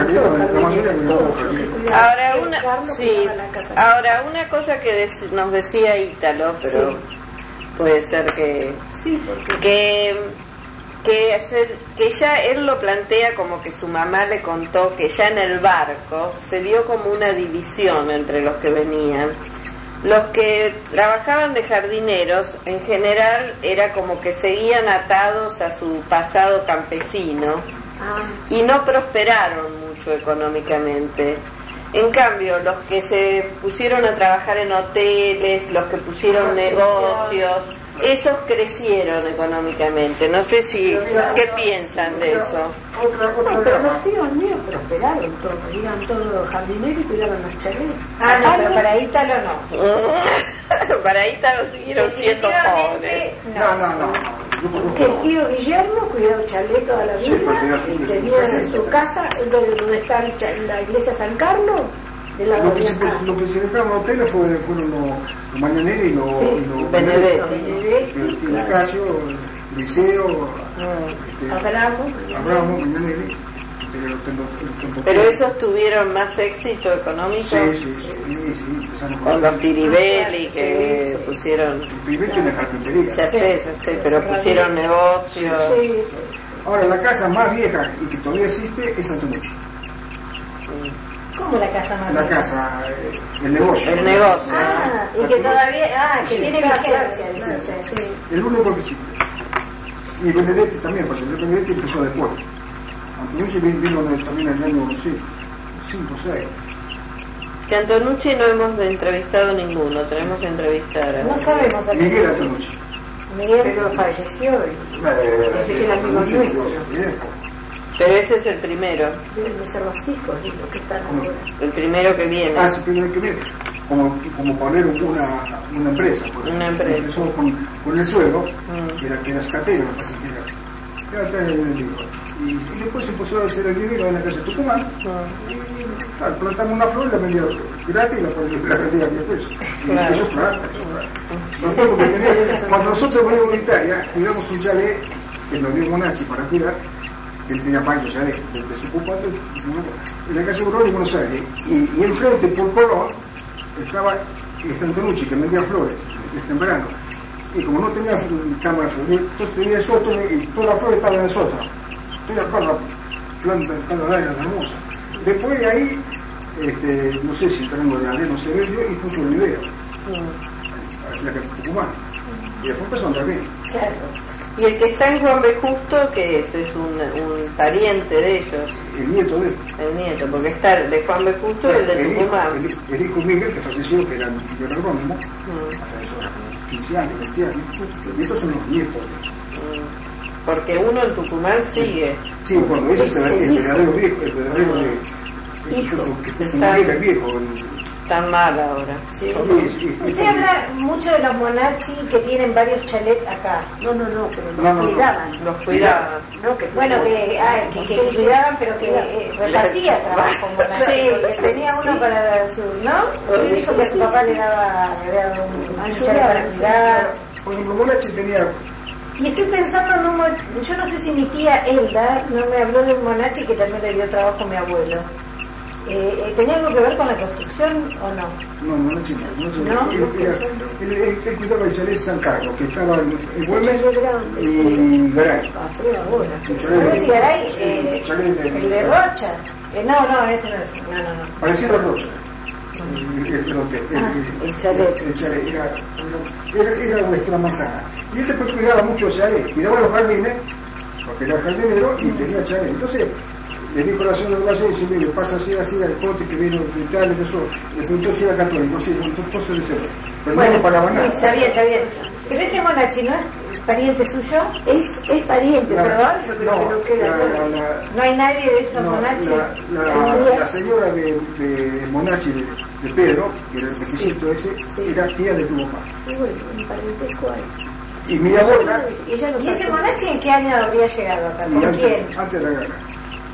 ahora una cosa que nos decía Ítalo, pero puede ser que ya él lo plantea como que su mamá le contó que ya en el barco se dio como una división entre los que venían. Los que trabajaban de jardineros en general era como que seguían atados a su pasado campesino y no prosperaron mucho económicamente. En cambio, los que se pusieron a trabajar en hoteles, los que pusieron negocios, esos crecieron económicamente. No sé qué piensan de eso. Pero los tíos míos prosperaron todos, iban todos jardineros y cuidaban los chalés. No, pero para Ítalo no. Para Ítalo siguieron siendo pobres. No. Que el tío Guillermo cuidaba chalet toda la vida y tenía en su casa, donde está la iglesia San Carlos. Lo que se dejaron los hoteles fueron los Mañaneri y los Benedetti, Casio, Liceo, Abramo, Mañaneri. Pero esos tuvieron más éxito económico. Sí, con los Tiribelli que pusieron. Tiribelli tiene carpintería. Ya sé, pero pusieron negocios. Ahora, la casa más vieja y que todavía existe es Antonucci. ¿Cómo la casa más vieja? La casa, el negocio. El negocio. Y que todavía, que tiene vigencia, sí. El único que existe. Y Benedetti también, porque Benedetti empezó después. Antonucci vino también en el año 5 o 6. Que Antonucci no hemos entrevistado ninguno, tenemos que entrevistar a... No sabemos a Miguel Antonucci. Miguel, pero falleció. Dice que era amigo nuestro. Pero ese es el primero. Deben de ser los hijos los que están ahora. El primero que viene. Es el primero que viene. Como poner una empresa. Una empresa. Empezó con el suelo, que era escatero, me parece que era. Ya traen el libro. Y después se empezó a hacer el dinero en la casa de Tucumán. Y claro, plantamos una flor y la vendía gratis y la vendía a 10 pesos. Y eso es plata, cuando nosotros venimos de Italia, cuidamos un chalet que nos dio Monachi para cuidar. Él tenía varios chalet, desde su ocupante en la calle Burón y Buenos Aires. Y enfrente, por Colón, estaba Antonucci, que vendía flores en verano. Y como no tenía cámara de flores, entonces tenía el sótano y todas las flores estaban en el sótano. Toda la planta cada larga, hermosa. Después de ahí, no sé si el terreno de Adriano se vendió y puso el video. Así la casa de Tucumán. Y después empezó a andar bien. Claro. Y el que está en Juan B. Justo, ¿qué es? Es un pariente de ellos. El nieto de él. El nieto, porque está el de Juan B. Justo y el de Tucumán. El hijo Miguel, que falleció, que era un ingeniero agrónomo, falleció hace 15 años, 20 años. Y estos son los nietos. Porque uno en Tucumán sigue. Sí, bueno, ese es el verdadero viejo, el verdadero hijo, que puso Miguel el viejo. Tan mal ahora. Sí. Usted habla mucho de los Monachi que tienen varios chalets acá. No, pero los cuidaban. Los cuidaban. Bueno, que cuidaban, pero que repartía trabajo Monachi. Sí, tenía uno para su... ¿No? Sí, dijo que a su papá le había dado un chalet para cuidar. Por ejemplo, Monachi tenía... Y estoy pensando en yo no sé si mi tía Elda no me habló de un Monachi que también le dio trabajo a mi abuelo. ¿Tenía algo que ver con la construcción o no? No, Monachi no. Él cuidaba el chalet San Carlos, que estaba en Güemes y Garay. ¿No es Garay? ¿El de Rocha? No, ese no es. No. Parecía a Rocha. El chalet. El chalet era nuestra manzana. Y él después cuidaba mucho el chalet, cuidaba los jardines, porque era jardinero y tenía chalet. Entonces, le dijo la señora del Valle, dice, mire, pasa así, al pote que vino de Italia, que eso, le preguntó si era católico, sí, entonces le cerró. Pero bueno, no pagaba nada. Está bien. Pero ese Monachi, ¿no es pariente suyo? Es pariente, pero ahora yo creo que no queda. ¿No hay nadie de esos Monachi? La señora de Monachi, de Pedro, que era el requisito ese, era tía de tu papá. Y bueno, un parentesco hay. Y mi abuela... ¿Y ese Monachi en qué año habría llegado acá? ¿Con quién? Antes de la guerra.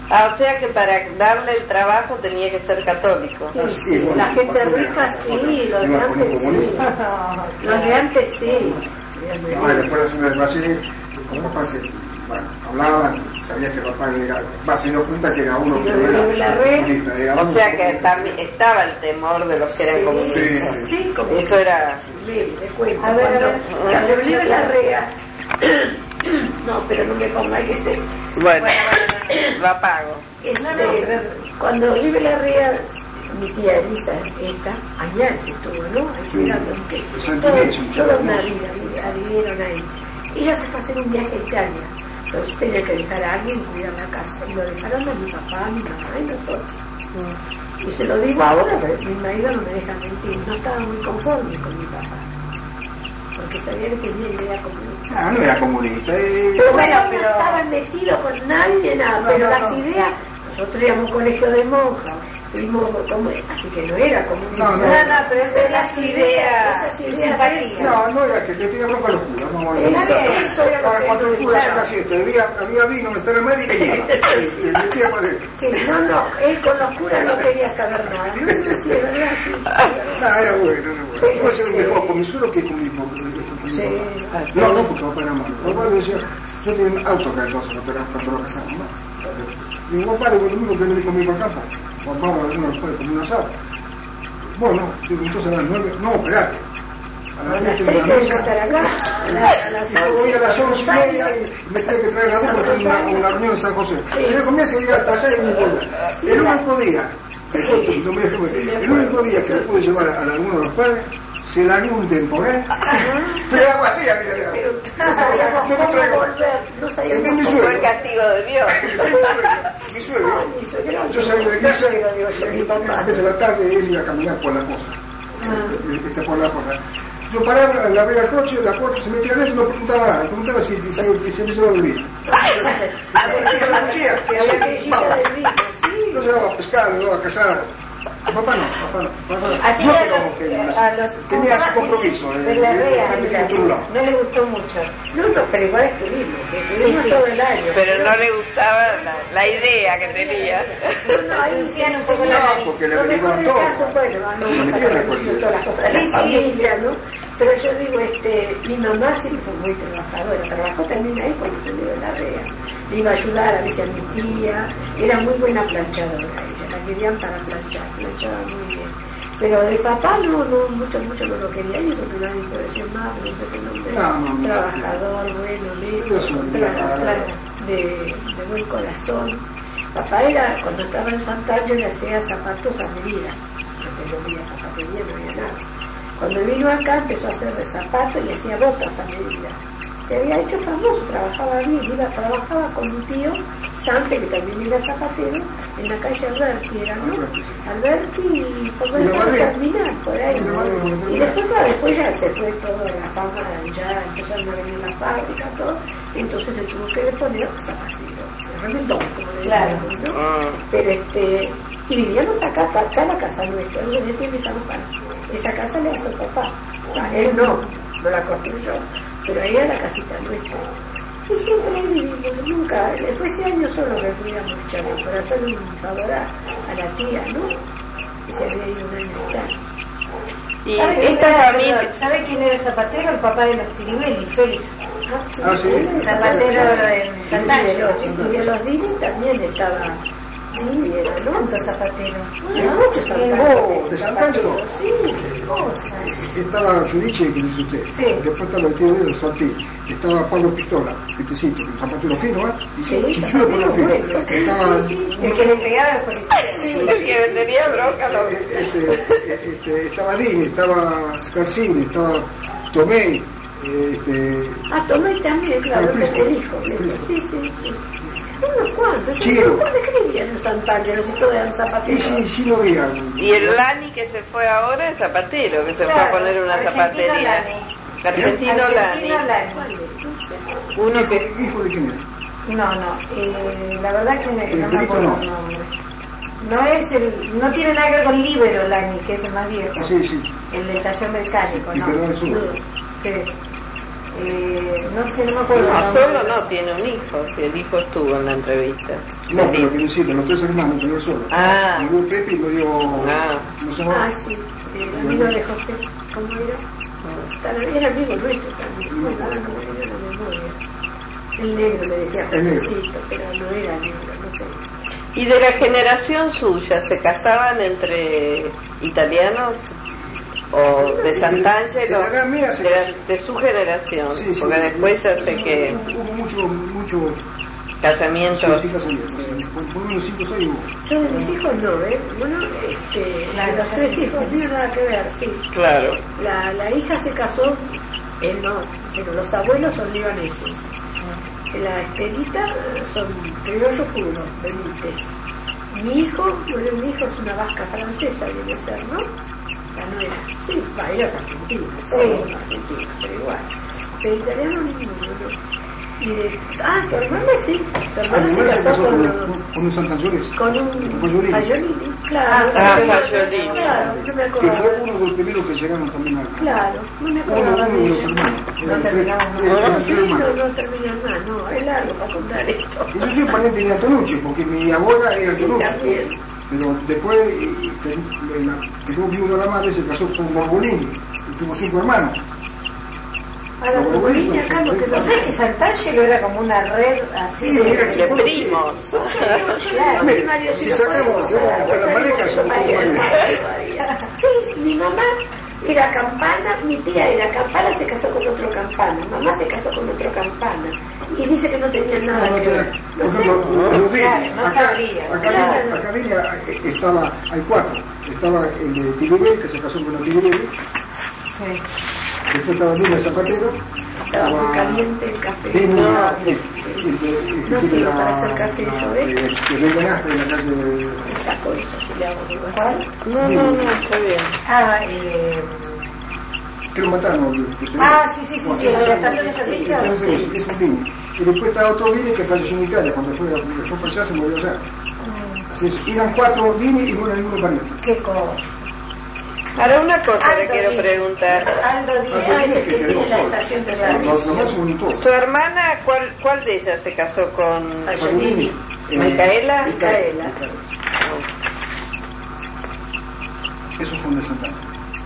O sea que para darle el trabajo tenía que ser católico. Sí, bueno, la gente rica sí, los de antes sí. Los de antes sí. Después como pasa, bueno, hablaban, sabía que el papá era, se dio cuenta que era uno que era o sea que también estaba el temor de los que eran comunistas. Sí, eso era. Sí, te cuento. Cuando Olive Larrea. No, pero no me ponga que esté. Bueno, lo apago. Cuando Olive Larrea, mi tía Elisa, allá se estuvo, ¿no? Ahí esperando un queso. Toda una vida vivieron ahí. Ella se fue a hacer un viaje a Italia. Entonces tenía que dejar a alguien cuidar la casa. Y lo dejaron a mi papá, a mi mamá y nosotros. Y se lo digo ahora, pero mi marido no me deja mentir. No estaba muy conforme con mi papá. Porque sabía que tenía idea comunista. No era comunista. Pero bueno, no estaba metido con nadie, nada. Pero las ideas, nosotros íbamos a un colegio de monjas. Así que no era comunista. No, pero las ideas, esas ideas. No era que tenía bronca los curas. Eso era lo que cuando el cura hacía la fiesta, había vino en Estadio América y iba. Sí, él con los curas no quería saber nada. Sí, es verdad, sí. Era bueno. Yo ser mejor con mi suelo que con mi papá. No, porque papá era malo. Papá decía, yo tenía un auto acá entonces, cuando lo casamos, ¿no? Y mi papá, lo único que venía conmigo al campo. Vamos a algunos después de comer un asado. Bueno, entonces a las 9, no, espérate. A las 10 de la mesa. Voy a las 11:30 y me tenía que traer la duda porque tenía una reunión en San José. Y yo comienzo a ir hasta allá y me vuelvo. El único día que lo pude llevar a alguno de los padres, se largó un temporal. Pero algo así había. No sabíamos cómo volver. No sabíamos cómo fue el castigo de Dios. Mi suegro. Yo salí de casa a veces a la tarde él iba a caminar por la cosa. Por la cosa. Yo paraba, le abría el coche, la puerta se metía adentro y no preguntaba nada. Preguntaba si me llevaba el vino. No se daba a pescar, no a cazar. Papá no. Tenía su compromiso. No le gustó mucho. No, pero igual estuvimos todo el año. Pero no le gustaba la idea que tenía. Ahí decían un poco la porque le averiguaron todo. No vamos a sacar todas las cosas de la familia, ¿no? Pero yo digo, mi mamá siempre fue muy trabajadora, trabajó también ahí cuando se dio la REA. Le iba a ayudar a veces a mi tía, era muy buena planchadora ella, la querían para planchaba muy bien. Pero de papá mucho no lo quería, y eso que nadie puede decir más, un trabajador, bueno, honesto, de buen corazón. Papá cuando estaba en Sant'Angelo le hacía zapatos a medida, antes no había zapatería, no había nada. Cuando vino acá empezó a hacer de zapatos y hacía botas a medida. Se había hecho famoso, trabajaba bien, trabajaba con un tío, Sante, que también era zapatero, en la calle Alberti, Alberti y por terminal, por ahí. Y después ya se fue toda la fama, ya empezaron a venir la fábrica, todo, entonces se tuvo que poner zapatero, reventón, como le decíamos, ¿no? Pero y vivíamos acá la casa nuestra, no sé si tiene esa ropa. Esa casa le hizo papá, él no la construyó, pero ahí era la casita nuestra. Y siempre vivimos, nunca, fue ese año solo que cuidamos Chavo, para hacerle un favor a la tía, ¿no? Y se había ido un año y tal. ¿Sabe quién era Zapatero? El papá de los Tiribelli, Félix. Sí. Zapatero en Sant'Angelo. Y de los Dini también estaba. ¿no? ¿Cuántos zapateros? Muchos zapateros. ¿De Sant'Angelo? Sí, qué cosa. Estaba Felice, que dice usted. Sí. Después estaba el tío de Santi. Estaba Pablo Pistola, un zapatero fino, Chichudo por lo fino. El que le pegaba al policía. Sí, el que tenía bronca. Estaba Dini, estaba Scarsini, estaba Tomei. Tomei también, claro, el hijo. Sí. Unos cuantos, ¿dónde escribían en Sant'Angelo si todos eran zapateros? Sí, lo veían. Y el Lani que se fue ahora es zapatero, que se fue a poner una zapatería. Argentino Lani. Uno que... ¿Hijo de quién es? La verdad que no me acuerdo el nombre. No tiene nada que ver con Libero Lani, que es el más viejo. Sí. El del taller mecánico, ¿no? Y quedó en el sur. Sí. No sé, no me acuerdo. No, solo no, tiene un hijo, si el hijo estuvo en la entrevista. No, pero quiero decir, de los 3 hermanos, pero solo. Ah. Murió Pepe y murió... ¿No se llama? Sí, el amigo de José, ¿cómo era? Era amigo nuestro también, no era la memoria. El negro le decía Josecito, pero no era negro, no sé. ¿Y de la generación suya se casaban entre italianos o de Sant'Angelo? De su generación, sí, porque después ya sé que hubo mucho casamientos. Sí, casamientos. Por unos 5 o 6 hubo. Yo de mis hijos no, Bueno, los 3 hijos no tienen nada que ver, sí. Claro. La hija se casó, él no, pero los abuelos son libaneses. La Estelita son criollos puros, Benítez. Mi hijo es una vasca francesa, viene a ser, ¿no? La nuera. Sí, ella es argentina, sí, argentina, pero igual. Pero italiano ninguno, ¿no? Tu hermana sí. Tu hermana se casó con un Sant'Angelo. Con un Fagiolini. Claro. Fagiolini. Claro, no me acuerdo. Que fue uno de los primeros que llegaron también acá. Claro, no me acuerdo. Uno de los hermanos. No terminaban no terminan más, es largo para contar esto. Yo soy pariente de Antonucci, porque mi abuela era Antonucci. También. Pero después, que tuvo viuda la madre, se casó con Borbolini y tuvo 5 hermanos. A los Borbolini acá lo que no sé es que Sant'Angelo era como una red así de primos. Claro, si sacamos con la pareja, son Sí, mi mamá era Campana, mi tía era Campana, se casó con otro Campana, mamá se casó con otro Campana. Y dice que no tenía nada que ver. No sé. No sabría. Acá estaba, hay 4. Estaba el de Tiribel, que se casó con el Tiribel. Sí. Después estaba Lina Zapatero. Estaba muy caliente el café. No sirve para hacer café, yo que vengan hasta en la calle de... Me saco eso, si le hago algo así. No, está bien. Que lo mataron. Sí, de la estación de servicio. Es un Dini. Y después está otro Dini que falleció en Italia, cuando fue para allá se murió allá. Así es, eran 4 Dini y no era ninguno pariente. Qué cosa. Ahora una cosa le quiero preguntar. Aldo Díaz, es que tiene la estación de servicio. ¿Su hermana, cuál de ellas se casó con Fagiolini? ¿Micaela? Micaela. Eso fue un de Sant'Angelo.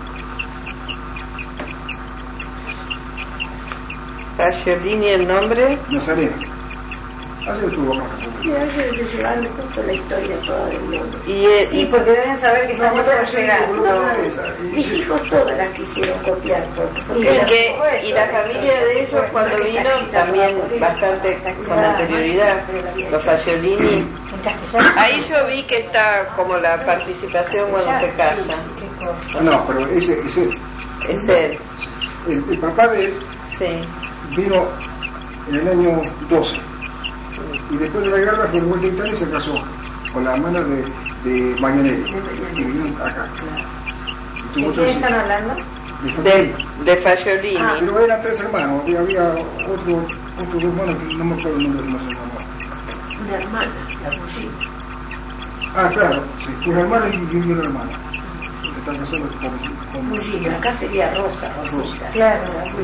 Fagiolini, el nombre. Nazareno. Ayer estuvo acá. Sí, ayer le llevaron justo la historia toda del mundo. Y porque deben saber que estamos llegando. Mis hijos todas las quisieron copiar. Y la familia de ellos cuando vino también bastante con anterioridad, los Fagiolini. Ahí yo vi que está como la participación cuando se casa. No, pero ese es él. Es él. El papá de él vino en el año 12. Y después de la guerra fue de vuelta a Italia y se casó con la hermana de Magnanelli, que vino acá. ¿De quién están hablando? De Fagiolini. Pero eran 3 hermanos, había otro hermano que no me acuerdo el nombre de los hermanos. Una hermana, la Bullini. Claro, sí, una hermana y una hermana. Que están casados con Bullini, acá sería Rosita. Claro,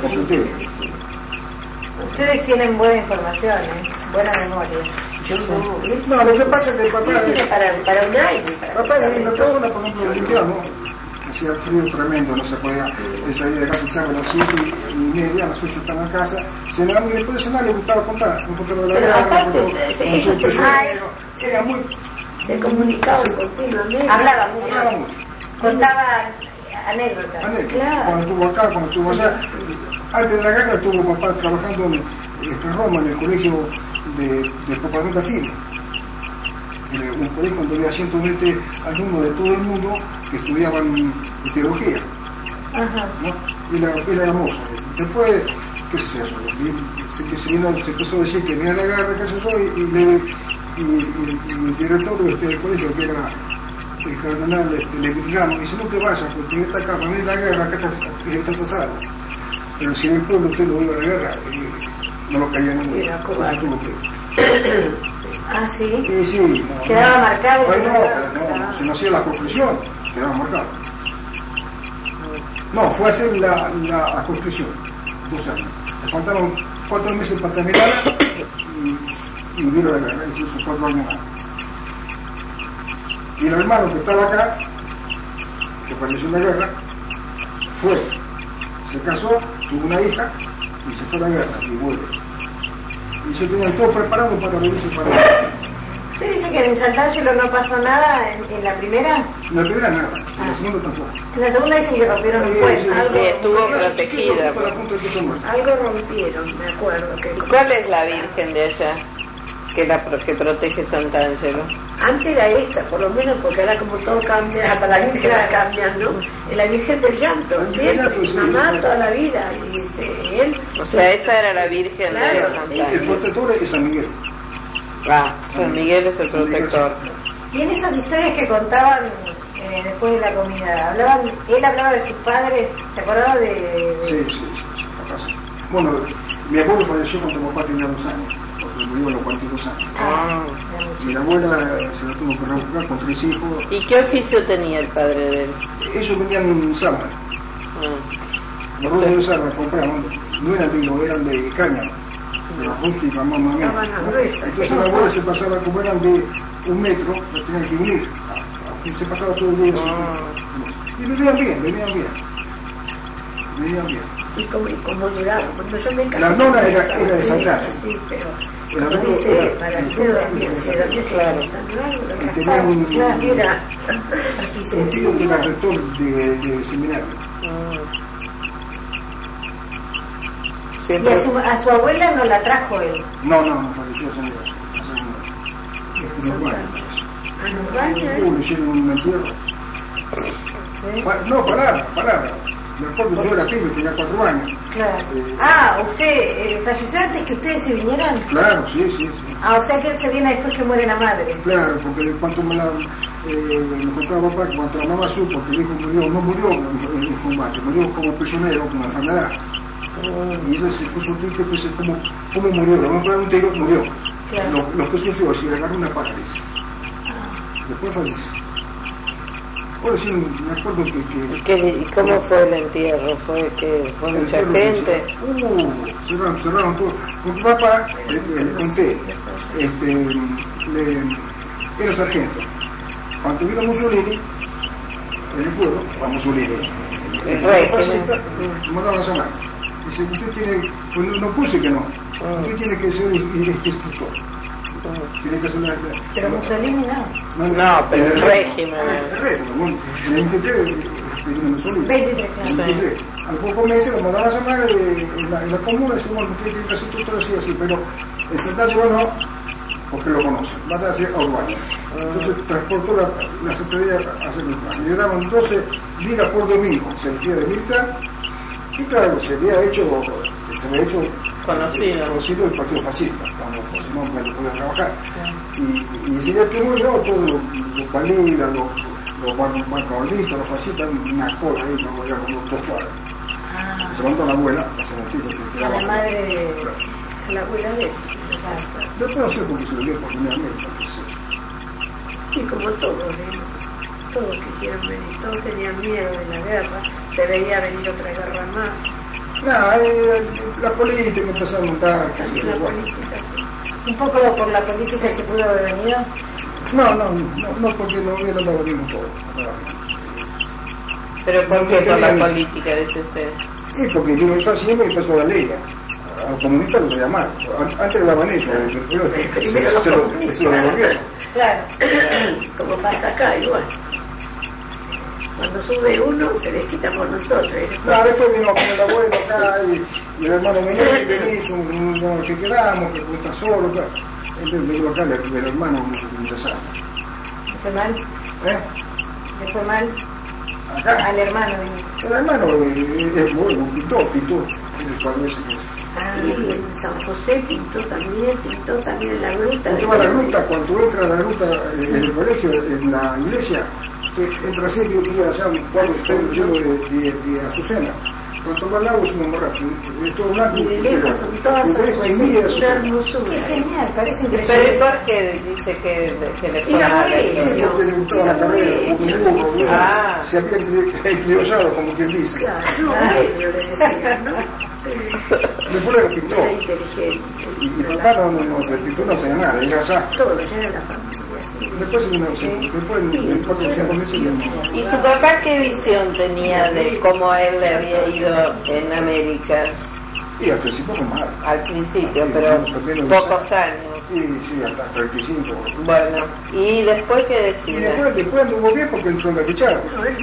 ustedes tienen buena información, buena memoria. Yo no, lo que pasa es que el papá tiene para un año. Papá de una persona, por ejemplo, el invierno, hacía frío tremendo, no se podía salir de casa a las 7:30, a las 8 estaba en casa, cenamos y después de cenar le gustaba contar, un poco de la guerra, era muy... Se comunicaban continuamente. Hablaba mucho. Contaban anécdotas. Claro. Cuando estuvo acá, cuando estuvo allá. Antes de la guerra estuvo papá trabajando en Roma, en el colegio de Propaganda Fide. Un colegio donde había 120 alumnos de todo el mundo que estudiaban teología. ¿No? Era hermoso. Después, ¿qué es eso? Se empezó a decir que venía la guerra, qué sé yo, y el director del colegio, que era el cardenal Levignano, dice: no te vayas, porque esta acá, para venir la guerra, acá estás a salvo. Pero si en el pueblo usted lo iba a la guerra, no lo caía ninguno. Era cobarde. Sí. Sí. Quedaba marcado. No, si no hacía la conclusión, quedaba marcado. No, fue a hacer la conclusión, 2 años. faltaban 4 meses para terminar y vino la guerra, y se hizo 4 años más. Y el hermano que estaba acá, que falleció en la guerra, se casó, tuvo una hija y se fue a la guerra y vuelve. Y se tenían todo preparado para venirse para allá. ¿Usted dice que en Sant'Angelo no pasó nada en la primera? En la primera nada, en la segunda tampoco. En la segunda dicen que rompieron un puente. Algo estuvo protegida. Algo rompieron, me acuerdo. ¿Y cuál es la Virgen de allá que protege Sant'Angelo? Antes era esta, por lo menos, porque ahora como todo cambia, hasta la Virgen la cambian, ¿no? La Virgen del Llanto, siempre, mamá toda la vida. Y él. O sea, esa era la Virgen de Sant'Angelo. El protector es San Miguel. San Miguel es el protector. Y en esas historias que contaban después de la comida, él hablaba de sus padres, ¿se acordaba de...? Sí. Bueno, mi abuelo falleció cuando mi papá tenía 2 años, porque murió a los 42 años. Y la abuela se la tuvo que rebuscar con 3 hijos. ¿Y qué oficio tenía el padre de él? Ellos vendían sábana. Los dos de sábana compraban, no eran de hilo, eran de cáñamo. De la rústica, mamá mía. Entonces la abuela se pasaba, como eran de 1 metro, la tenían que unir. Se pasaba todo el día así. Y vivían bien. ¿Y cómo llegaron? Cuando yo me casé, la nona era de Sant'Angelo. Sí, pero como dice, para el dedo de Sant'Angelo, y tenía un tío que era rector de seminario. ¿Y a su abuela no la trajo él? No, falleció hace unos años. Le hicieron un entierro. ¿Sí? No, palabra. Me acuerdo, yo era pibe, tenía 4 años. Claro. ¿Usted falleció antes que ustedes se vinieran? Claro, sí. O sea que él se viene después que muere la madre. Claro, porque de cuanto me contaba papá que cuando la mamá supo que el hijo no murió en combate, murió como prisionero, con una enfermedad. Y ella se puso triste, pensé, ¿cómo murió? La mamá de un tiro murió. Claro. Lo que sufrió, si le agarró una parálisis. Después falleció. Ahora sí, me acuerdo ¿Y cómo fue el entierro? ¿Fue mucha gente? Cerraron todo. Con mi papá, le conté, era sargento. Cuando vino Mussolini, en el pueblo, a Mussolini, el rey, me mandaban a llamar. Dice, usted tiene, pues no puse que no, usted tiene que ser instructor. Tiene que ser una... Pero Mussolini no, pero el régimen. El régimen, en el 23 Mussolini. 23, claro. 23. A los pocos meses lo mandaban a llamar en la comuna, decimos, usted tiene que ser instructor así, pero en Sant'Angelo no, porque lo conocen, vas a hacer Urbania. Entonces transportó la secretaría a hacer Urbania. Le daban 12 liras por domingo, se vestía de militar, y claro, se había hecho conocido el partido fascista, cuando si no podía trabajar. Y ese día que murió, todos los palilas, los marcabaldistas, los fascistas, una cola ahí, como ya con los 2 cuadros. Se levantó la abuela, la cementera que quedaba. La madre, la abuela de él. Después no sé por qué se lo dio por primera vez. Y como todos quisieron venir, todos tenían miedo de la guerra, se veía venir otra guerra más. La política empezó a montar. También la política, sí. ¿Un poco por la política se pudo haber venido? No, porque no hubiera dado venimos todos. ¿Pero por qué por la política, dice usted? Sí, porque vino el fascismo y empezó la ley. A los comunistas los llamaron. Antes lo daban ellos, pero se lo devolvieron. Claro. Como pasa acá, igual. Cuando sube uno, se les quita por nosotros. Después vino con el abuelo acá y el hermano venís, que quedamos, que está solo. Entonces vino acá el hermano un desastre. ¿Le fue mal? ¿Le fue mal? Acá. Al hermano. El hermano es bueno, pintó en el cuadro ese. En San José pintó también en la gruta. Cuando va a la gruta, cuando entra a la gruta en el colegio, en la iglesia, entra así y allá un cuadro lleno de azucena. Cuando va al lago es un morrazo, es todo blanco. Y de lejos son todas una hermosura. Es genial, parece increíble. Pero ¿por qué dice que le fue mal? Porque le gustaba la carrera, se había encriollado, como quien dice. Claro, le decían, ¿no? Sí. Después le pintó. Era inteligente. Y papá no se pintó, no hacía nada, era allá. Todo, ya era la familia. Sí. Después en 4 o 5 meses ¿Y su papá qué visión tenía de cómo él le había ido en América? Sí, al principio fue mal. Al principio, pero pocos años. Sí, hasta 35. Bueno, ¿y después qué Y decía? después anduvo bien porque entró en Gatichar.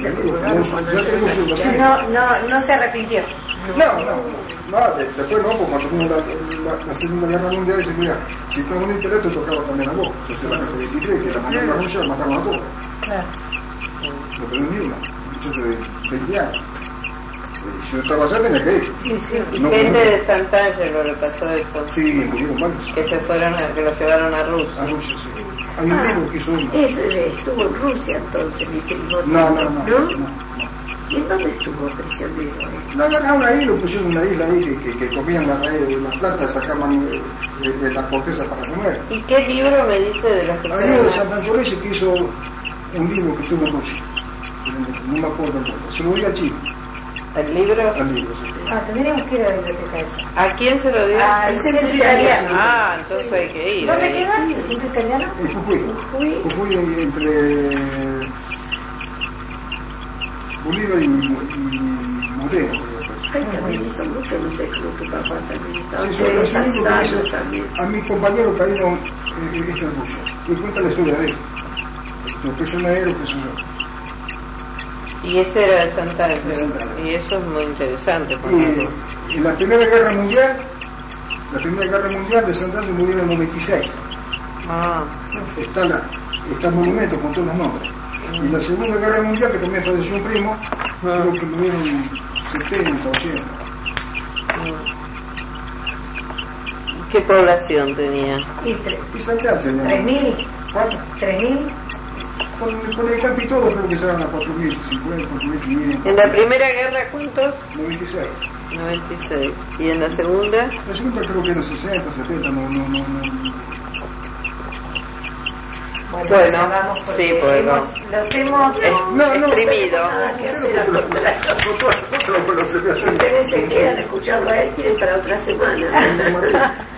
No se arrepintió. Después no, porque cuando tuvimos la Segunda Guerra Mundial, dice, mira, si estás en interés te tocaba también a vos. Entonces la casa 23, que la mandaron a Rusia, mataron a todos. Claro. No tenés ni una, muchachos de 20 años. Si yo estaba allá tenía que ir. Y gente de Sant'Angelo le pasó eso. Sí, murieron varios. Que se fueron, que lo llevaron a Rusia. A Rusia, sí. Hay un libro que hizo uno. Ese estuvo en Rusia entonces, mi primo. No. ¿Y en dónde estuvo prisionero? No, ahí lo pusieron en una isla ahí que comían las raíces de las plantas, sacaban las cortezas para comer. ¿Y qué libro me dice de los que Hay uno de Sant'Angelo que hizo un libro que estuvo en Rusia. No me acuerdo el nombre. Se lo di al chico. ¿El libro? Al libro, sí. Tendríamos que ir a la biblioteca esa. ¿A quién se lo dio? Al centro italiano. Entonces hay que ir. ¿Dónde queda el centro italiano? En Jujuy, entre Bolívar y Moreno. Ay, también hizo mucho, no sé, creo que papá también estaba. Sí, es un libro que dice también. a mis compañeros caíron en Rusia. Y cuenta la historia de él. Los prisioneros, qué sé yo. Y ese era de Sant'Angelo. Y eso es muy interesante. Y en la Primera Guerra Mundial de Sant'Angelo murieron en 96. Está el monumento con todos los nombres. Y la Segunda Guerra Mundial, que también falleció un primo, creo que murieron 70, 80. ¿Qué población tenía? Y Sant'Angelo. 3.000. ¿Cuánto? 3.000. Con el campo y todo, creo que serán a 4.050, 4.500. ¿En la Primera Guerra cuántos? 96. 96. ¿Y en la Segunda? La segunda creo que eran 60, 70, no. Bueno, sí, pues los hemos exprimido. Ustedes se quedan escuchando a él, tienen para otra semana.